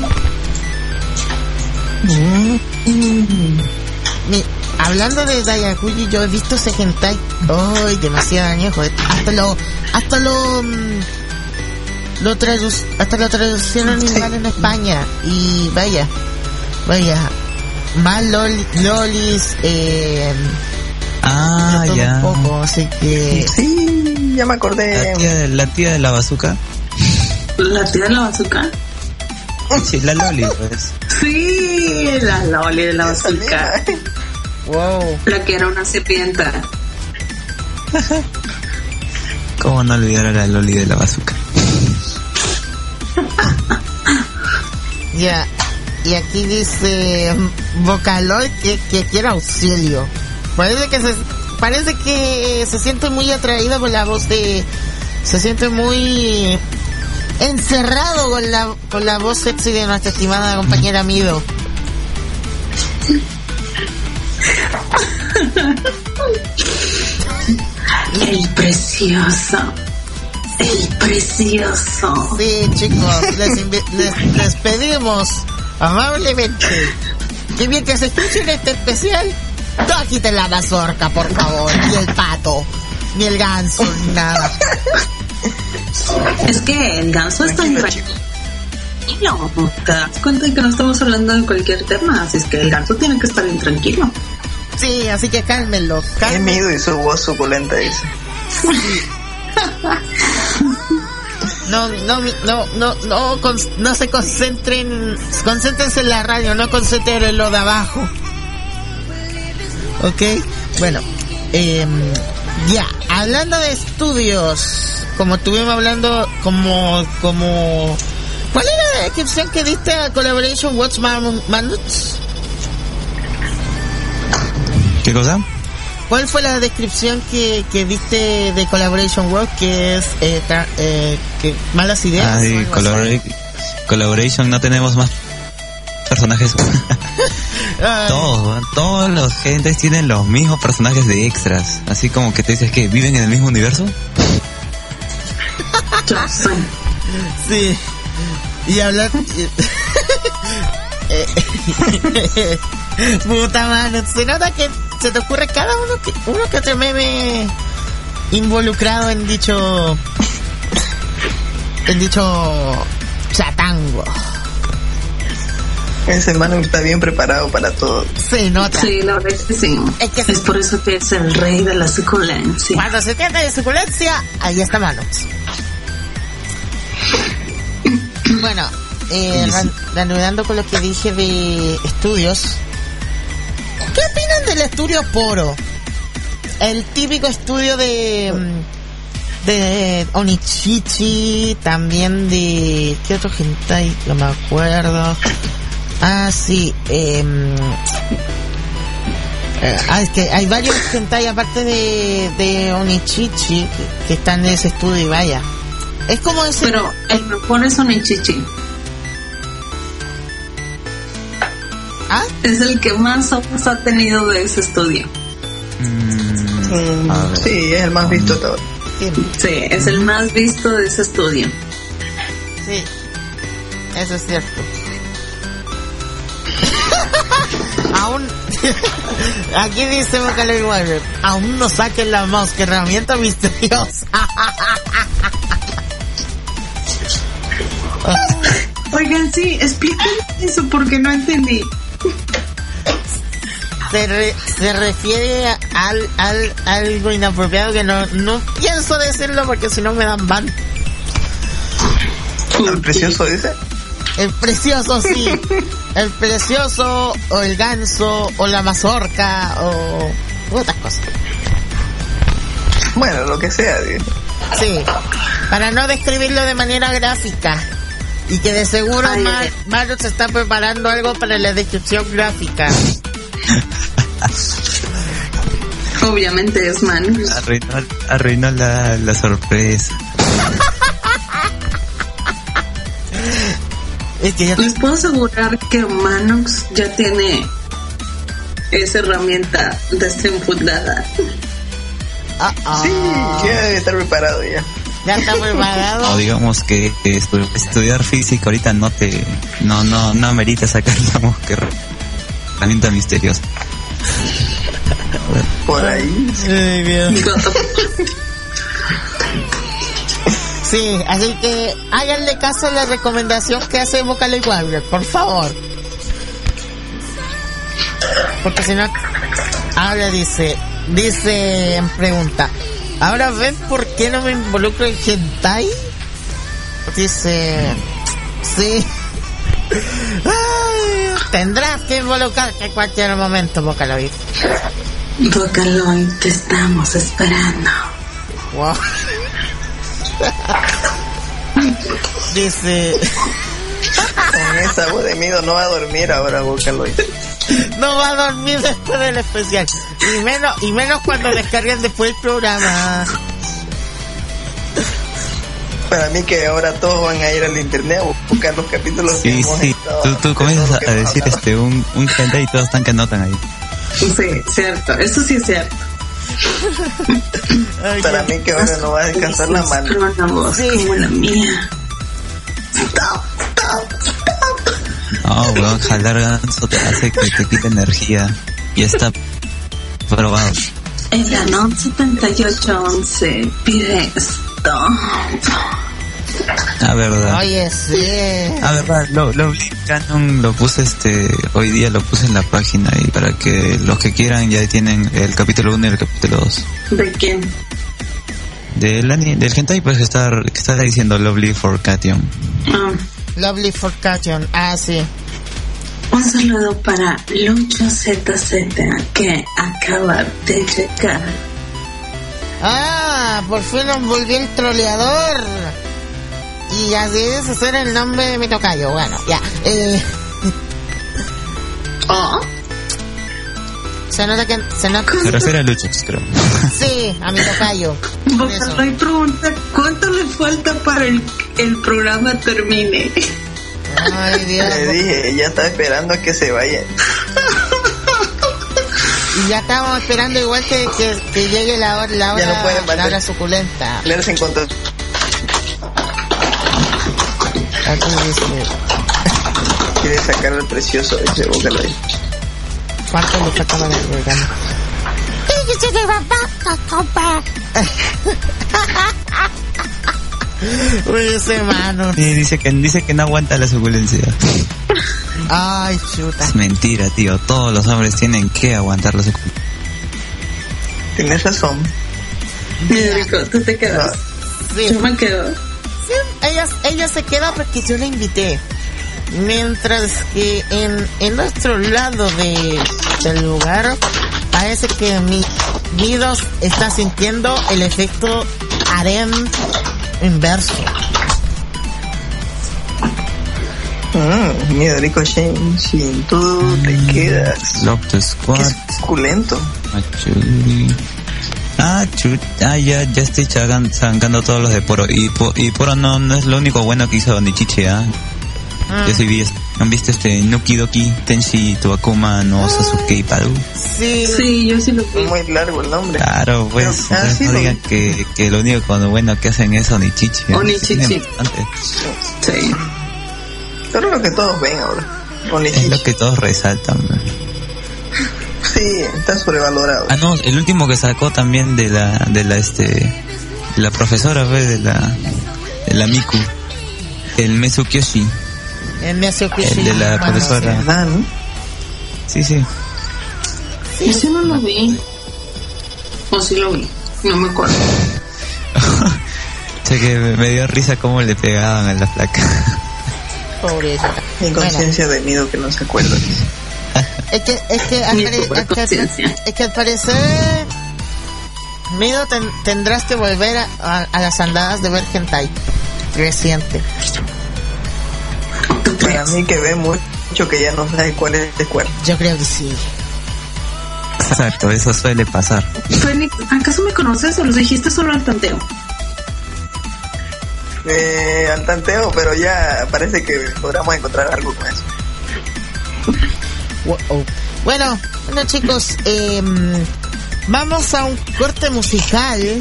Hablando de Dayakuji, yo he visto ese hentai demasiado añejo. Hasta lo traducieron igual en España. Y vaya, más lolis, ya. Un poco, así que... Sí, ya me acordé. La tía de la bazooka. ¿La tía de la bazooka? Sí, la loli, pues. Sí, la loli de la bazooka. Wow. La que era una serpienta. ¿Cómo no olvidar a la loli de la bazooka? Ya. Y aquí dice Vocaloid que quiere auxilio. Parece que se siente muy atraído por la voz se siente muy encerrado con la voz sexy de nuestra estimada compañera Mido. El precioso. Sí, chicos, les pedimos amablemente que mientras escuchen este especial, no quiten la mazorca, por favor, ni el pato, ni el ganso, ni nada. Es que el ganso está intranquilo. Te das cuenta de que no estamos hablando de cualquier tema, así es que el ganso tiene que estar intranquilo. Sí, así que cálmenlo. Qué miedo y su voz suculenta dice. no se concéntrense en la radio, no concentren en lo de abajo. Ok, bueno, ya, hablando de estudios, como estuvimos hablando, como ¿cuál era la descripción que diste a Collaboration Watch Manuals? ¿Qué cosa? ¿Cuál fue la descripción que diste de Collaboration World? Que es que malas ideas. Sí, Collaboration, no tenemos más personajes. Todos los gentes tienen los mismos personajes de extras. Así como que te dices que viven en el mismo universo. Sí. Y hablar. Puta mano, se nota que se te ocurre cada uno que otro meme involucrado en dicho chatango. Ese mano está bien preparado para todo. Se nota. Sí, la verdad es que sí. Es por eso que es el rey de la suculencia. Cuando se trata de suculencia, ahí está Manos. Bueno, reanudando con lo que dije de estudios, ¿qué opinan del estudio Poro? El típico estudio de Onichichi, también de... ¿qué otro hentai? No me acuerdo. Ah, sí. Es que hay varios hentai aparte de Onichichi que están en ese estudio y vaya. Es como ese... Pero el mejor es Onichichi. ¿Ah? Es el que más ojos ha tenido de ese estudio. Sí, es el más visto todo. Sí, es el más visto de ese estudio. Sí, eso es cierto. Aún aquí dice Vocaloid Warrior, aún no saquen la mouse, que herramienta misteriosa. Oigan, sí, explíquenme eso porque no entendí. Se refiere a algo inapropiado que no pienso decirlo porque si no me dan ban. ¿El precioso dice? El precioso, sí. El precioso, o el ganso, o la mazorca, o otras cosas. Bueno, lo que sea, dice. Sí, para no describirlo de manera gráfica. Y que de seguro Mario se está preparando algo para la descripción gráfica. Obviamente es Manu. Arruinó la sorpresa. Es que ya les puedo asegurar que Manox ya tiene esa herramienta desenfundada. Sí, ya debe estar preparado ya. Ya está preparado. O digamos que estudiar física ahorita no amerita sacar la herramienta misteriosa. Por ahí. Sí, así que háganle caso a la recomendación que hace Vocaloid Warrior, por favor. Porque si no, ahora dice en pregunta, ¿ahora ven por qué no me involucro en hentai? Dice, sí. Ay, tendrás que involucrarte en cualquier momento, Vocaloid. Vocaloid, te estamos esperando. Wow. Dice, con esa voz de miedo no va a dormir ahora Vocaloid. No va a dormir después del especial. Y menos cuando descarguen después el programa. Para mí que ahora todos van a ir al internet a buscar los capítulos. Sí, sí. Tú comienzas a decir un hentai y todos están que anotan ahí. Sí, cierto. Eso sí es cierto. Para mí que ahora no va a descansar la mano. Una voz como la mía. Stop. No, weón, jalar ganso te hace que te quite energía. Y está probado. El Anon 7811 pide esto. Verdad. Oye, sí. Verdad, lo Canon lo puse hoy día lo puse en la página y para que los que quieran ya tienen el capítulo 1 y el capítulo 2. ¿De quién? del hentai, pues que está diciendo Lovely Forcation. Lovely Forcation, sí. Un saludo para Lucho ZZ que acaba de llegar. Por fin nos volvió el troleador. Y así es hacer el nombre de mi tocayo. Bueno, ya. Se nota que... Se refiere a Luchos, creo. Sí, a mi tocayo. Hay pregunta, ¿cuánto le falta para el programa termine? Ay, Dios. Le dije, ya estaba esperando a que se vaya. Y ya estábamos esperando igual que llegue la hora, ya no pueden la hora suculenta. Leerse en contra. Aquí dice... Quiere sacar el precioso ese, bócalo ahí. ¿Cuánto le falta para el programa? Uy, ese mano. Sí, dice que no aguanta la suculencia. Ay, chuta. Es mentira, tío. Todos los hombres tienen que aguantar la suculencia. Tienes razón. Rico, tú te quedas. Sí. Yo me quedo. Sí, ella se queda porque yo la invité. Mientras que en nuestro lado del lugar parece que Midos está sintiendo el efecto harem inverso. Mira, Rico Shane, si tú te quedas. Love the Squad. Qué suculento. Ya estoy sacando todos los de Poro. Y Poro no es lo único bueno que hizo Nichichi, Yo sí ¿han visto Nuki Doki Tenshi Tobakuma no Sasuke Iparu? Sí, yo sí lo vi. Muy largo el nombre. Claro, pues no digan que lo único bueno que hacen es Onichichi. Onichichi. Sí. Pero es lo que todos ven ahora. Onichichi. Es lo que todos resaltan. Sí, está sobrevalorado. No, el último que sacó también de la profesora, de la Miku, el Mezukyoshi. El de la profesora. ¿Verdad, no? Sí. Ese no lo vi. O sí lo vi. No me acuerdo. Che, que me dio risa cómo le pegaban a la flaca. Pobrecita. Inconsciencia de miedo que no se acuerda. Es que al parecer Mido tendrás que volver a las andadas de ver hentai reciente. Para mí que ve mucho que ya no sabe cuál es de cuál. Yo creo que sí. Exacto, eso suele pasar. Fénix, ¿acaso me conoces o los dijiste solo al tanteo? Al tanteo, pero ya parece que podríamos encontrar algo con eso. Bueno chicos, vamos a un corte musical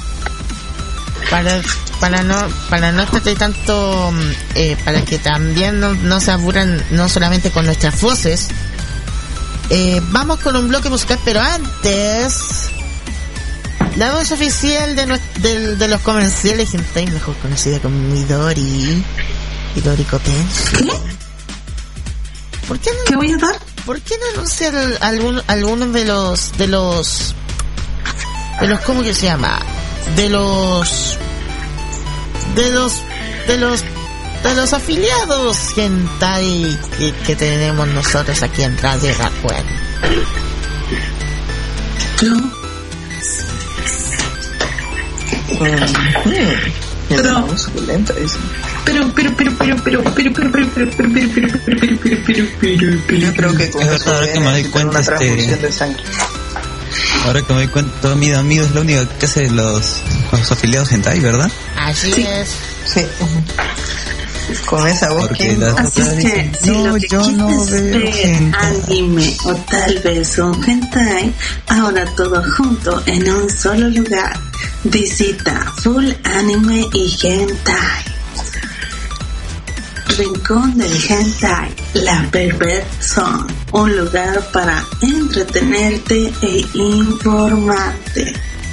para no estar tanto, para que también no se aburran no solamente con nuestras voces. Vamos con un bloque musical, pero antes la voz oficial de los comerciales hentai, mejor conocida como Midori Koten. ¿Qué? ¿Qué voy a dar? ¿Por qué no anunciar algunos de los ¿cómo que se llama? De los afiliados hentai que tenemos nosotros aquí en Radio Rakuen. Yo creo que con eso ahora que me doy cuenta ahora que me doy cuenta, Mido es lo único que hace los afiliados hentai, ¿verdad? Así es. Sí. Con esa voz que así es que si lo que quieres ver anime o tal vez un hentai, ahora todo junto en un solo lugar. Visita Full Anime y Hentai. Rincón del Hentai, la Pervert Zone, un lugar para entretenerte e informarte.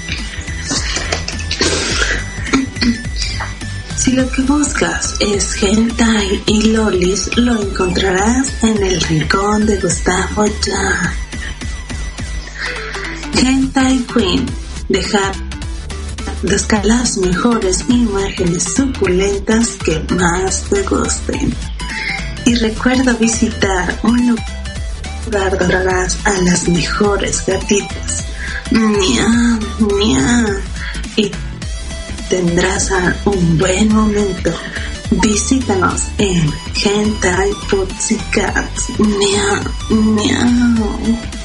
Si lo que buscas es hentai y lolis, lo encontrarás en el Rincón de Gustavo Jan. Hentai Queen, dejar busca las mejores imágenes suculentas que más te gusten. Y recuerda visitar un lugar donde verás a las mejores gatitas. Miau, miau. Y tendrás un buen momento. Visítanos en Hentai Pussycats. Miau, miau.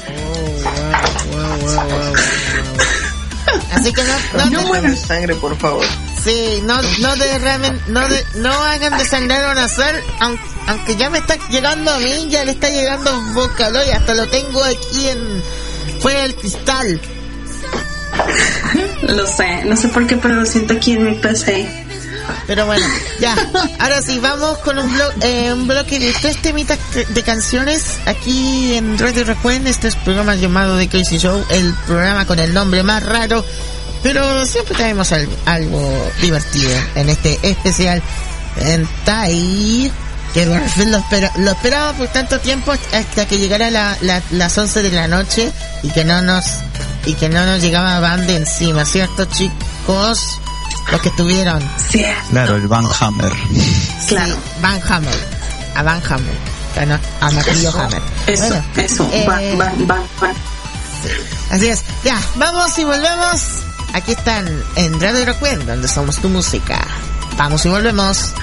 Así que no mueran sangre, por favor. Sí, no hagan desangrar o nacer, aunque ya me está llegando a mí, ya le está llegando Vocaloid, hasta lo tengo aquí fuera del cristal. Lo sé, no sé por qué, pero lo siento aquí en mi PC. Pero bueno, ya, ahora sí, vamos con un bloque de 3 temitas de canciones aquí en Radio Recuerden. Este es programa llamado The Crazy Show, el programa con el nombre más raro, pero siempre traemos algo divertido en este especial Hentai, que lo esperaba por tanto tiempo hasta que llegara las 11 de la noche y que no nos llegaba Van de encima, ¿cierto, chicos? Los que estuvieron. Sí. Claro, el Van Hammer. Claro. Van Hammer. A Van Hammer. A Matillo Hammer. Eso. Van. Sí. Así es. Ya, vamos y volvemos. Aquí están en Radio Recuerden, donde somos tu música. Vamos y volvemos.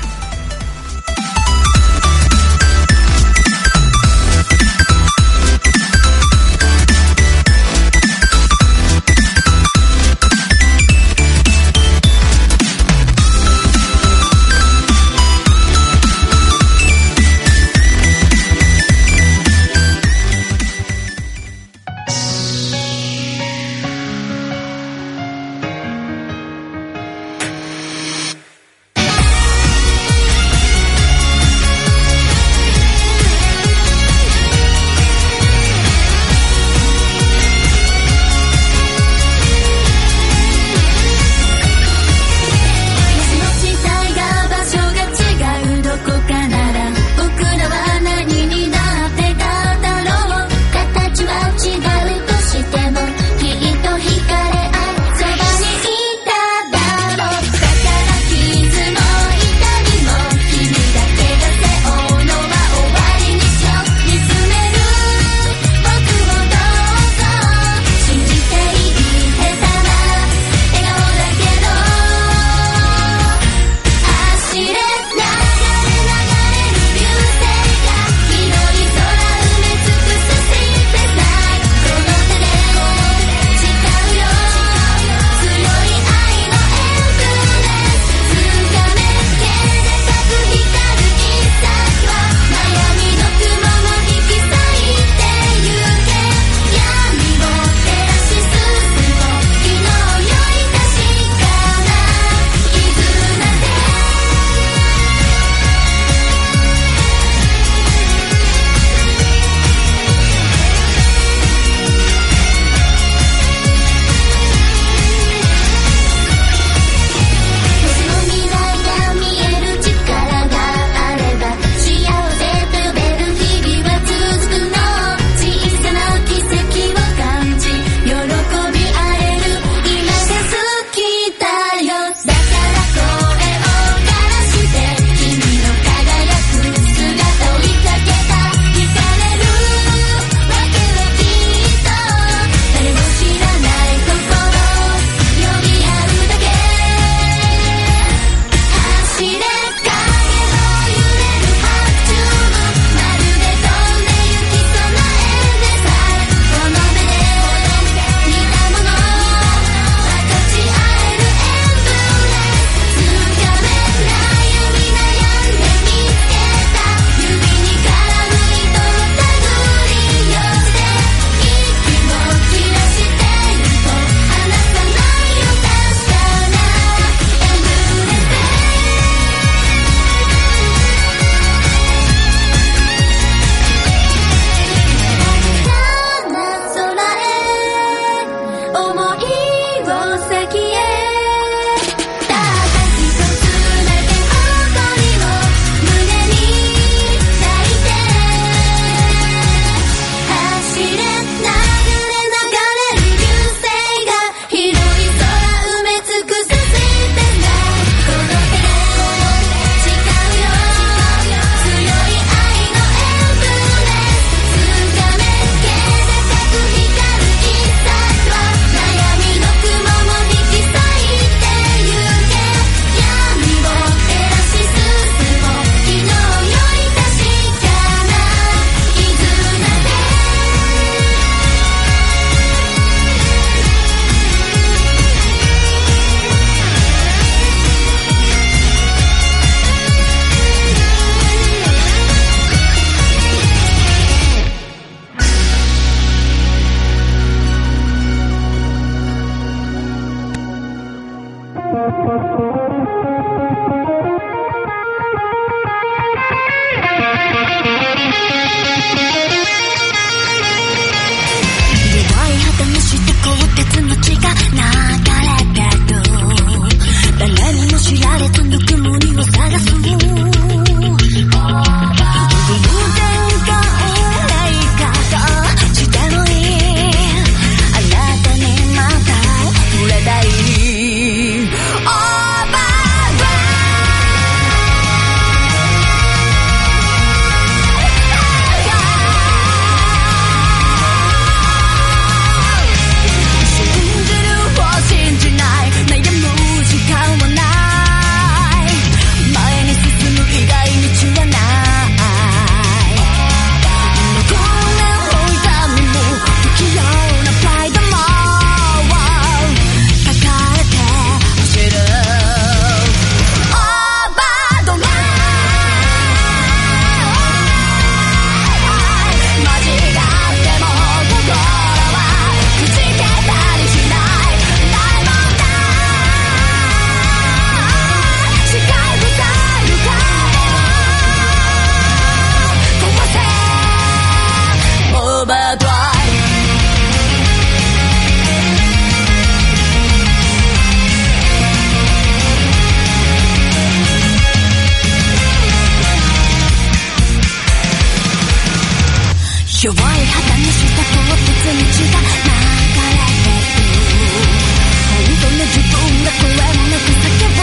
弱い肌にした鉱物に血が流れてる本当の自分が声もなく叫ぶ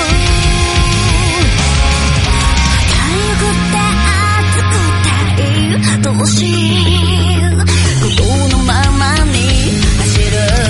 かゆくて熱くてどうし鼓動のままに走る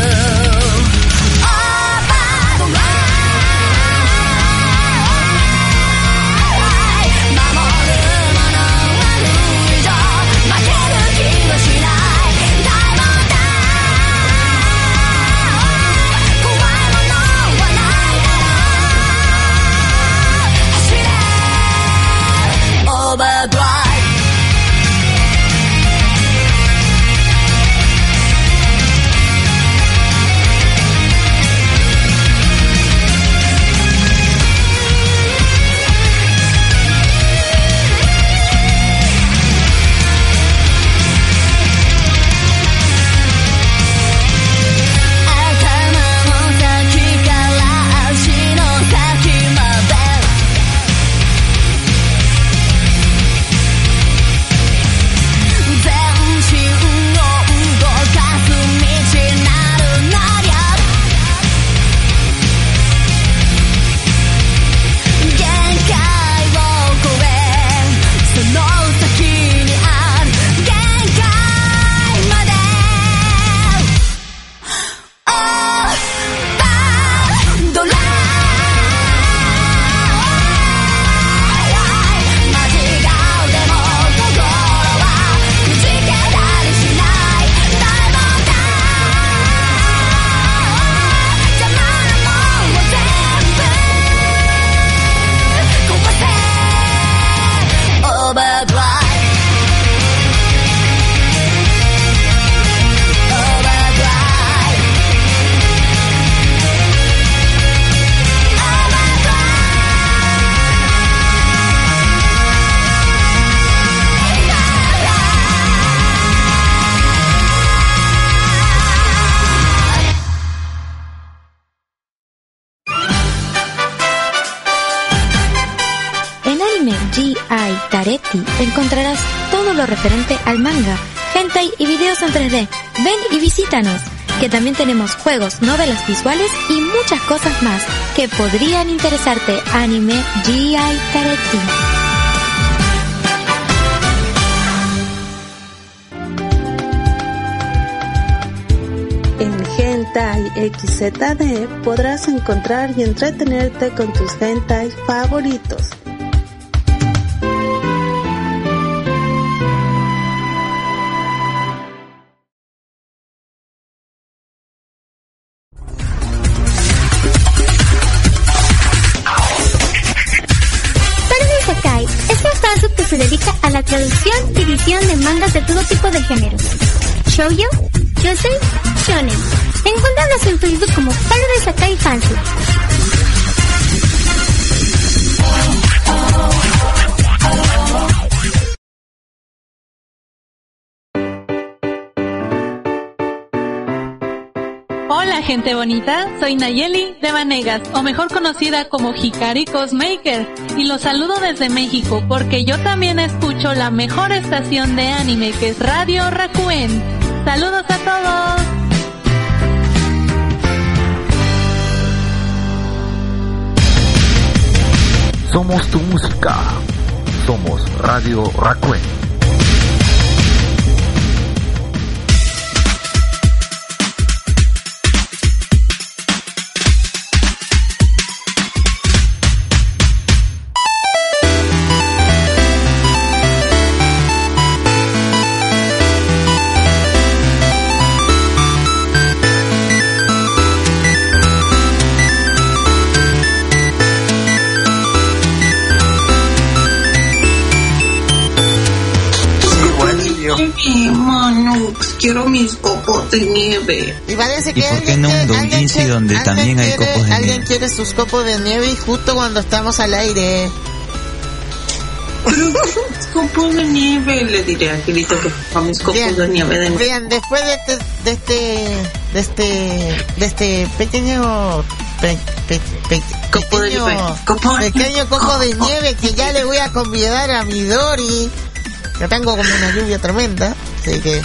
encontrarás todo lo referente al manga, hentai y videos en 3D. Ven y visítanos, que también tenemos juegos, novelas visuales y muchas cosas más que podrían interesarte. Anime G.I. Taretti. En Hentai XZD podrás encontrar y entretenerte con tus hentai favoritos. Se dedica a la traducción y edición de mangas de todo tipo de géneros. Shoujo, Yosei, Shonen. Encuéntranos en Facebook como Paradise Sakai Fancy. Hola gente bonita, soy Nayeli de Vanegas, o mejor conocida como Hikari Cosmaker, y los saludo desde México porque yo también escucho la mejor estación de anime, que es Radio Rakuen. Saludos a todos. Somos tu música, somos Radio Rakuen. Quiero mis copos de nieve. Y parece que ¿y por qué no un doujinshi donde también hay copos de nieve? Alguien quiere sus copos de nieve y justo cuando estamos al aire. Copos de nieve, le diré a Kirito que ponga mis copos de nieve de nuevo. Bien, después de este pequeño pequeño copo de nieve que ya le voy a convidar a Midori que tengo como una lluvia tremenda, así que...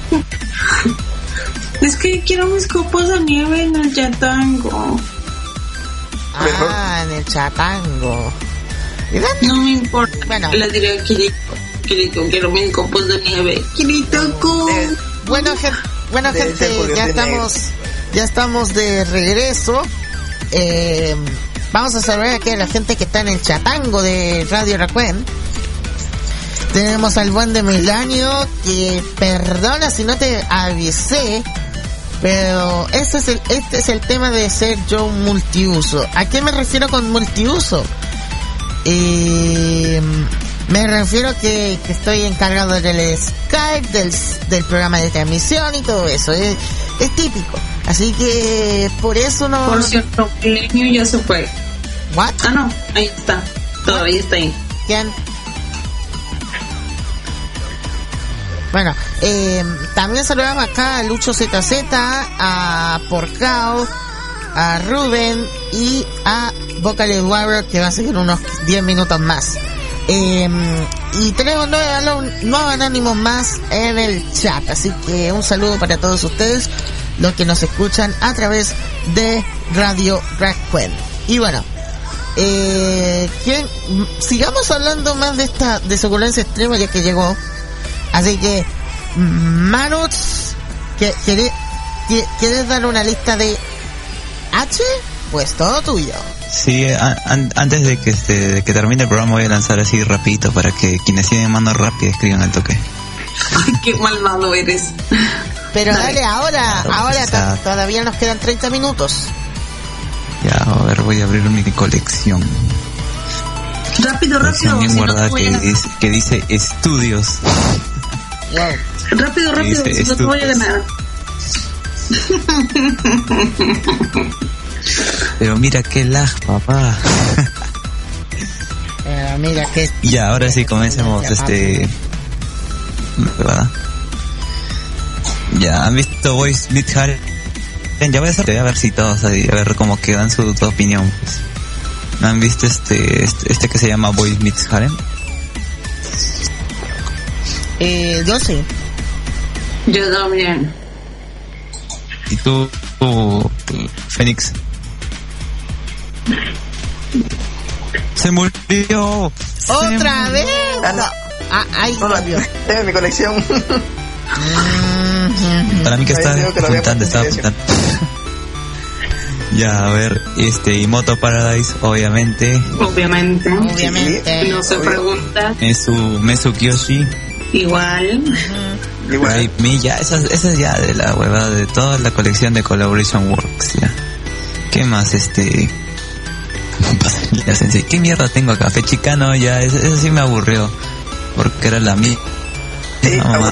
Es que quiero mis copos de nieve en el Chatango. Ah, en el Chatango. No me importa. Bueno. Le diré a Kirito, quiero mis copos de nieve. Kirito, Bueno, gente, ya estamos de regreso. Vamos a saludar aquí a la gente que está en el Chatango de Radio Racuen. Tenemos al buen de Melanio, que perdona si no te avisé, pero este es el tema de ser yo un multiuso. ¿A qué me refiero con multiuso? Me refiero que estoy encargado del Skype, del programa de transmisión y todo eso. Es típico. Así que por eso no... Por cierto, Melanio ya se fue. ¿What? Ah, no, ahí está. Todavía está ahí. ¿Quién? Bueno, también saludamos acá a Lucho ZZ, a Porcao, a Rubén y a Vocal Eduardo, que va a seguir unos 10 minutos más. Y tenemos 9 anónimos más en el chat, así que un saludo para todos ustedes, los que nos escuchan a través de Radio Racuen. Y bueno, sigamos hablando más de suculencia extrema, ya que llegó. Así que, Manuts, ¿quieres dar una lista de H? Pues todo tuyo. Sí, antes de que termine el programa voy a lanzar así rapidito para que quienes tienen mano rápida escriban al toque. Ay, qué malvado eres. Pero dale, ahora todavía nos quedan 30 minutos. Ya, a ver, voy a abrir mi colección. Rápido. Bien guardada que dice estudios. Wow. Rápido, si no te voy a ganar. Pero mira qué lag, papá. Mira qué... Ya, ahora sí, comencemos ¿verdad? Ya, ¿han visto Boys Meet Harem? Ya voy a ver si todos, a ver cómo quedan su opinión, pues. ¿No han visto este que se llama Boys Meet Harem? Yo sí. Yo también. ¿Y tú Fénix? Se murió. ¿Otra vez? No. Ahí volvió. Tengo mi colección. Para mí que estaba apuntando. Ya, a ver, y Moto Paradise, obviamente. No se pregunta. Mesu Kyoshi. Igual. Rape Me, ya, esa es ya de la huevada de toda la colección de Collaboration Works, ya. ¿Qué más, Ya, Sensei, ¿qué mierda tengo acá? Fechicano, ya, eso sí me aburrió. Porque era la mía. Sí, no,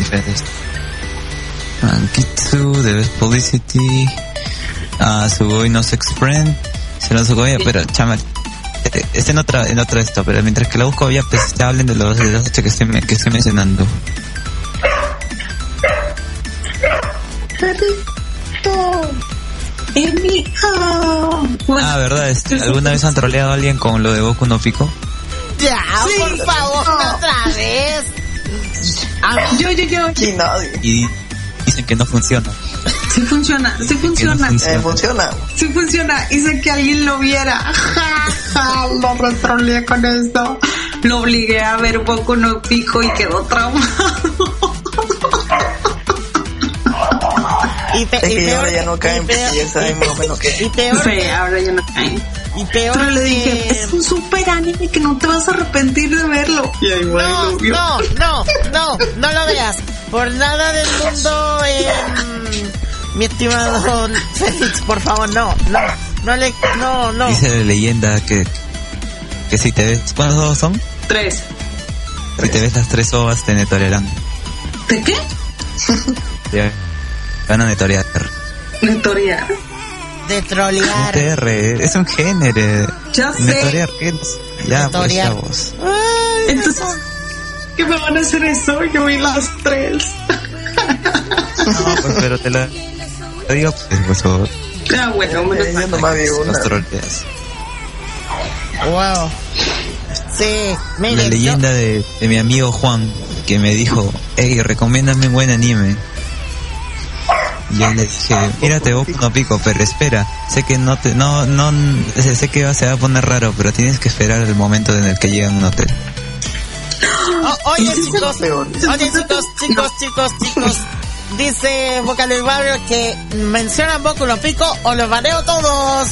Mankitsu, The Best Publicity. Sugoi no Sex Friend. Se lo Sugoi, pero chama. En otra esto, pero mientras que la busco ya pues hablen de los 8 que estoy mencionando. ¿Verdad? ¿Alguna vez han troleado a alguien con lo de Boku no Pico? Ya, sí, por favor, otra vez. Yo. Y dicen que no funciona. Sí funciona. Sí funciona. Hice que alguien lo viera. Lo retroleé con esto. Lo obligué a ver Boku no Pico y quedó traumado. Y ahora ya no caen, porque ya saben más o menos que... Y peor, sí, ahora ya no caen. Y peor, pero le dije, es un super anime que no te vas a arrepentir de verlo. Y ahí no lo veas. Por nada del mundo, mi estimado Félix, por favor, no. Dice la leyenda que si te ves, ¿cuántos ovas son? 3. Si te ves las 3 ovas te netorearán. ¿De qué? Te van a netorear. ¿Netorear? De trolear. Es un género. Ya sé. Netorear, ¿qué es? Ya, pues, chavos. Entonces, ¿qué me van a hacer eso? Yo vi las 3. No, pues, pero te lo digo, pues, bueno, los troleas. Wow. Sí, la leyenda de mi amigo Juan. que me dijo, hey, recomiéndame un buen anime. Y yo le dije, mírate Boku no Pico, pero espera, sé que sé que se va a poner raro, pero tienes que esperar el momento en el que llegan a un hotel. Oye chicos, dice Vocal del Barrio que mencionan Boku no Pico o los baneo todos.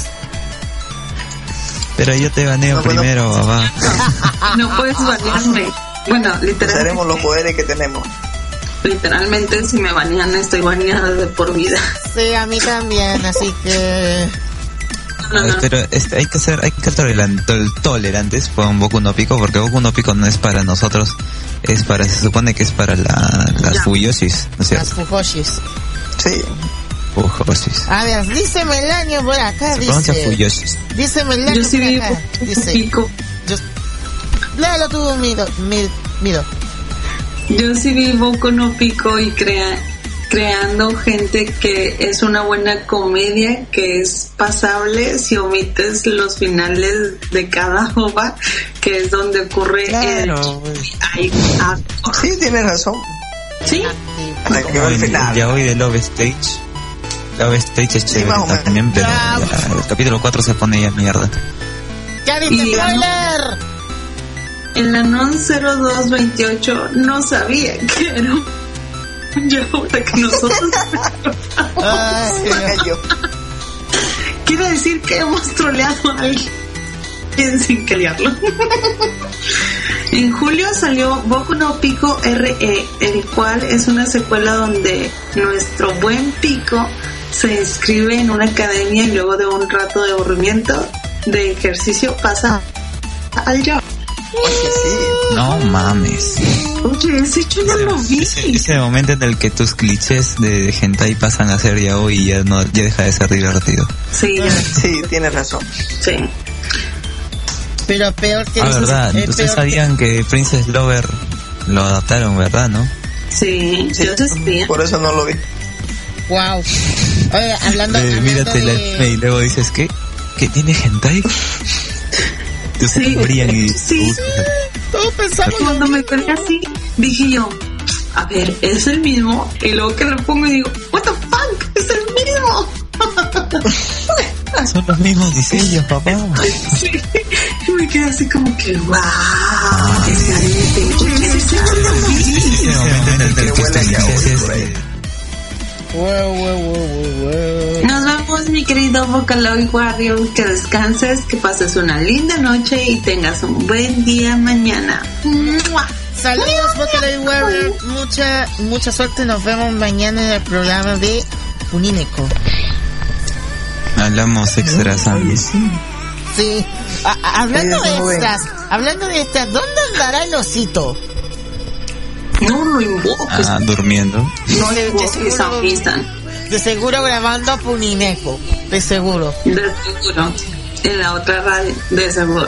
Pero yo te baneo primero, papá. No puedes banearme. Bueno, literalmente. Usaremos los poderes que tenemos. Literalmente, si me banean, estoy baneada de por vida. Sí, a mí también, así que... Pero hay que ser tolerantes con Boku no Pico, porque Boku no Pico no es para nosotros, se supone que es para las Fuyoshis, ¿no es cierto? Las Fujoshis. Sí. Fujoshis. A ver, dice Melanio por acá, dice Melanio yo sí por acá, dice Pico. Léalo tú, Mido. Yo sí vi Boku no Pico y creando gente que es una buena comedia, que es pasable si omites los finales de cada OVA, que es donde ocurre Sí, tienes razón. Sí. Ya hoy de Love Stage. Love Stage es chévere también, pero el capítulo 4 se pone ya mierda. ¡Ya viste spoiler! El Anon 0228 no sabía que era un yaoi que nosotros. Quiero decir que hemos troleado a alguien sin quererlo. En julio salió Boku no Pico RE, el cual es una secuela donde nuestro buen Pico se inscribe en una academia y luego de un rato de aburrimiento de ejercicio pasa al yaoi. No mames. Oye, ese yo no lo vi. Ese momento en el que tus clichés de hentai pasan a ser yaoi y ya deja de ser divertido. Sí, tienes razón. Sí. Pero peor que eso. Verdad, ustedes sabían que Princess Lover lo adaptaron, ¿verdad, no? Sí, yo te sabía. Por eso no lo vi. Wow. Oye, hablando mírate de... la anime y luego dices, ¿qué tiene hentai? Sí, brillan y todos pensamos. Cuando me quedé así, dije yo, a ver, es el mismo. Y luego que lo pongo y digo, what the fuck, es el mismo. Son los mismos diseños, papá. Sí, y me quedé así como que, wow. Nos vemos, mi querido Vocaloid Warrior, que descanses, que pases una linda noche y tengas un buen día mañana. Saludos, Vocaloid Warrior, mucha suerte, nos vemos mañana en el programa de Unineko. Hablamos extras, Andy. Sí. Hablando de extras, ¿dónde andará el osito? No lo invoques. Durmiendo. No le invoques a Pistan. De seguro grabando Punineko. De seguro. En la otra radio, de seguro.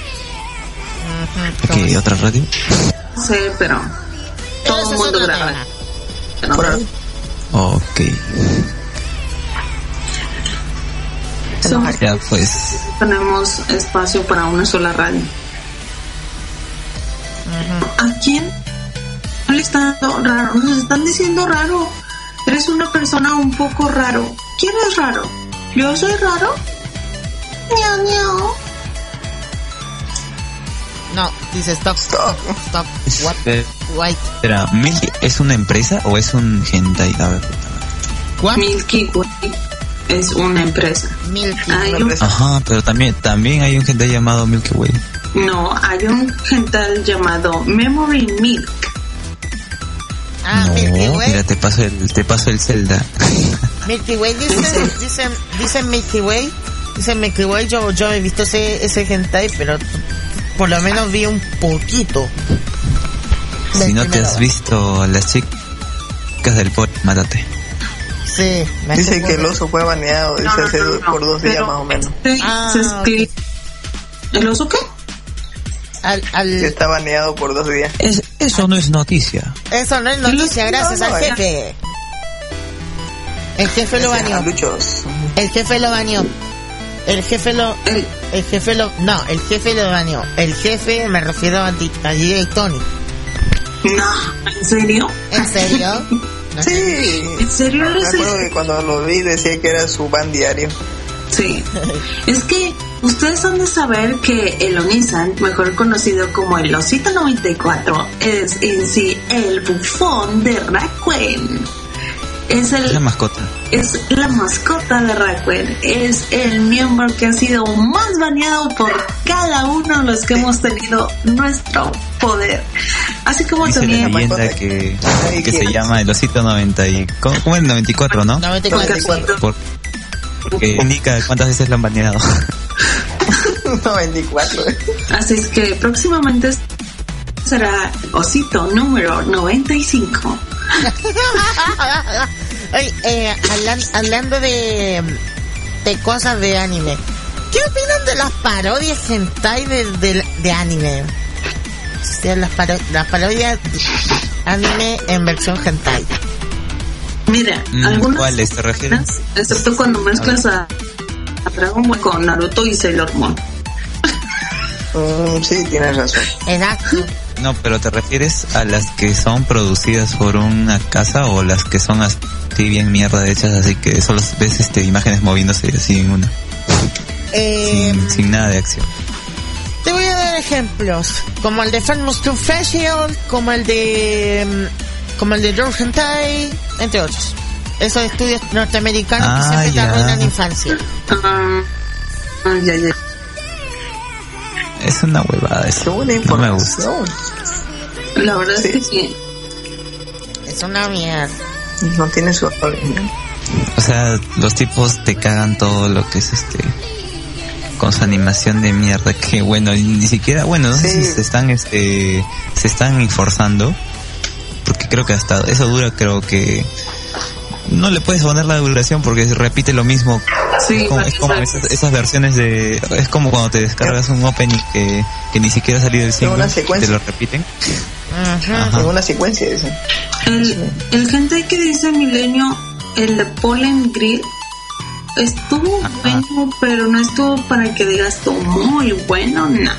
¿Qué? ¿Otra radio? Sí, pero todo el mundo graba. Ok. Ya pues. Tenemos espacio para una sola radio. ¿A quién le está dando raro? Nos están diciendo raro. Eres una persona un poco raro. ¿Quién es raro? ¿Yo soy raro? Ñao, ñao. No, dice stop. What? Wait. Espera, ¿Milky es una empresa o es un hentai? A ver. Milky Way es una empresa. Ajá, pero también hay un hentai llamado Milky Way. No, hay un hentai llamado Memory Milk. No, Milky Way. Mira, te paso el Zelda. Milky Way, dicen Milky Way. Dicen Milky Way, yo he visto ese hentai, pero por lo menos vi un poquito. Si no te has visto las chicas del pod, mátate. Sí, dice que el oso fue baneado, por 2 días más o menos. ¿El oso qué? Que está baneado por 2 días. Eso no es noticia. Eso no es noticia, gracias al jefe. El jefe lo baneó. El jefe lo baneó. El jefe lo baneó. El jefe, me refiero a DJ Tony. No, ¿en serio? ¿En serio? No Sí. ¿En serio? Me acuerdo que cuando lo vi decía que era su van diario. Sí. Es que ustedes han de saber que el Onisan, mejor conocido como el Osito 94, es en sí el bufón de Rakuen. Es la mascota. Es la mascota de Rakuen. Es el miembro que ha sido más baneado por cada uno de los que hemos tenido nuestro poder. Así como dice también la leyenda que se llama el Osito 90 y... ¿Cómo es? 94, ¿no? 94. Porque indica cuántas veces lo han baneado. 94. Así es que próximamente será Osito número 95. Oye, hablando de cosas de anime, ¿qué opinan de las parodias hentai de anime? O sea, las parodias anime en versión hentai. Mira, algunas ¿cuáles te refieres? Excepto cuando mezclas a Dragon Ball con Naruto y Sailor Moon. Sí, tienes razón. Exacto. No, pero ¿te refieres a las que son producidas por una casa o las que son así bien mierda hechas, así que solo ves imágenes moviéndose así en una? Sin nada de acción. Te voy a dar ejemplos, como el de Famous to Facial, como el de Draw Hentai, entre otros. Esos estudios norteamericanos que siempre te arruinan la infancia. Ya. Es una huevada eso. No me gusta. La verdad es que sí. Es una mierda. No tiene su O sea, los tipos te cagan todo lo que es con su animación de mierda, que bueno, ni siquiera, bueno, no sé si se están esforzando, porque creo que hasta eso dura, creo que no le puedes poner la duración porque se repite lo mismo. Sí, es como esas versiones es como cuando te descargas un opening que ni siquiera ha salido del single, te lo repiten. Ajá. En una secuencia eso. El hentai que dice Milenio, el de Pollen Grill, estuvo bueno, pero no estuvo para que digas tú muy bueno, no.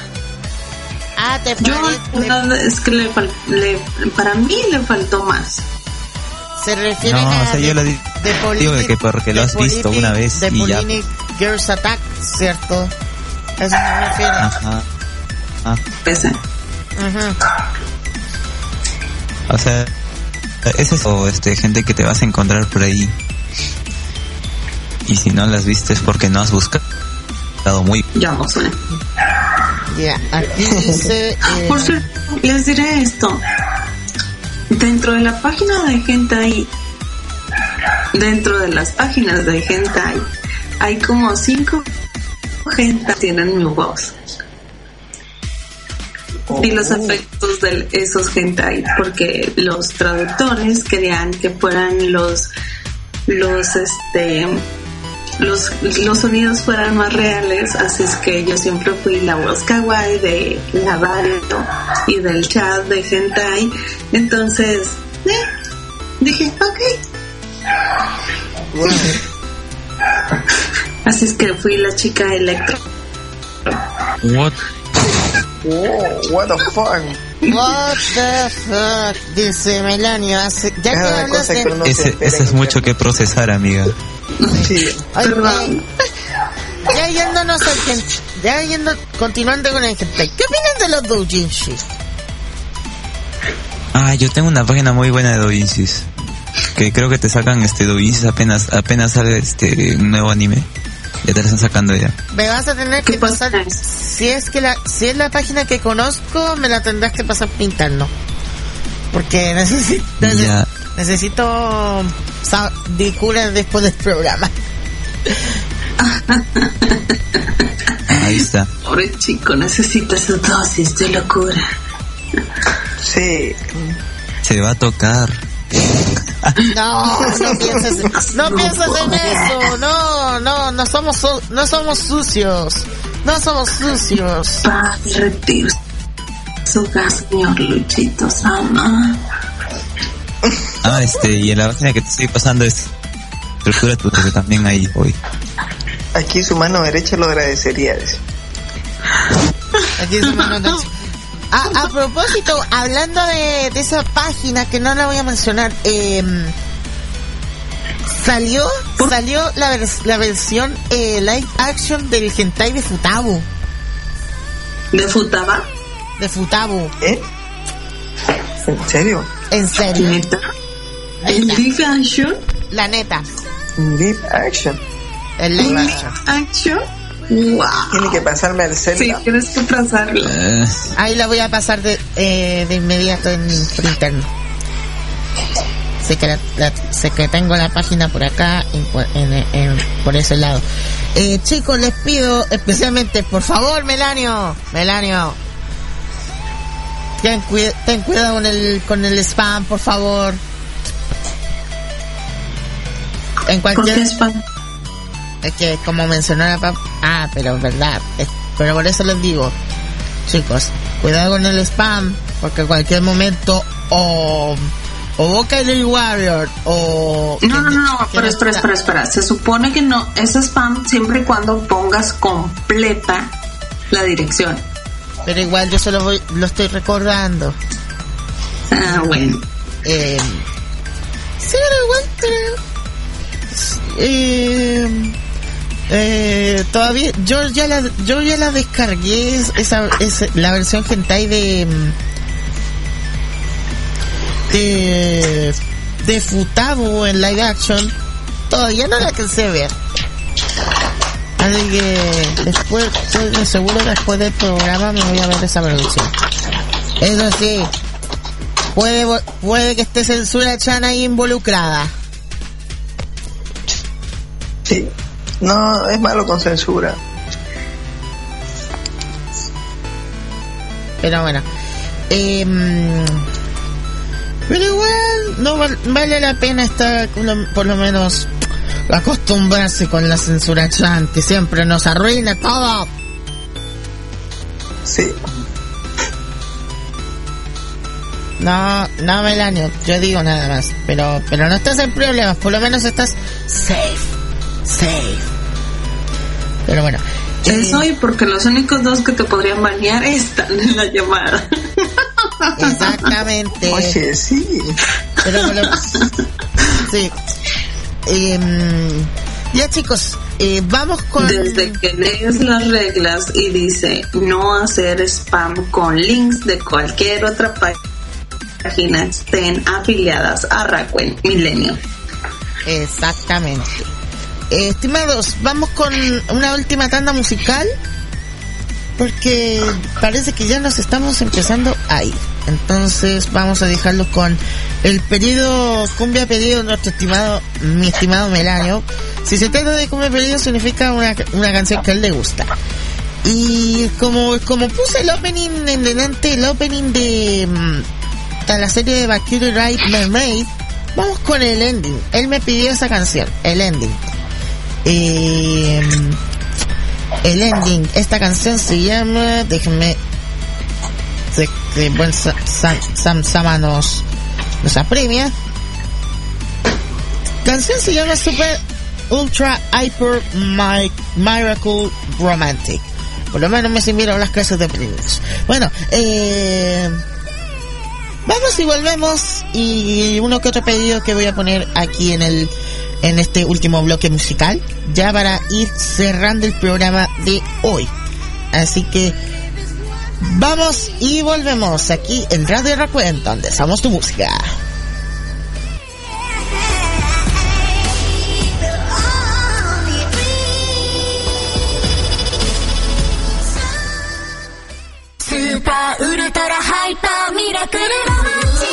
Es que para mí le faltó más. Se refiere o sea, yo lo digo de que porque lo has visto una vez de y ya. Girls Attack, ¿cierto? Eso se refiere. Ajá. Ese. O sea, es eso, gente que te vas a encontrar por ahí. Y si no las viste es porque no has buscado muy. Ya no sé. Ya, aquí dice. Por cierto, les diré esto. Dentro de la página de hentai, dentro de las páginas de hentai, hay como 5 hentai que tienen mi voz. Y los efectos de esos hentai, porque los traductores querían que fueran los sonidos fueran más reales, así es que yo siempre fui la voz kawaii de la radio y del chat de hentai. Entonces dije ok, así es que fui la chica electro. What the fuck? What the fuck, dice Melanio. Ya que hablas de... Ese es mucho que procesar, amiga. Sí. Continuando con el hentai, ¿qué opinan de los doujinshi? Yo tengo una página muy buena de doujinshis, que creo que te sacan doujinshis apenas sale un nuevo anime. Ya te lo están sacando ya. Me vas a tener que pasar, si es la página que conozco, me la tendrás que pasar pintando. Porque necesito discuras después del programa. Ahí está. Pobre chico, necesita su dosis de locura. Sí. Se va a tocar. No pienses en eso. No somos sucios. No somos sucios. Para derretir su gas, señor Luchito Sama. Y en la página que te estoy pasando es estructura tu que también hay hoy. Aquí su mano derecha lo agradecería. Aquí su mano derecha. A propósito, hablando de esa página que no la voy a mencionar, salió la versión live action del hentai de Futabo. ¿De Futaba? De Futabo. ¿En serio? ¿En serio? ¿Neta? ¿En live action? La neta. Live action. El live action. Wow. Tiene que pasarme el celular. Sí, tienes que pasarlo. Ahí la voy a pasar de inmediato por interno. Sé que tengo la página por acá, por ese lado. Chicos, les pido especialmente, por favor, Melanio, ten cuidado con el spam, por favor. En cualquier... ¿Por qué spam? Es que como mencionó la pero es verdad. Pero por eso les digo, chicos, cuidado con el spam, porque en cualquier momento o Boca del Warrior o... No, pero espera. Se supone que no, es spam siempre y cuando pongas completa la dirección. Pero igual yo solo lo estoy recordando. Ah, bueno. Todavía yo ya la descargué la versión hentai de Futabo en live action. Todavía no la alcancé a ver, así que después del programa me voy a ver esa producción. Eso sí, puede que esté Censura Chan ahí involucrada. Sí. No, es malo con censura. Pero bueno, pero igual no vale la pena estar por lo menos acostumbrarse con la Censura Chan, que siempre nos arruina todo. Sí. No, Melanio, yo digo nada más, pero no estás en problemas, por lo menos estás safe. Pero bueno, eso, y porque los únicos dos que te podrían banear están en la llamada. Exactamente. Oye, sí. Pero bueno, sí. Ya, chicos, vamos con... Desde que lees las reglas y dice no hacer spam con links de cualquier otra página estén afiliadas a Rakuen Milenio. Exactamente. Estimados, vamos con una última tanda musical, porque parece que ya nos estamos empezando a ir. Entonces vamos a dejarlos con el cumbia pedido de mi estimado Melanio. Si se trata de cumbia pedido, significa una canción que a él le gusta. Y como puse el opening en delante, el opening de la serie de Valkyrie Ride Mermaid, vamos con el ending. Él me pidió esa canción, el ending. El ending, esta canción se llama, déjenme, buen Sam Sama nos apremia. Canción se llama Super Ultra Hyper Miracle Romantic. Por lo menos me sirvieron las clases de primeros. Bueno, vamos y volvemos, y uno que otro pedido que voy a poner aquí en este último bloque musical, ya para ir cerrando el programa de hoy. Así que vamos y volvemos aquí en Radio Rakuen, donde somos tu música. Super Ultra Hyper Miracle Romantic.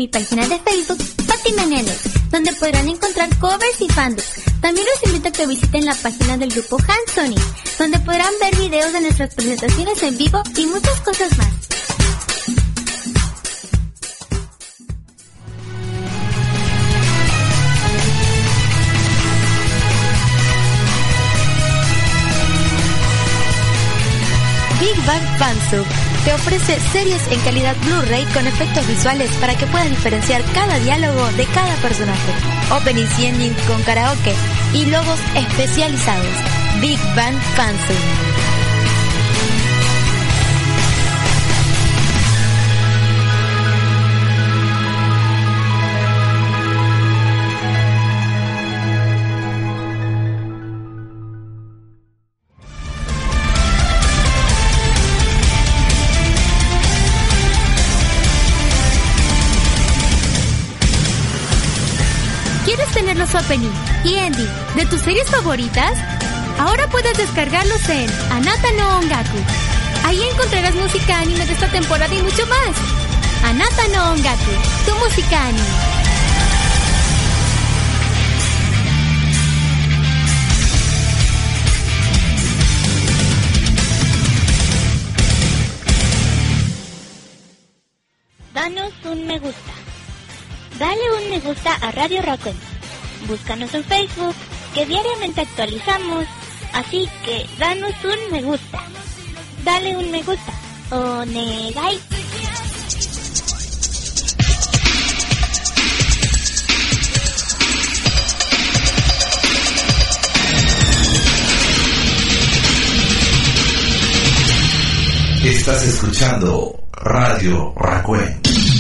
mi página de Facebook, Fátima Nenes, donde podrán encontrar covers y fandoms. También los invito a que visiten la página del grupo Hansoni, donde podrán ver videos de nuestras presentaciones en vivo y muchas cosas más. Big Bang Fansub te ofrece series en calidad Blu-ray con efectos visuales para que puedas diferenciar cada diálogo de cada personaje, openings y endings con karaoke y logos especializados. Big Bang Fansub. ¿Quieres tener los opening y ending de tus series favoritas? Ahora puedes descargarlos en Anata no Ongaku. Ahí encontrarás música anime de esta temporada y mucho más. Anata no Ongaku, tu música anime. Danos un me gusta. Dale un me gusta a Radio Rakuen. Búscanos en Facebook, que diariamente actualizamos. Así que danos un me gusta. Dale un me gusta. Onegai. Estás escuchando Radio Rakuen.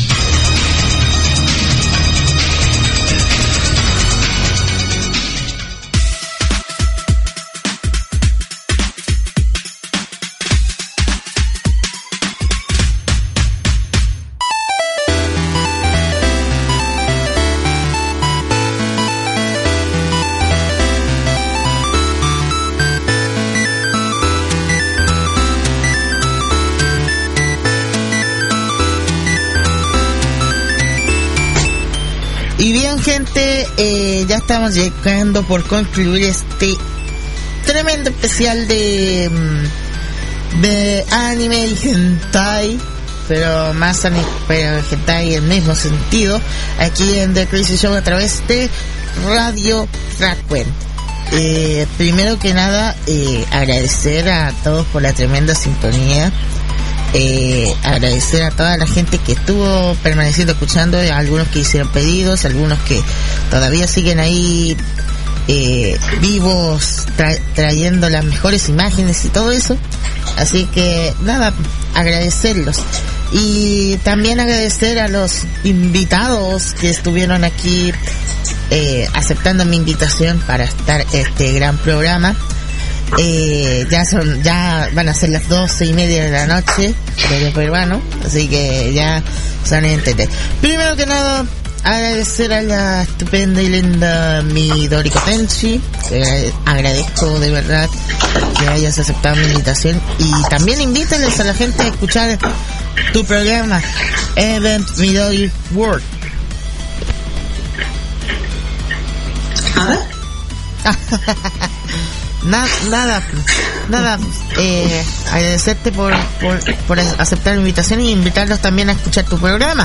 Y bien, gente, ya estamos llegando por concluir este tremendo especial de anime y hentai, pero más pero hentai en el mismo sentido, aquí en The Crazy Show a través de Radio Rakuen. Primero que nada, agradecer a todos por la tremenda sintonía. Agradecer a toda la gente que estuvo permaneciendo escuchando, algunos que hicieron pedidos, algunos que todavía siguen ahí vivos, trayendo las mejores imágenes y todo eso. Así que nada, agradecerlos. Y también agradecer a los invitados que estuvieron aquí aceptando mi invitación para estar este gran programa. Ya van a ser las 12:30 de la noche de peruano, así que ya son entender. Primero que nada, agradecer a la estupenda y linda Midori Kotenshi, agradezco de verdad que hayas aceptado mi invitación, y también invítenles a la gente a escuchar tu programa Event Midori World. Nada, agradecerte por aceptar la invitación y invitarlos también a escuchar tu programa.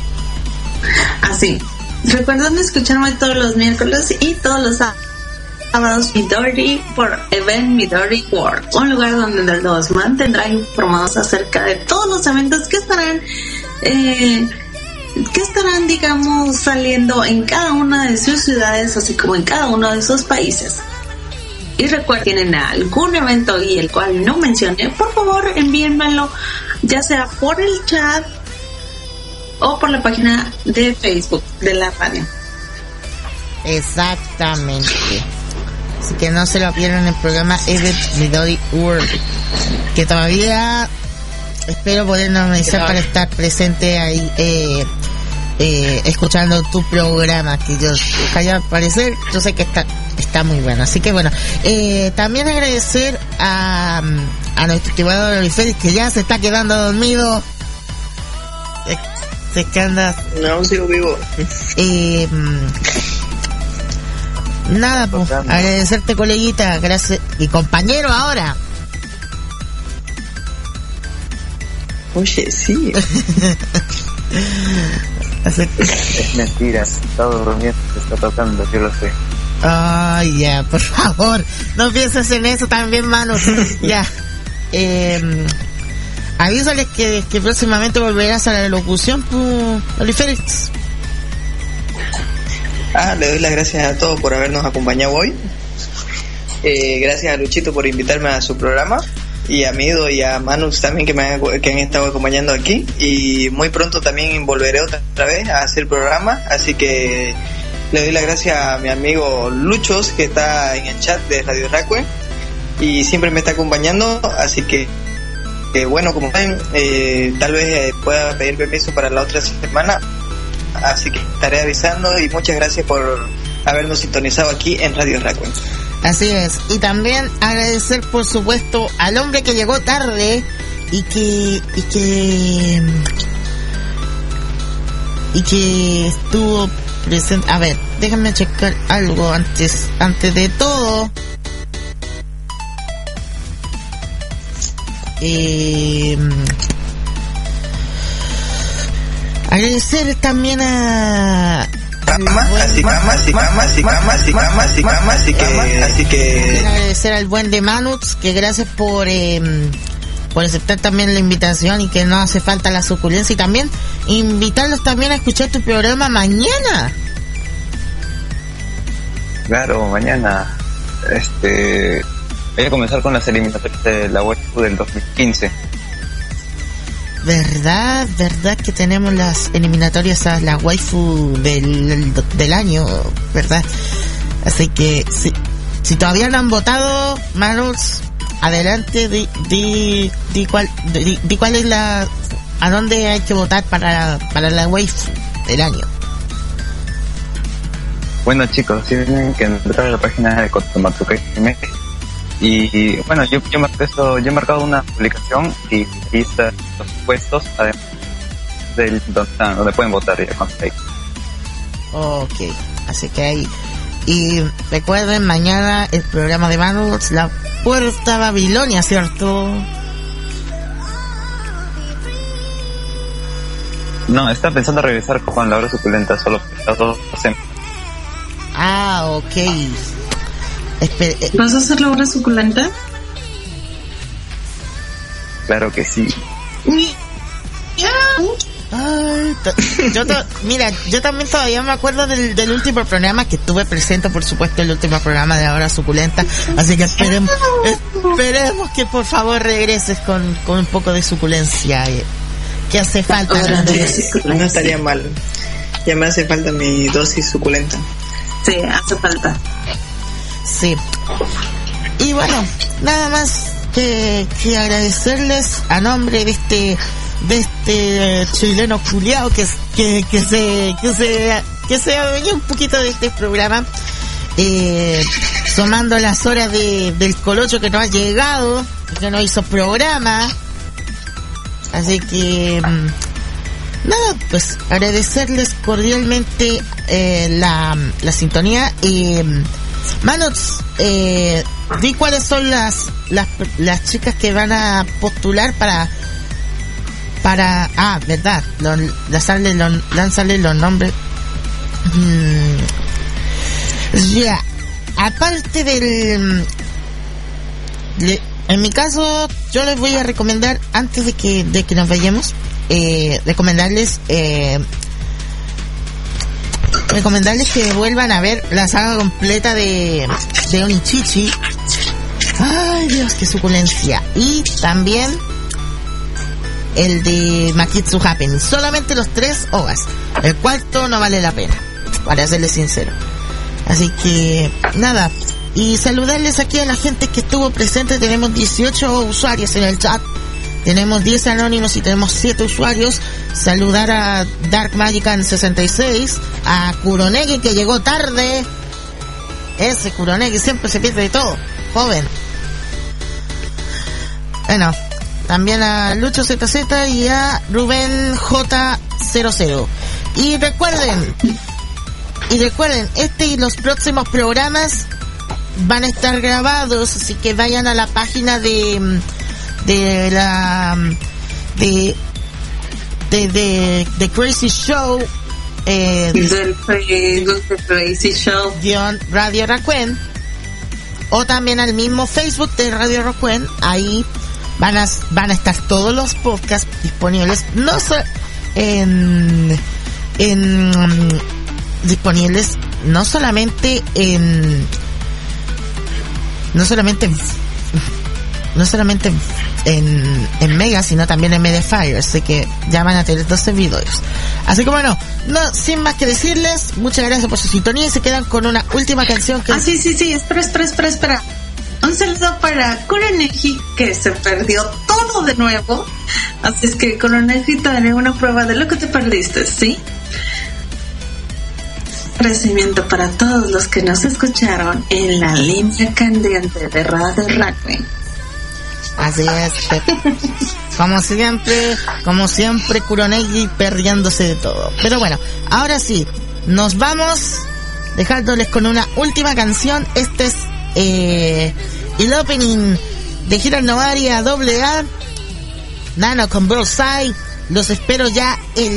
Así, recuerden escucharme todos los miércoles y todos los sábados Midori por Event Midori World, un lugar donde los mantendrá informados acerca de todos los eventos que estarán, digamos, saliendo en cada una de sus ciudades, así como en cada uno de sus países. Y recuerden, tienen algún evento y el cual no mencioné, por favor envíenmelo, ya sea por el chat o por la página de Facebook de la radio. Exactamente. Así que no se lo pierdan el programa Event Midori World, que todavía espero poder normalizar para estar presente ahí escuchando tu programa, que yo al parecer yo sé que está muy bueno. Así que bueno, también agradecer a nuestro estimado Luis Félix, que ya se está quedando dormido. Si es que andas... No, sigo vivo. Nada, pues, agradecerte, coleguita, gracias. Y compañero ahora. Oye, sí. Es mentira, está durmiendo, te está tocando, yo lo sé. Ay, ya, por favor, no pienses en eso también, mano. Ya. Avísales que próximamente volverás a la locución, Oliférix. Le doy las gracias a todos por habernos acompañado hoy. Gracias a Luchito por invitarme a su programa, y a Mido y a Manux también que han estado acompañando aquí, y muy pronto también volveré otra vez a hacer programa, así que le doy las gracias a mi amigo Luchos, que está en el chat de Radio Racue y siempre me está acompañando, así que bueno, como ven, tal vez pueda pedir permiso para la otra semana, así que estaré avisando, y muchas gracias por habernos sintonizado aquí en Radio Racue. Así es, y también agradecer por supuesto al hombre que llegó tarde y que estuvo presente. A ver, déjame checar algo antes de todo. Agradecer también a así que agradecer al buen de Manux, que gracias por aceptar también la invitación, y que no hace falta la suculencia, y también invitarlos también a escuchar tu programa mañana. Claro, mañana voy a comenzar con las eliminatorias de la waifu del 2015. ¿Verdad que tenemos las eliminatorias a la waifu del año? ¿Verdad? Así que si todavía no han votado, Manus, adelante, di cuál es a dónde hay que votar para la waifu del año. Bueno, chicos, tienen que entrar a la página de Kotomatsukai y bueno, yo he marcado una publicación, y ahí están los puestos, además del donde pueden votar. Ok, así que ahí. Y recuerden, mañana el programa de Manus, La Puerta Babilonia, ¿cierto? No, estaba pensando regresar con La Hora Suculenta, solo las dos hacemos. Ok. ¿Vas a hacer La Hora Suculenta? Claro que sí. Mira, yo también todavía me acuerdo del último programa que estuve presente, por supuesto, el último programa de La Hora Suculenta, así que esperemos que por favor regreses con un poco de suculencia, que hace falta. No estaría mal, ya me hace falta mi dosis suculenta. Sí, hace falta. Sí. Y bueno, nada más que agradecerles a nombre de este chileno culiao que se adueñó un poquito de este programa, sumando las horas del colocho que no ha llegado, que no hizo programa. Así que nada, pues agradecerles cordialmente la sintonía. Manos, di cuáles son las chicas que van a postular para verdad, lánzale los nombres. Ya, aparte en mi caso, yo les voy a recomendar, antes de que nos vayamos, recomendarles que vuelvan a ver la saga completa de Onichichi. Ay, Dios, qué suculencia. Y también el de Makitsu Happen. Solamente los 3 OVAs. El cuarto no vale la pena, para serles sincero. Así que, nada. Y saludarles aquí a la gente que estuvo presente. Tenemos 18 usuarios en el chat. Tenemos 10 anónimos y tenemos 7 usuarios. Saludar a Dark Magican 66, a Kuronegi, que llegó tarde. Ese Kuronegi siempre se pierde de todo, joven. Bueno, también a Lucho ZZ y a Rubén 998-222-0000. Y recuerden, este y los próximos programas van a estar grabados, así que vayan a la página de Crazy Show, del Facebook de Crazy Show Radio Racuen, o también al mismo Facebook de Radio Racuen. Ahí van a estar todos los podcasts disponibles, disponibles no solamente en Mega, sino también en Mediafire, así que ya van a tener 2 servidores. Así que bueno, sin más que decirles, muchas gracias por su sintonía y se quedan con una última canción que... sí, espera. Un saludo para Kuroneji, que se perdió todo de nuevo. Así es que Kuroneji te daré una prueba de lo que te perdiste, ¿sí? Agradecimiento para todos los que nos escucharon en la línea candente de Radio Racuen. Así es, como siempre Kuroneji perdiéndose de todo. Pero bueno, ahora sí, nos vamos dejándoles con una última canción. Este es el opening de Hira Novari AA, Nano con Bullseye. Los espero ya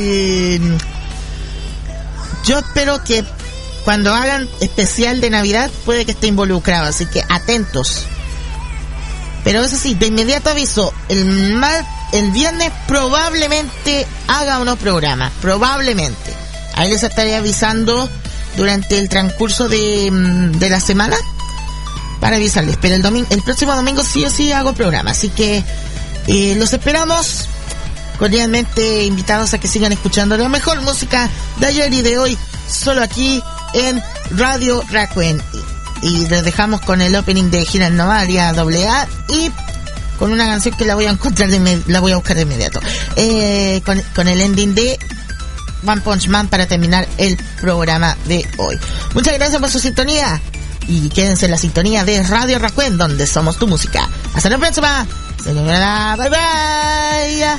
yo espero que cuando hagan especial de Navidad puede que esté involucrado, así que atentos. Pero eso sí, de inmediato aviso, el viernes probablemente haga unos programas, probablemente. Ahí les estaré avisando durante el transcurso de la semana para avisarles. Pero el próximo domingo sí o sí hago programa, así que los esperamos cordialmente invitados a que sigan escuchando la mejor música de ayer y de hoy, solo aquí en Radio Racuen. Y les dejamos con el opening de Hira Novari AA y con una canción que la voy a buscar de inmediato, con el ending de One Punch Man para terminar el programa de hoy. Muchas gracias por su sintonía y quédense en la sintonía de Radio Racuen, donde somos tu música. Hasta la próxima. Bye bye.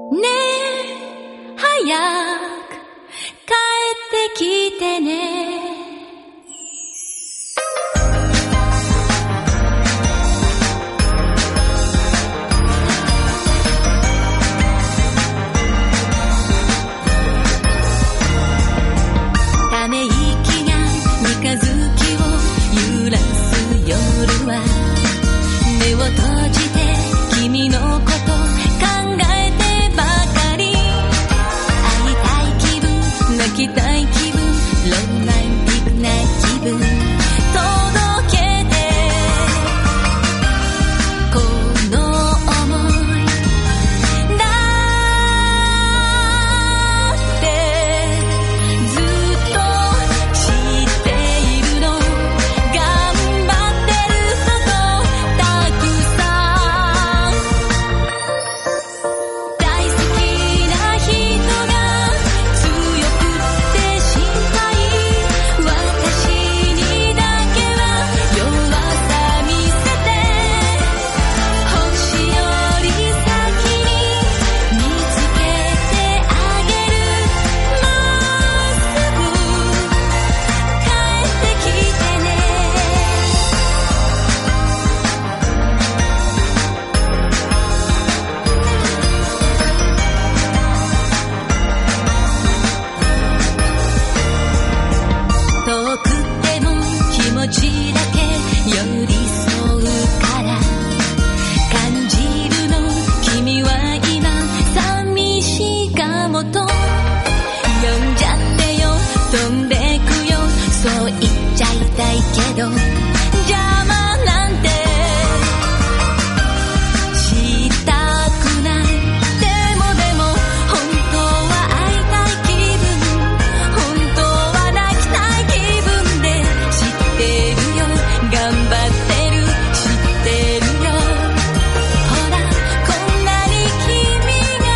ねえ早く帰ってきてねため息が三日月を揺らす夜は目を閉じて君のこと考えてばかり会いたい気分泣きたい気分ロマンティックな気分届けてこの想いだってずっと知っているの頑張ってることたくさん大好きな人が強くって心配私にだけは弱さ見せて星より先に見つけてあげるもうすぐ帰ってきてね遠くても気持ちだけ寄り添うから感じるの君は今寂しいかもと呼んじゃってよ飛んでくよそう言っちゃいたいけど邪魔なんてしたくないでも本当は会いたい気分本当は泣きたい気分で知ってるよ頑張ってる知ってるよほらこんなに君が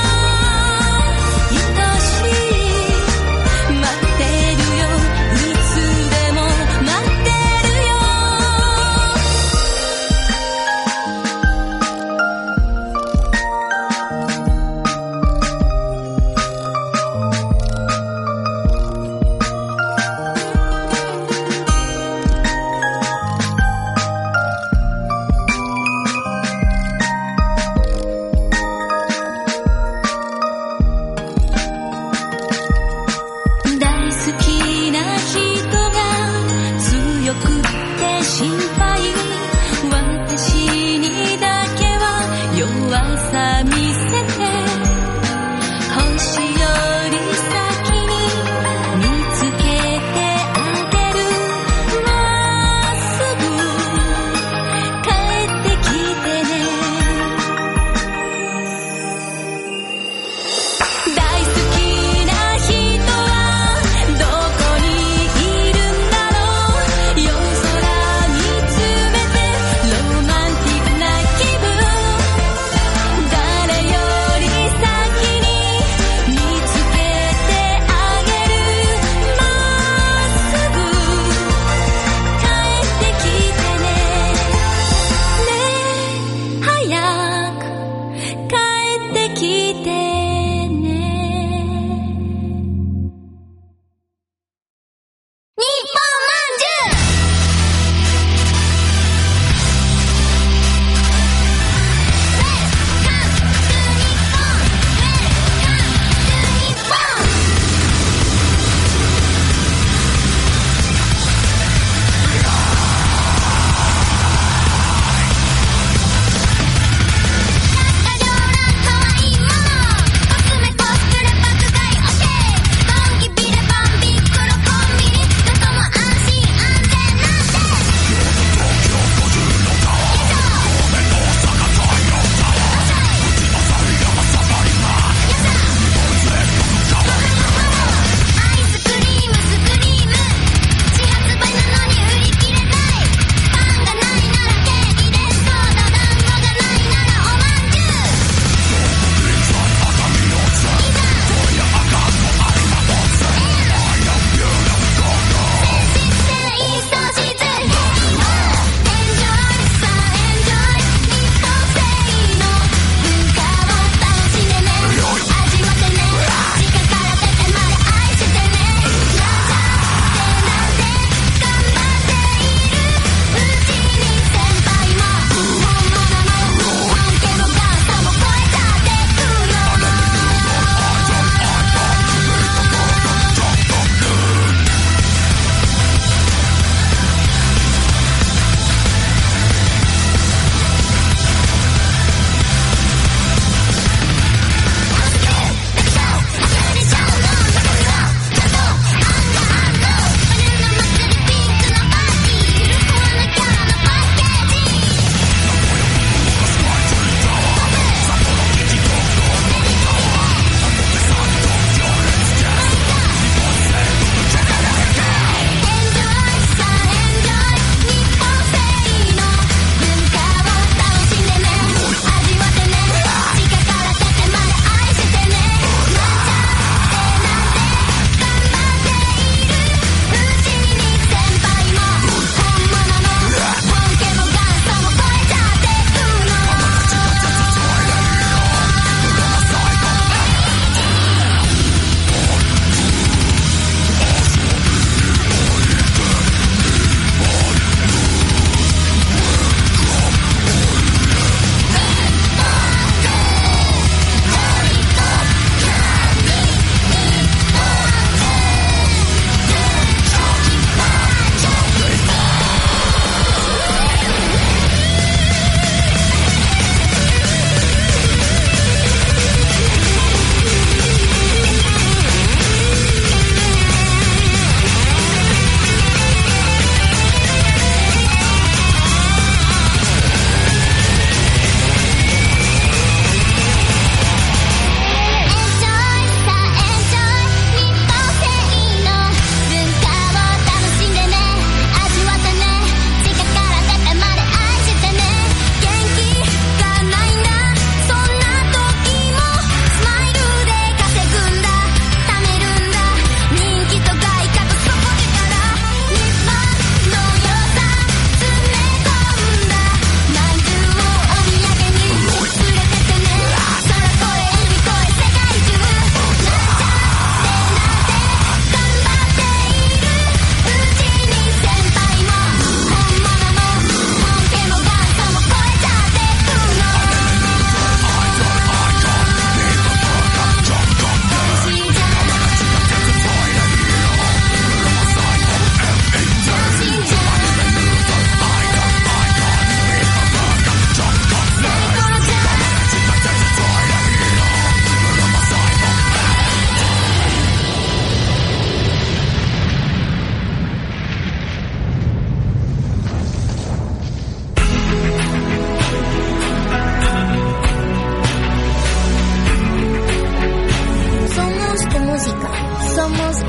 愛しい待ってるよいつでも待ってるよ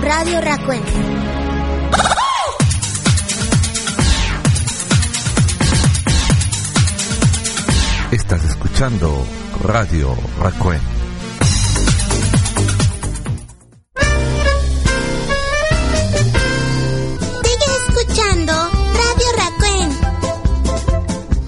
Radio Rakuen. Estás escuchando Radio Rakuen.